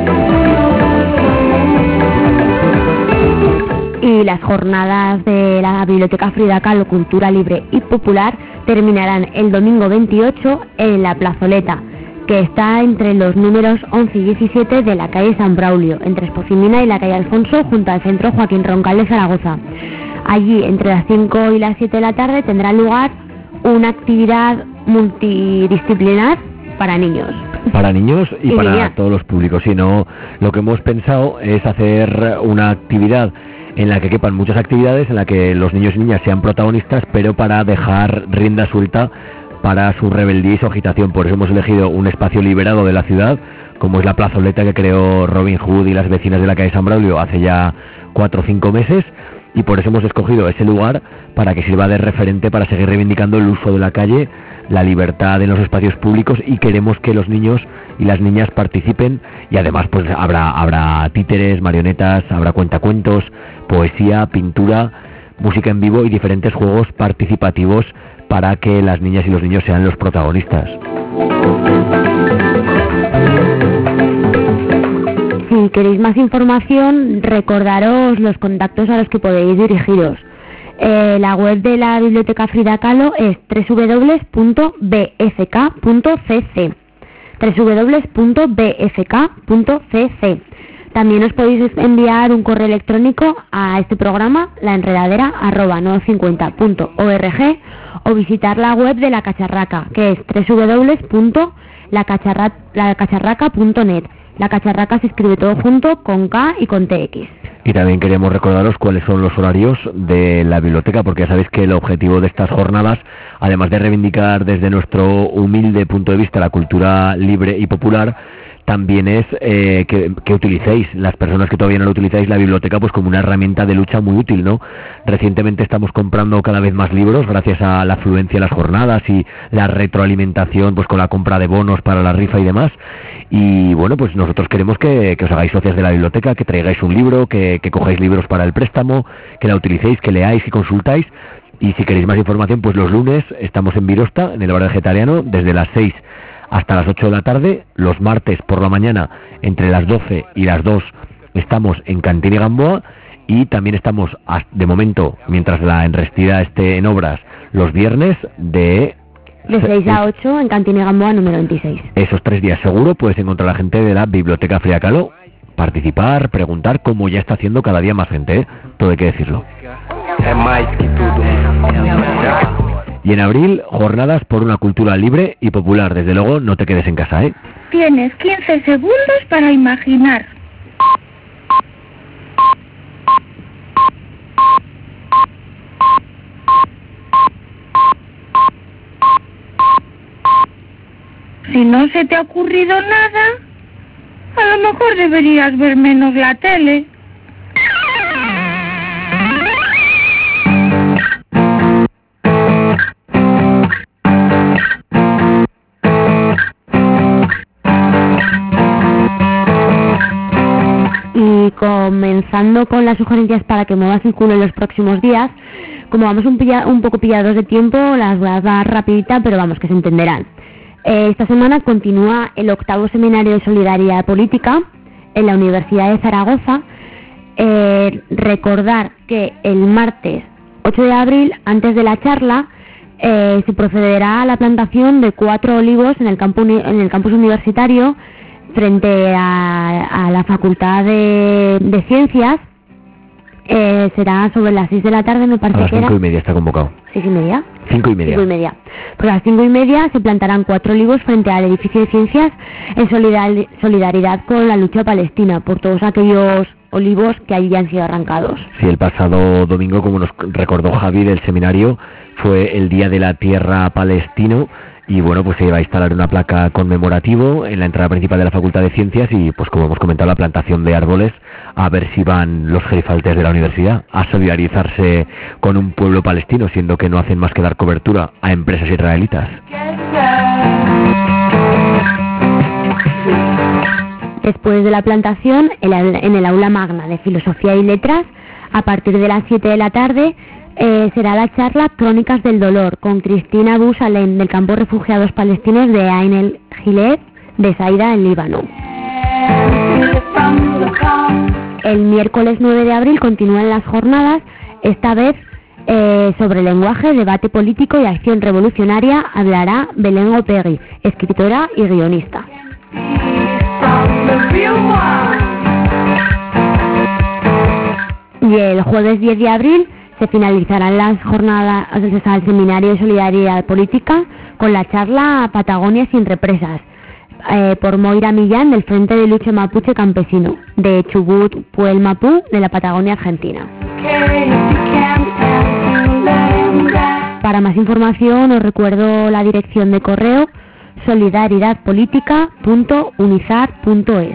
Y las jornadas de la Biblioteca Frida Kahlo Cultura Libre y Popular terminarán el domingo 28 en la plazoleta, que está entre los números 11 y 17 de la calle San Braulio, entre Espocimina y la calle Alfonso, junto al centro Joaquín Roncal de Zaragoza. Allí, entre las 5 y las 7 de la tarde, tendrá lugar una actividad multidisciplinar para niños. Para niños y para niñas. Todos los públicos. Si no, lo que hemos pensado es hacer una actividad en la que quepan muchas actividades, en la que los niños y niñas sean protagonistas, pero para dejar rienda suelta para su rebeldía y su agitación. Por eso hemos elegido un espacio liberado de la ciudad, como es la plazoleta que creó Robin Hood y las vecinas de la calle San Braulio hace ya 4 o 5 meses, y por eso hemos escogido ese lugar para que sirva de referente para seguir reivindicando el uso de la calle, la libertad en los espacios públicos, y queremos que los niños y las niñas participen, y además pues habrá títeres, marionetas, habrá cuentacuentos, poesía, pintura, música en vivo y diferentes juegos participativos para que las niñas y los niños sean los protagonistas. Si queréis más información, recordaros los contactos a los que podéis dirigiros. La web de la Biblioteca Frida Kahlo es www.bfk.cc www.bfk.cc. También os podéis enviar un correo electrónico a este programa, laenredadera@950.org, o visitar la web de La Cacharraca, que es www.lacacharraca.net. La Cacharraca se escribe todo junto, con K y con TX. Y también queremos recordaros cuáles son los horarios de la biblioteca, porque ya sabéis que el objetivo de estas jornadas, además de reivindicar desde nuestro humilde punto de vista la cultura libre y popular, también es que utilicéis, las personas que todavía no lo utilizáis, la biblioteca pues como una herramienta de lucha muy útil, ¿no? Recientemente estamos comprando cada vez más libros gracias a la afluencia de las jornadas y la retroalimentación pues con la compra de bonos para la rifa y demás. Y bueno, pues nosotros queremos que os hagáis socias de la biblioteca, que traigáis un libro, que cojáis libros para el préstamo, que la utilicéis, que leáis y consultáis. Y si queréis más información, pues los lunes estamos en Virosta, en el bar vegetariano, desde las 6 hasta las 8 de la tarde. Los martes por la mañana, entre las 12 y las 2, estamos en Cantina y Gamboa. Y también estamos, de momento, mientras la enrestida esté en obras, los viernes de 6 a 8 en Cantina y Gamboa número 26. Esos 3 días seguro puedes encontrar a la gente de la Biblioteca Frida Kahlo, participar, preguntar, como ya está haciendo cada día más gente, ¿eh? Todo hay que decirlo. Y en abril, jornadas por una cultura libre y popular. Desde luego, no te quedes en casa, ¿eh? Tienes 15 segundos para imaginar. Si no se te ha ocurrido nada, a lo mejor deberías ver menos la tele. Y comenzando con las sugerencias para que muevas el culo en los próximos días, como vamos un poco pillados de tiempo, las voy a dar rapidita, pero vamos, que se entenderán. Esta semana continúa el 8º Seminario de Solidaridad Política en la Universidad de Zaragoza. Recordar que el martes 8 de abril, antes de la charla, se procederá a la plantación de 4 olivos en el campus universitario frente a la Facultad de Ciencias. Será sobre las 6 de la tarde, me parece que era. A las 5:30 está convocado. 6:30. 5:30. 5:30. Pues a las 5:30 se plantarán 4 olivos frente al edificio de Ciencias en solidaridad con la lucha palestina, por todos aquellos olivos que allí han sido arrancados. Sí, el pasado domingo, como nos recordó Javi del seminario, fue el Día de la Tierra Palestino. Y bueno, pues se va a instalar una placa conmemorativo en la entrada principal de la Facultad de Ciencias y, pues como hemos comentado, la plantación de árboles, a ver si van los gerifaltes de la universidad a solidarizarse con un pueblo palestino, siendo que no hacen más que dar cobertura a empresas israelitas. Después de la plantación, en el aula magna de Filosofía y Letras, a partir de las 7 de la tarde, será la charla Crónicas del Dolor con Cristina Abu Salem del campo de refugiados palestinos de Ain el Gilead de Saida en Líbano. El miércoles 9 de abril continúan las jornadas, esta vez sobre lenguaje, debate político y acción revolucionaria. Hablará Belén Opegui, escritora y guionista. Y el jueves 10 de abril se finalizarán las jornadas al Seminario de Solidaridad Política con la charla Patagonia sin represas por Moira Millán del Frente de Lucha Mapuche Campesino de Chubut, Puelmapú, de la Patagonia Argentina. Para más información os recuerdo la dirección de correo solidaridadpolitica.unizar.es.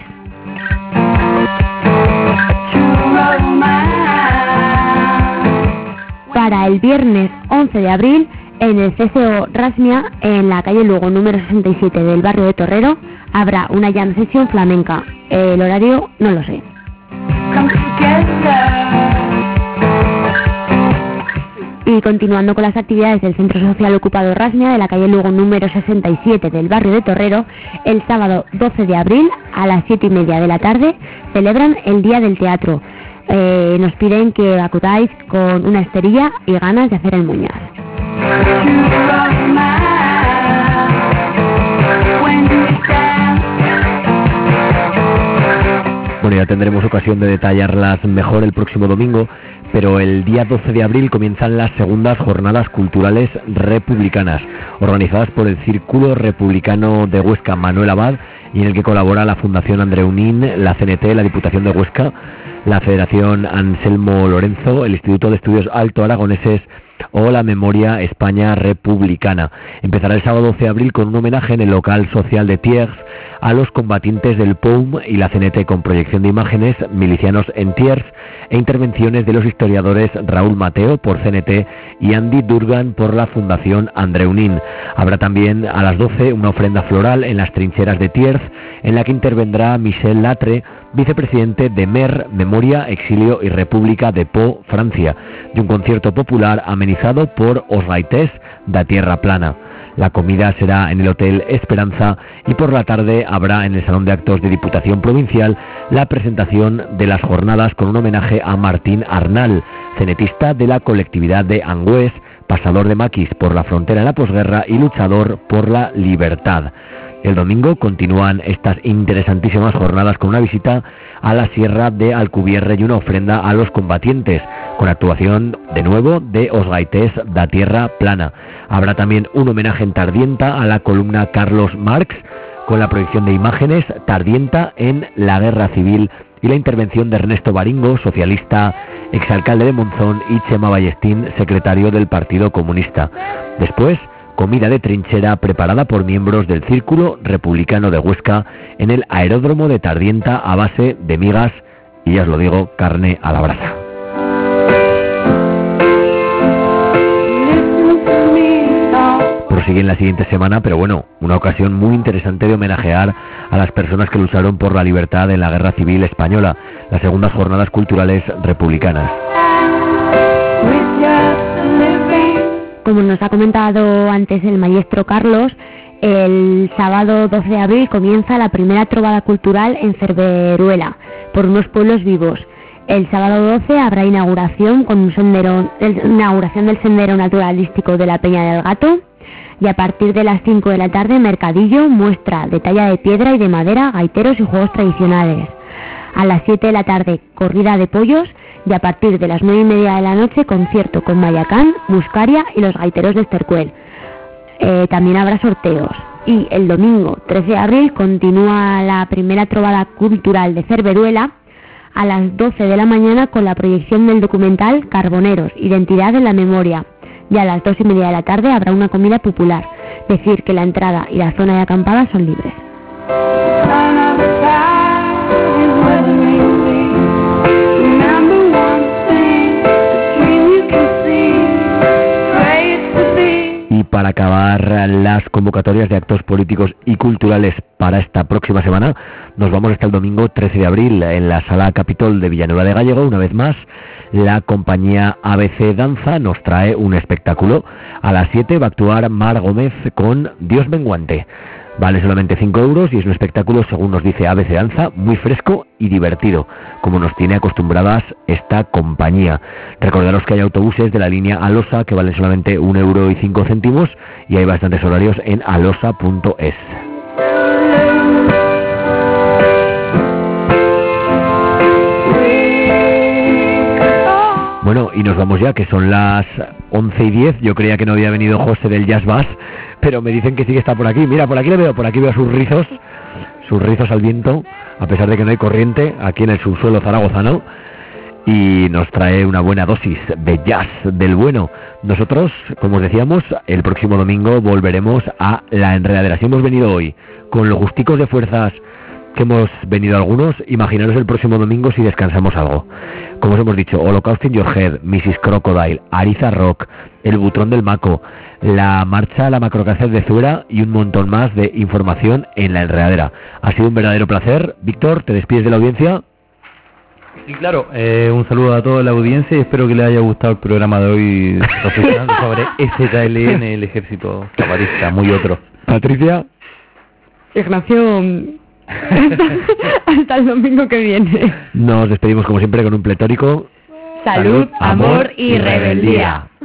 Para el viernes 11 de abril, en el CCO Rasmia, en la calle Lugo número 67 del barrio de Torrero, habrá una jam sesión flamenca. El horario no lo sé. Y continuando con las actividades del Centro Social Ocupado Rasmia, de la calle Lugo número 67 del barrio de Torrero, el sábado 12 de abril a las 7:30 de la tarde celebran el Día del Teatro. Nos piden que acudáis con una esterilla y ganas de hacer el muñaz. Bueno, ya tendremos ocasión de detallarlas mejor el próximo domingo, pero el día 12 de abril comienzan las segundas jornadas culturales republicanas, organizadas por el Círculo Republicano de Huesca Manuel Abad, y en el que colabora la Fundación Andreunín, la CNT, la Diputación de Huesca, la Federación Anselmo Lorenzo, el Instituto de Estudios Alto Aragoneses o la Memoria España Republicana. Empezará el sábado 12 de abril con un homenaje en el local social de Thiers a los combatientes del POUM y la CNT, con proyección de imágenes, milicianos en Thiers, e intervenciones de los historiadores Raúl Mateo por CNT y Andy Durgan por la Fundación Andreu Nin. Habrá también a las 12 una ofrenda floral en las trincheras de Thiers, en la que intervendrá Michel Latre, vicepresidente de MER, Memoria, Exilio y República de Po, Francia, y un concierto popular amenizado por Os Gaités da Tierra Plana. La comida será en el Hotel Esperanza y por la tarde habrá en el Salón de Actos de Diputación Provincial la presentación de las jornadas con un homenaje a Martín Arnal, cenetista de la colectividad de Angüés, pasador de maquis por la frontera en la posguerra y luchador por la libertad. El domingo continúan estas interesantísimas jornadas con una visita a la Sierra de Alcubierre y una ofrenda a los combatientes, con actuación de nuevo de Os Gaités da Tierra Plana. Habrá también un homenaje en Tardienta a la columna Carlos Marx, con la proyección de imágenes Tardienta en la Guerra Civil y la intervención de Ernesto Baringo, socialista, exalcalde de Monzón, y Chema Ballestín, secretario del Partido Comunista. Después, comida de trinchera preparada por miembros del Círculo Republicano de Huesca en el aeródromo de Tardienta a base de migas y, ya os lo digo, carne a la brasa. Prosigue en la siguiente semana, pero bueno, una ocasión muy interesante de homenajear a las personas que lucharon por la libertad en la Guerra Civil Española, las segundas jornadas culturales republicanas. Como nos ha comentado antes el maestro Carlos, el sábado 12 de abril comienza la primera trovada cultural en Cerveruela, por unos pueblos vivos. El sábado 12 habrá inauguración del sendero naturalístico de la Peña del Gato, y a partir de las 5 de la tarde, mercadillo, muestra de talla de piedra y de madera, gaiteros y juegos tradicionales. A las 7 de la tarde, corrida de pollos, y a partir de las 9:30 de la noche, concierto con Mayacán, Muscaria y los gaiteros de Estercuel. También habrá sorteos. Y el domingo 13 de abril continúa la primera trovada cultural de Cerveruela a las 12 de la mañana con la proyección del documental Carboneros, Identidad en la Memoria. Y a las 2:30 de la tarde habrá una comida popular. Decir que la entrada y la zona de acampada son libres. Y para acabar las convocatorias de actos políticos y culturales para esta próxima semana, nos vamos hasta el domingo 13 de abril en la Sala Capitol de Villanueva de Gállego. Una vez más, la compañía ABC Danza nos trae un espectáculo. A las 7 va a actuar Mar Gómez con Dios Menguante. Vale solamente 5 euros y es un espectáculo, según nos dice ABC Danza, muy fresco y divertido, como nos tiene acostumbradas esta compañía. Recordaros que hay autobuses de la línea Alosa que valen solamente 1,05 € y hay bastantes horarios en alosa.es. Bueno, y nos vamos ya, que son las 11:10. Yo creía que no había venido José del Jazz Bass, pero me dicen que sí que está por aquí. Mira, por aquí le veo, por aquí veo sus rizos al viento, a pesar de que no hay corriente aquí en el subsuelo zaragozano, y nos trae una buena dosis de jazz del bueno. Nosotros, como os decíamos, el próximo domingo volveremos a La Enredadera. Si hemos venido hoy con los gusticos de fuerzas que hemos venido algunos, imaginaros el próximo domingo si descansamos algo. Como os hemos dicho, Holocaust in Your Head, Mrs. Crocodile, Ariza Rock, El Butrón del Maco, la marcha a la macrocárcel de Zuera y un montón más de información en La Enredadera. Ha sido un verdadero placer. Víctor, ¿te despides de la audiencia? Sí, claro. Un saludo a toda la audiencia y espero que les haya gustado el programa de hoy reflexionando sobre SKLN, el ejército zaparista, muy otro. Patricia. Ignacio, hasta el domingo que viene. Nos despedimos como siempre con un pletórico. Salud, amor y rebeldía.